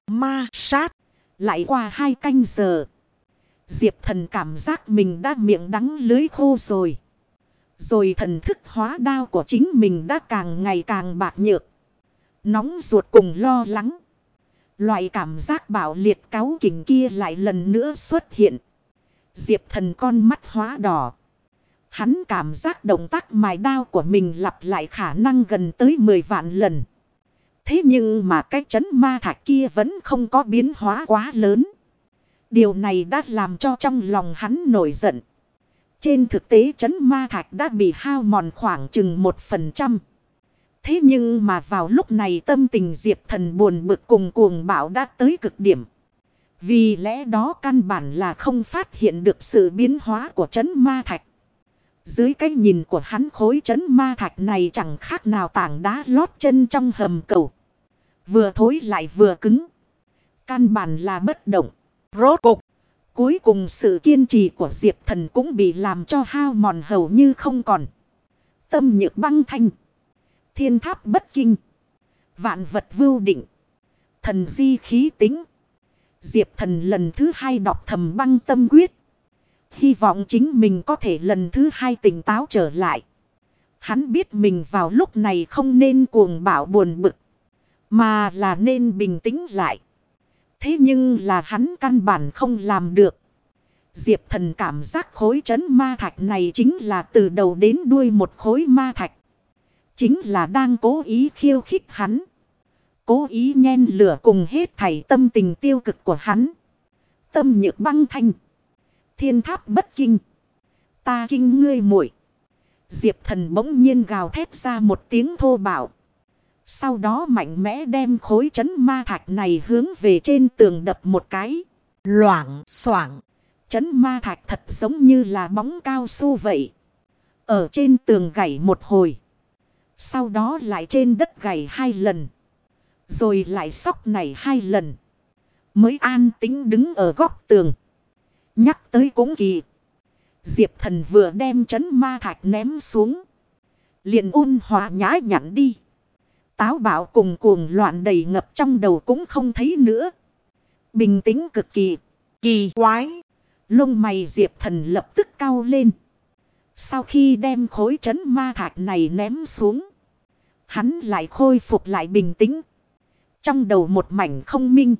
sát. Lại qua 2 canh giờ. Diệp Thần cảm giác mình đã miệng đắng lưới khô rồi. Rồi thần thức hóa đao của chính mình đã càng ngày càng bạc nhược. Nóng ruột cùng lo lắng. Loại cảm giác bạo liệt cáu kỉnh kia lại lần nữa xuất hiện. Diệp Thần con mắt hóa đỏ. Hắn cảm giác động tác mài đao của mình lặp lại khả năng gần tới 10.000.000 lần. Thế nhưng mà cái trấn ma thạch kia vẫn không có biến hóa quá lớn. Điều này đã làm cho trong lòng hắn nổi giận. Trên thực tế trấn ma thạch đã bị hao mòn khoảng chừng 1%. Thế nhưng mà vào lúc này tâm tình Diệp Thần buồn bực cùng cuồng bạo đã tới cực điểm. Vì lẽ đó căn bản là không phát hiện được sự biến hóa của trấn ma thạch. Dưới cái nhìn của hắn khối trấn ma thạch này chẳng khác nào tảng đá lót chân trong hầm cầu. Vừa thối lại vừa cứng. Căn bản là bất động. Rốt cục, cuối cùng sự kiên trì của Diệp Thần cũng bị làm cho hao mòn hầu như không còn. Tâm nhược băng thanh. Thiên tháp bất kinh. Vạn vật vưu định. Thần di khí tính. Diệp Thần lần thứ 2 đọc thầm băng tâm quyết. Hy vọng chính mình có thể lần thứ 2 tỉnh táo trở lại. Hắn biết mình vào lúc này không nên cuồng bạo buồn bực. Mà là nên bình tĩnh lại. Thế nhưng là hắn căn bản không làm được. Diệp Thần cảm giác khối trấn ma thạch này chính là từ đầu đến đuôi một khối ma thạch. Chính là đang cố ý khiêu khích hắn. Cố ý nhen lửa cùng hết thảy tâm tình tiêu cực của hắn. Tâm nhược băng thanh. Thiên tháp bất kinh. Ta kinh ngươi muội. Diệp Thần bỗng nhiên gào thét ra một tiếng thô bạo. Sau đó mạnh mẽ đem khối trấn ma thạch này hướng về trên tường đập một cái. Loảng xoảng. Trấn ma thạch thật giống như là bóng cao su vậy. Ở trên tường gảy một hồi. Sau đó lại trên đất gảy 2 lần. Rồi lại sóc nảy 2 lần. Mới an tĩnh đứng ở góc tường. Nhắc tới cũng kỳ. Diệp Thần vừa đem trấn ma thạch ném xuống. Liền ôn hòa nhã nhặn đi. Táo bạo cùng cuồng loạn đầy ngập trong đầu cũng không thấy nữa. Bình tĩnh cực kỳ quái. Lông mày Diệp Thần lập tức cau lên. Sau khi đem khối trấn ma thạch này ném xuống. Hắn lại khôi phục lại bình tĩnh. Trong đầu một mảnh không minh.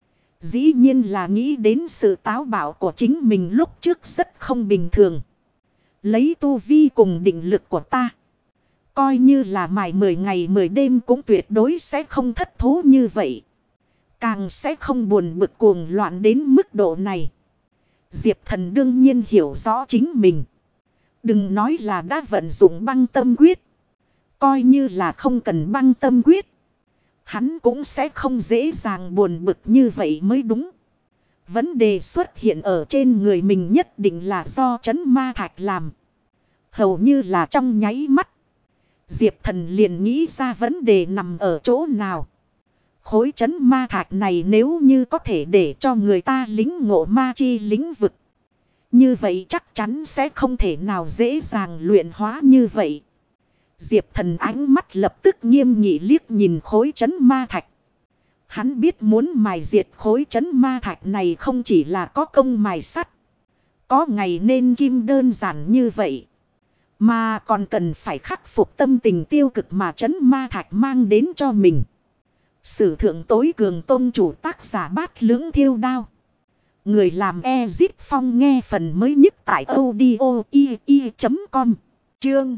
Dĩ nhiên là nghĩ đến sự táo bạo của chính mình lúc trước rất không bình thường. Lấy tu vi cùng định lực của ta. Coi như là mài 10 ngày 10 đêm cũng tuyệt đối sẽ không thất thố như vậy. Càng sẽ không buồn bực cuồng loạn đến mức độ này. Diệp Thần đương nhiên hiểu rõ chính mình. Đừng nói là đã vận dụng băng tâm quyết. Coi như là không cần băng tâm quyết. Hắn cũng sẽ không dễ dàng buồn bực như vậy mới đúng. Vấn đề xuất hiện ở trên người mình nhất định là do trấn ma thạch làm. Hầu như là trong nháy mắt. Diệp Thần liền nghĩ ra vấn đề nằm ở chỗ nào. Khối trấn ma thạch này nếu như có thể để cho người ta lính ngộ ma chi lĩnh vực. Như vậy chắc chắn sẽ không thể nào dễ dàng luyện hóa như vậy. Diệp Thần ánh mắt lập tức nghiêm nghị liếc nhìn khối trấn ma thạch. Hắn biết muốn mài diệt khối trấn ma thạch này không chỉ là có công mài sắt, có ngày nên kim đơn giản như vậy, mà còn cần phải khắc phục tâm tình tiêu cực mà trấn ma thạch mang đến cho mình. Sử thượng tối cường tôn chủ tác giả Bát Lưỡng Thiêu Đao. Người làm Ezip Phong nghe phần mới nhất tại audio.com. Chương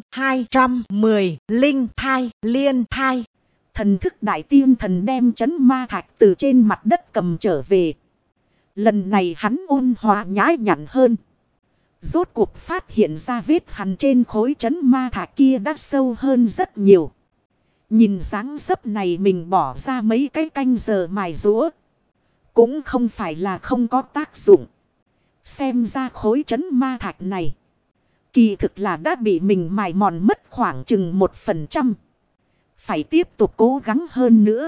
210 Linh Thai Liên Thai. Thần thức đại tiên thần đem trấn ma thạch từ trên mặt đất cầm trở về. Lần này hắn ôn hòa nhã nhặn hơn. Rốt cuộc phát hiện ra vết hằn trên khối trấn ma thạch kia đã sâu hơn rất nhiều. Nhìn dáng dấp này mình bỏ ra mấy cái canh giờ mài rũa, cũng không phải là không có tác dụng. Xem ra khối trấn ma thạch này kỳ thực là đã bị mình mài mòn mất khoảng chừng 1%. Phải tiếp tục cố gắng hơn nữa.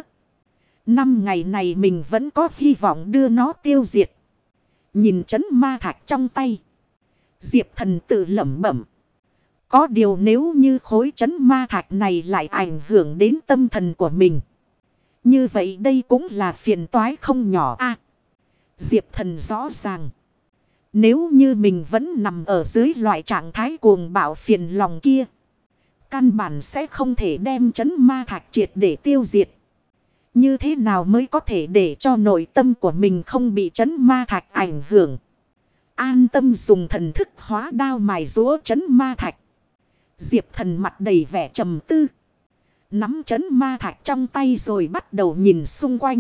5 ngày này mình vẫn có hy vọng đưa nó tiêu diệt. Nhìn trấn ma thạch trong tay, Diệp Thần tự lẩm bẩm. Có điều nếu như khối trấn ma thạch này lại ảnh hưởng đến tâm thần của mình, như vậy đây cũng là phiền toái không nhỏ a. Diệp Thần rõ ràng, nếu như mình vẫn nằm ở dưới loại trạng thái cuồng bạo phiền lòng kia, căn bản sẽ không thể đem trấn ma thạch triệt để tiêu diệt. Như thế nào mới có thể để cho nội tâm của mình không bị trấn ma thạch ảnh hưởng? An tâm dùng thần thức hóa đao mài rũa trấn ma thạch. Diệp Thần mặt đầy vẻ trầm tư, nắm trấn ma thạch trong tay rồi bắt đầu nhìn xung quanh.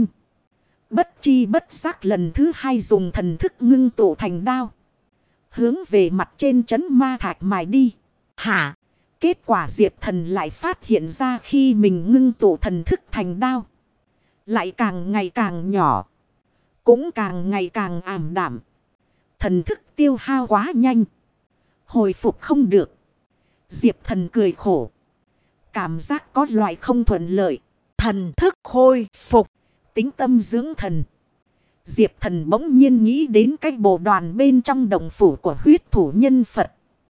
Bất chi bất giác lần thứ 2 dùng thần thức ngưng tụ thành đao, hướng về mặt trên trấn ma thạch mài đi. Hả? Kết quả Diệp Thần lại phát hiện ra khi mình ngưng tụ thần thức thành đao, lại càng ngày càng nhỏ, cũng càng ngày càng ảm đạm. Thần thức tiêu hao quá nhanh, hồi phục không được. Diệp Thần cười khổ, cảm giác có loại không thuận lợi. Thần thức khôi phục, tính tâm dưỡng thần. Diệp Thần bỗng nhiên nghĩ đến cái bộ đoàn bên trong động phủ của huyết thủ nhân Phật.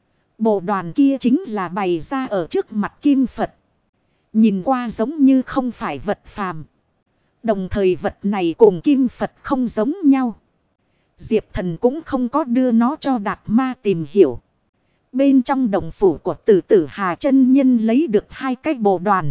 Bộ đoàn kia chính là bày ra ở trước mặt Kim Phật, nhìn qua giống như không phải vật phàm. Đồng thời vật này cùng Kim Phật không giống nhau. Diệp Thần cũng không có đưa nó cho Đạt Ma tìm hiểu. Bên trong động phủ của Tử Tử Hà chân nhân lấy được 2 cái bộ đoàn,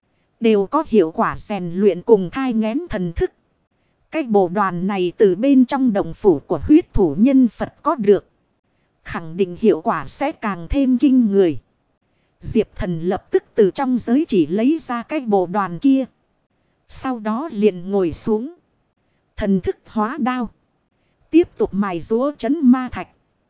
đều có hiệu quả rèn luyện cùng thai nghén thần thức. Cái bộ đoàn này từ bên trong động phủ của huyết thủ nhân Phật có được, khẳng định hiệu quả sẽ càng thêm kinh người. Diệp Thần lập tức từ trong giới chỉ lấy ra cái bộ đoàn kia. Sau đó liền ngồi xuống, thần thức hóa đao, tiếp tục mài rũa trấn ma thạch.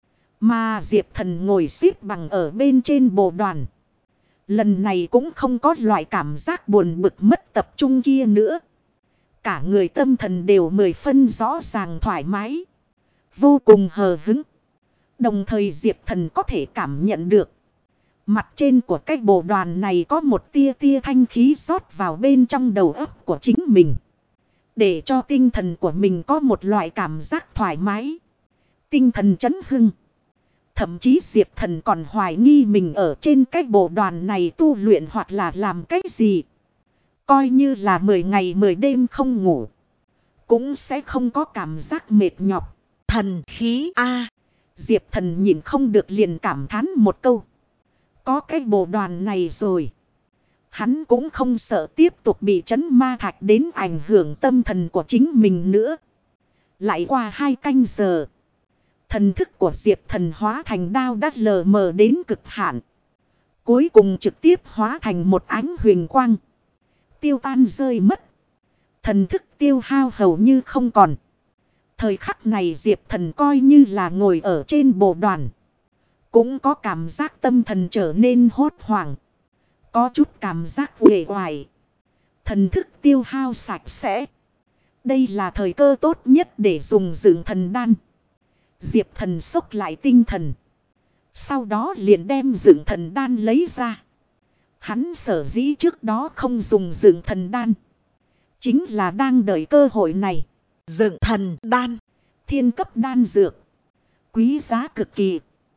Mà Diệp Thần ngồi xếp bằng ở bên trên bộ đoàn, lần này cũng không có loại cảm giác buồn bực mất tập trung kia nữa. Cả người tâm thần đều 10 phân rõ ràng thoải mái, vô cùng hờ hững. Đồng thời Diệp Thần có thể cảm nhận được, mặt trên của cái bộ đoàn này có một tia tia thanh khí rót vào bên trong đầu óc của chính mình, để cho tinh thần của mình có một loại cảm giác thoải mái, tinh thần chấn hưng. Thậm chí Diệp Thần còn hoài nghi mình ở trên cái bộ đoàn này tu luyện hoặc là làm cái gì. Coi như là 10 ngày 10 đêm không ngủ, cũng sẽ không có cảm giác mệt nhọc. Thần khí A. Diệp Thần nhìn không được liền cảm thán một câu. Có cái bộ đoàn này rồi, hắn cũng không sợ tiếp tục bị trấn ma thạch đến ảnh hưởng tâm thần của chính mình nữa. Lại qua 2 canh giờ, thần thức của Diệp Thần hóa thành đao đã lờ mờ đến cực hạn, cuối cùng trực tiếp hóa thành một ánh huyền quang, tiêu tan rơi mất. Thần thức tiêu hao hầu như không còn. Thời khắc này Diệp Thần coi như là ngồi ở trên bộ đoàn, cũng có cảm giác tâm thần trở nên hốt hoảng, có chút cảm giác uể oải. Thần thức tiêu hao sạch sẽ, đây là thời cơ tốt nhất để dùng dưỡng thần đan. Diệp Thần xốc lại tinh thần, sau đó liền đem dưỡng thần đan lấy ra. Hắn sở dĩ trước đó không dùng dưỡng thần đan, chính là đang đợi cơ hội này. Dưỡng thần đan, thiên cấp đan dược, quý giá cực kỳ.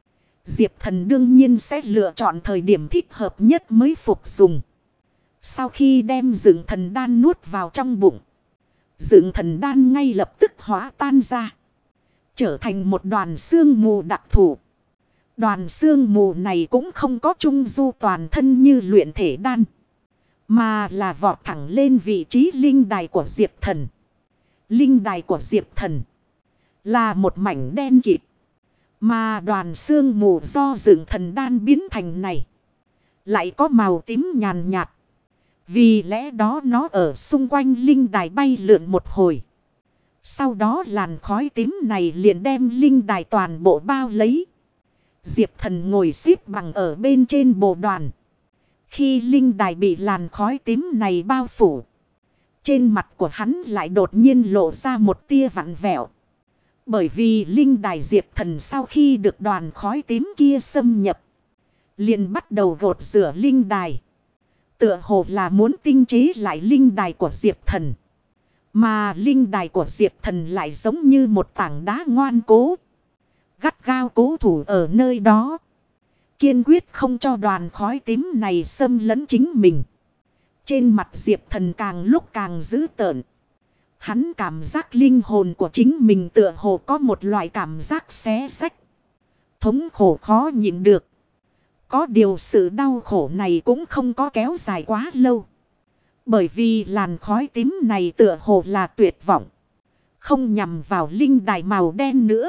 Diệp Thần đương nhiên sẽ lựa chọn thời điểm thích hợp nhất mới phục dùng. Sau khi đem dựng thần đan nuốt vào trong bụng, dựng thần đan ngay lập tức hóa tan ra, trở thành một đoàn sương mù đặc thù. Đoàn sương mù này cũng không có trung du toàn thân như luyện thể đan, mà là vọt thẳng lên vị trí linh đài của Diệp Thần. Linh đài của Diệp Thần là một mảnh đen kịt, mà đoàn sương mù do dựng thần đan biến thành này lại có màu tím nhàn nhạt. Vì lẽ đó nó ở xung quanh linh đài bay lượn một hồi. Sau đó làn khói tím này liền đem linh đài toàn bộ bao lấy. Diệp Thần ngồi xếp bằng ở bên trên bồ đoàn. Khi linh đài bị làn khói tím này bao phủ, trên mặt của hắn lại đột nhiên lộ ra một tia vặn vẹo. Bởi vì linh đài Diệp Thần sau khi được đoàn khói tím kia xâm nhập, liền bắt đầu gột rửa linh đài. Tựa hồ là muốn tinh chế lại linh đài của Diệp Thần. Mà linh đài của Diệp Thần lại giống như một tảng đá ngoan cố, gắt gao cố thủ ở nơi đó, kiên quyết không cho đoàn khói tím này xâm lấn chính mình. Trên mặt Diệp Thần càng lúc càng dữ tợn. Hắn cảm giác linh hồn của chính mình tựa hồ có một loại cảm giác xé xách, thống khổ khó nhịn được. Có điều sự đau khổ này cũng không có kéo dài quá lâu. Bởi vì làn khói tím này tựa hồ là tuyệt vọng, không nhằm vào linh đài màu đen nữa,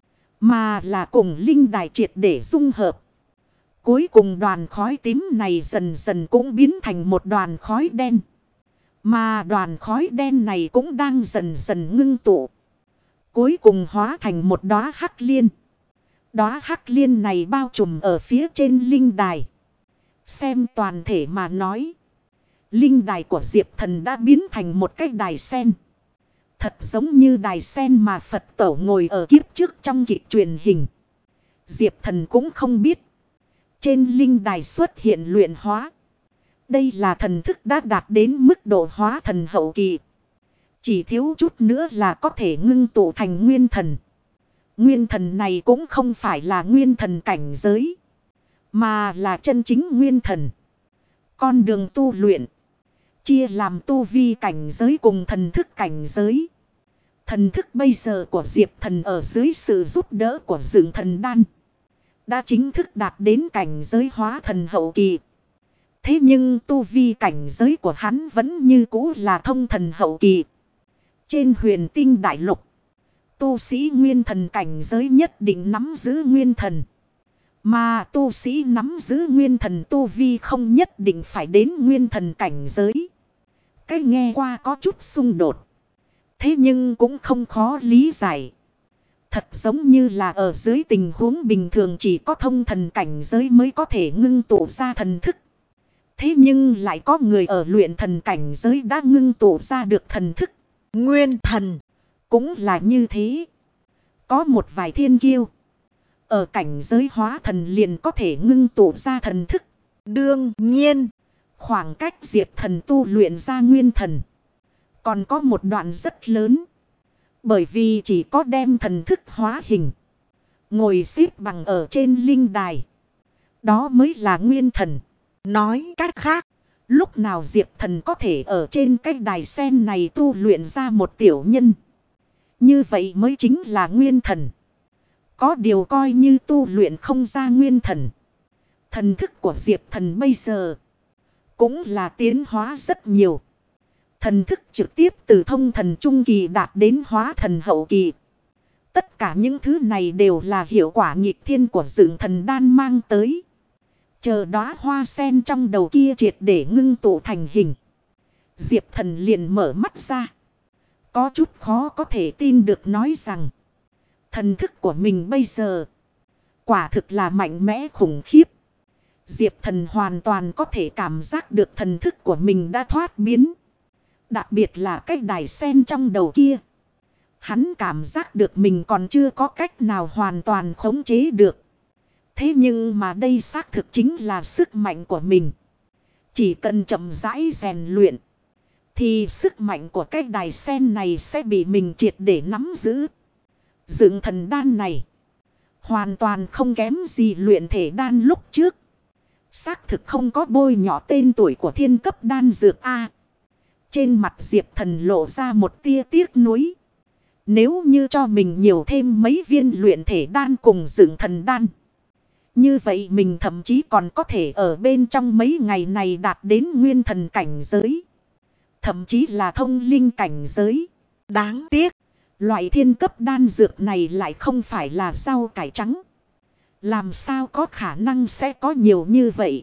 mà là cùng linh đài triệt để dung hợp. Cuối cùng đoàn khói tím này dần dần cũng biến thành một đoàn khói đen. Mà đoàn khói đen này cũng đang dần dần ngưng tụ, cuối cùng hóa thành một đóa hắc liên. Đóa hắc liên này bao trùm ở phía trên linh đài. Xem toàn thể mà nói, linh đài của Diệp Thần đã biến thành một cái đài sen. Thật giống như đài sen mà Phật Tổ ngồi ở kiếp trước trong kịch truyền hình. Diệp Thần cũng không biết trên linh đài xuất hiện luyện hóa. Đây là thần thức đã đạt đến mức độ hóa thần hậu kỳ. Chỉ thiếu chút nữa là có thể ngưng tụ thành nguyên thần. Nguyên thần này cũng không phải là nguyên thần cảnh giới, mà là chân chính nguyên thần. Con đường tu luyện chia làm tu vi cảnh giới cùng thần thức cảnh giới. Thần thức bây giờ của Diệp Thần ở dưới sự giúp đỡ của dựng thần đan đã chính thức đạt đến cảnh giới hóa thần hậu kỳ. Thế nhưng tu vi cảnh giới của hắn vẫn như cũ là thông thần hậu kỳ. Trên huyền tinh đại lục, tu sĩ nguyên thần cảnh giới nhất định nắm giữ nguyên thần. Mà tu sĩ nắm giữ nguyên thần tu vi không nhất định phải đến nguyên thần cảnh giới. Cái nghe qua có chút xung đột, thế nhưng cũng không khó lý giải. Thật giống như là ở dưới tình huống bình thường chỉ có thông thần cảnh giới mới có thể ngưng tụ ra thần thức. Thế nhưng lại có người ở luyện thần cảnh giới đã ngưng tụ ra được thần thức. Nguyên thần cũng là như thế. Có một vài thiên kiêu ở cảnh giới hóa thần liền có thể ngưng tụ ra thần thức. Đương nhiên, khoảng cách Diệp Thần tu luyện ra nguyên thần còn có một đoạn rất lớn. Bởi vì chỉ có đem thần thức hóa hình, ngồi xếp bằng ở trên linh đài, đó mới là nguyên thần. Nói cách khác, lúc nào Diệp Thần có thể ở trên cái đài sen này tu luyện ra một tiểu nhân, như vậy mới chính là nguyên thần. Có điều coi như tu luyện không ra nguyên thần, thần thức của Diệp Thần bây giờ cũng là tiến hóa rất nhiều. Thần thức trực tiếp từ thông thần trung kỳ đạt đến hóa thần hậu kỳ. Tất cả những thứ này đều là hiệu quả nghịch thiên của dựng thần đan mang tới. Chờ đóa hoa sen trong đầu kia triệt để ngưng tụ thành hình, Diệp Thần liền mở mắt ra. Có chút khó có thể tin được nói rằng thần thức của mình bây giờ quả thực là mạnh mẽ khủng khiếp. Diệp Thần hoàn toàn có thể cảm giác được thần thức của mình đã thoát biến. Đặc biệt là cái đài sen trong đầu kia, hắn cảm giác được mình còn chưa có cách nào hoàn toàn khống chế được. Thế nhưng mà đây xác thực chính là sức mạnh của mình. Chỉ cần chậm rãi rèn luyện, thì sức mạnh của cái đài sen này sẽ bị mình triệt để nắm giữ. Dựng thần đan này hoàn toàn không kém gì luyện thể đan lúc trước. Xác thực không có bôi nhỏ tên tuổi của thiên cấp đan dược A. Trên mặt Diệp Thần lộ ra một tia tiếc nuối. Nếu như cho mình nhiều thêm mấy viên luyện thể đan cùng dựng thần đan, như vậy mình thậm chí còn có thể ở bên trong mấy ngày này đạt đến nguyên thần cảnh giới. Thậm chí là thông linh cảnh giới. Đáng tiếc, loại thiên cấp đan dược này lại không phải là rau cải trắng. Làm sao có khả năng sẽ có nhiều như vậy?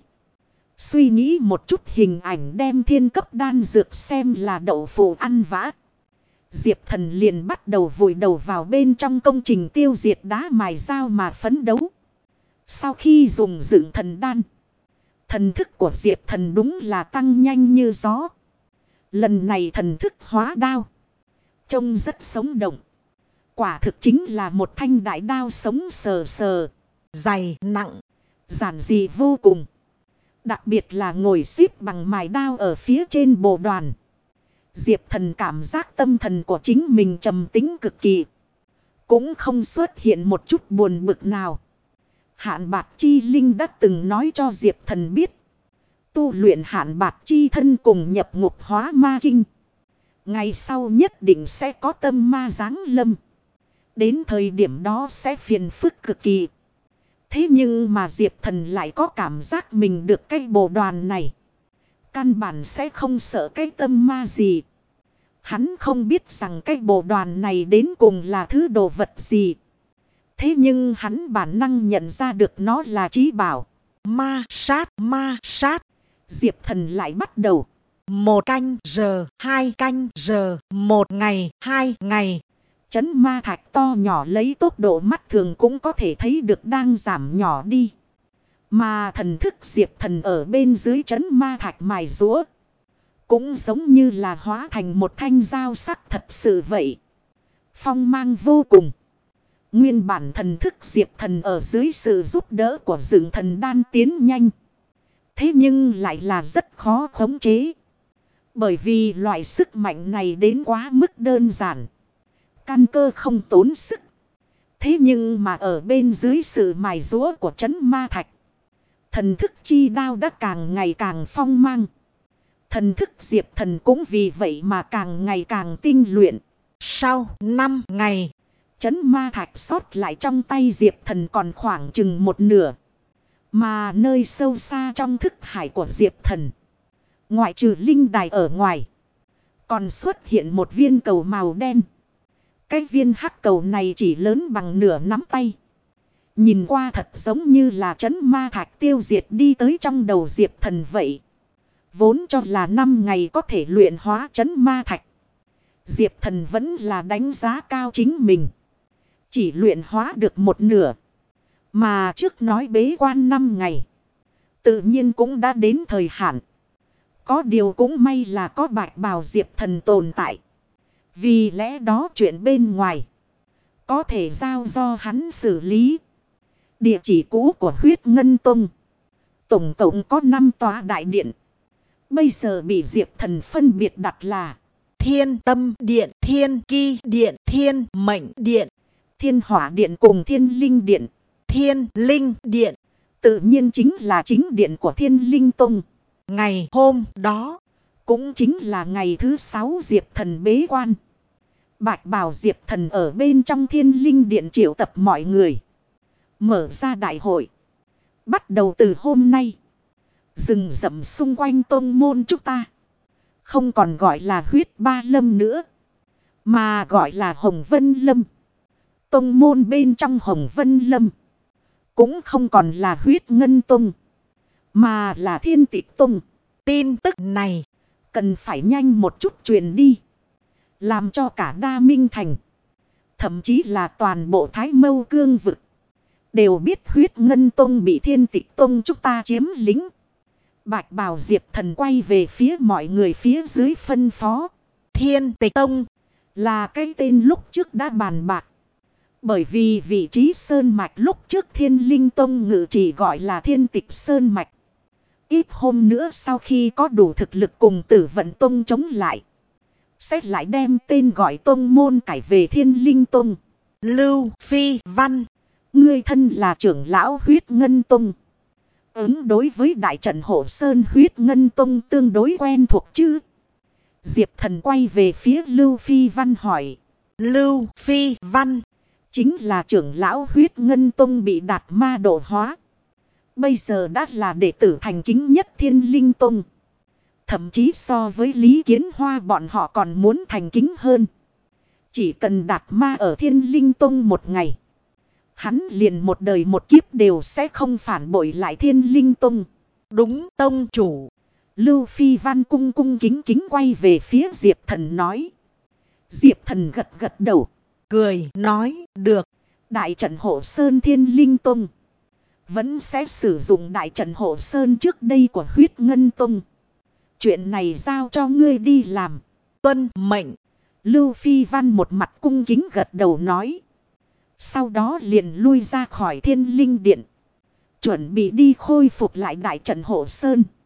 Suy nghĩ một chút, hình ảnh đem thiên cấp đan dược xem là đậu phụ ăn vã. Diệp Thần liền bắt đầu vùi đầu vào bên trong công trình tiêu diệt đá mài dao mà phấn đấu. Sau khi dùng dựng thần đan, thần thức của Diệp Thần đúng là tăng nhanh như gió. Lần này thần thức hóa đao, trông rất sống động. Quả thực chính là một thanh đại đao sống sờ sờ, dày, nặng, giản dị vô cùng. Đặc biệt là ngồi xếp bằng mài đao ở phía trên bồ đoàn. Diệp Thần cảm giác tâm thần của chính mình trầm tĩnh cực kỳ. Cũng không xuất hiện một chút buồn bực nào. Hạn Bạc Chi Linh đã từng nói cho Diệp Thần biết. Tu luyện Hạn Bạc Chi thân cùng nhập ngục hóa ma kinh. Ngày sau nhất định sẽ có tâm ma giáng lâm. Đến thời điểm đó sẽ phiền phức cực kỳ. Thế nhưng mà Diệp Thần lại có cảm giác mình được cái bồ đoàn này. Căn bản sẽ không sợ cái tâm ma gì. Hắn không biết rằng cái bồ đoàn này đến cùng là thứ đồ vật gì. Thế nhưng hắn bản năng nhận ra được nó là chí bảo. Ma sát, ma sát. Diệp Thần lại bắt đầu. 1 canh giờ, 2 canh giờ, 1 ngày, 2 ngày. Chấn ma thạch to nhỏ lấy tốc độ mắt thường cũng có thể thấy được đang giảm nhỏ đi. Mà thần thức Diệp Thần ở bên dưới chấn ma thạch mài rũa, cũng giống như là hóa thành một thanh dao sắc thật sự vậy. Phong mang vô cùng. Nguyên bản thần thức Diệp Thần ở dưới sự giúp đỡ của dựng thần đan tiến nhanh. Thế nhưng lại là rất khó khống chế. Bởi vì loại sức mạnh này đến quá mức đơn giản. Căn cơ không tốn sức. Thế nhưng mà ở bên dưới sự mài rũa của chấn ma thạch, thần thức chi đao đã càng ngày càng phong mang. Thần thức Diệp Thần cũng vì vậy mà càng ngày càng tinh luyện. Sau 5 ngày, chấn ma thạch sót lại trong tay Diệp Thần còn khoảng chừng một nửa. Mà nơi sâu xa trong thức hải của Diệp Thần, ngoại trừ linh đài ở ngoài, còn xuất hiện một viên cầu màu đen. Cái viên hắc cầu này chỉ lớn bằng nửa nắm tay. Nhìn qua thật giống như là chấn ma thạch tiêu diệt đi tới trong đầu Diệp Thần vậy. Vốn cho là 5 ngày có thể luyện hóa chấn ma thạch, Diệp Thần vẫn là đánh giá cao chính mình. Chỉ luyện hóa được một nửa. Mà trước nói bế quan 5 ngày, tự nhiên cũng đã đến thời hạn. Có điều cũng may là có Bạch Bào Diệp Thần tồn tại. Vì lẽ đó chuyện bên ngoài có thể giao do hắn xử lý. Địa chỉ cũ của Huyết Ngân Tông tổng cộng có 5 tòa đại điện. Bây giờ bị Diệp Thần phân biệt đặt là Thiên Tâm Điện, Thiên Ki Điện, Thiên Mệnh Điện, Thiên Hỏa Điện cùng Thiên Linh Điện. Thiên Linh Điện tự nhiên chính là chính điện của Thiên Linh Tông. Ngày hôm đó cũng chính là ngày thứ 6 Diệp Thần bế quan. Bạch Bào Diệp Thần ở bên trong Thiên Linh Điện triệu tập mọi người, mở ra đại hội. Bắt đầu từ hôm nay, rừng rậm xung quanh tông môn chúng ta không còn gọi là Huyết Ba Lâm nữa, mà gọi là Hồng Vân Lâm. Tông môn bên trong Hồng Vân Lâm cũng không còn là Huyết Ngân Tông, mà là Thiên Tịch Tông. Tin tức này cần phải nhanh một chút truyền đi, làm cho cả Đa Minh Thành, thậm chí là toàn bộ Thái Mâu Cương vực đều biết Huyết Ngân Tông bị Thiên Tịch Tông chúng ta chiếm lĩnh. Bạch Bào Diệp Thần quay về phía mọi người phía dưới phân phó. Thiên Tịch Tông là cái tên lúc trước đã bàn bạc. Bởi vì vị trí Sơn Mạch lúc trước Thiên Linh Tông ngự chỉ gọi là Thiên Tịch Sơn Mạch. Ít hôm nữa sau khi có đủ thực lực cùng Tử Vận Tông chống lại, sẽ lại đem tên gọi tông môn cải về Thiên Linh Tông. Lưu Phi Văn, Ngươi thân là trưởng lão Huyết Ngân Tông. Ứng đối với đại trận Hộ Sơn Huyết Ngân Tông tương đối quen thuộc chứ? Diệp Thần quay về phía Lưu Phi Văn hỏi. Lưu Phi Văn chính là trưởng lão Huyết Ngân Tông bị Đạt Ma độ hóa. Bây giờ đã là đệ tử thành kính nhất Thiên Linh Tông. Thậm chí so với Lý Kiến Hoa bọn họ còn muốn thành kính hơn. Chỉ cần Đạt Ma ở Thiên Linh Tông một ngày, hắn liền một đời một kiếp đều sẽ không phản bội lại Thiên Linh Tông. Đúng tông chủ. Lưu Phi Văn cung cung kính kính quay về phía Diệp Thần nói. Diệp Thần gật gật đầu, cười nói được. Đại trận Hộ Sơn Thiên Linh Tông vẫn sẽ sử dụng đại trận Hộ Sơn trước đây của Huyết Ngân Tông. Chuyện này giao cho ngươi đi làm. Tuân mệnh. Lưu Phi Văn một mặt cung kính gật đầu nói. Sau đó liền lui ra khỏi Thiên Linh Điện, chuẩn bị đi khôi phục lại đại trận Hộ Sơn.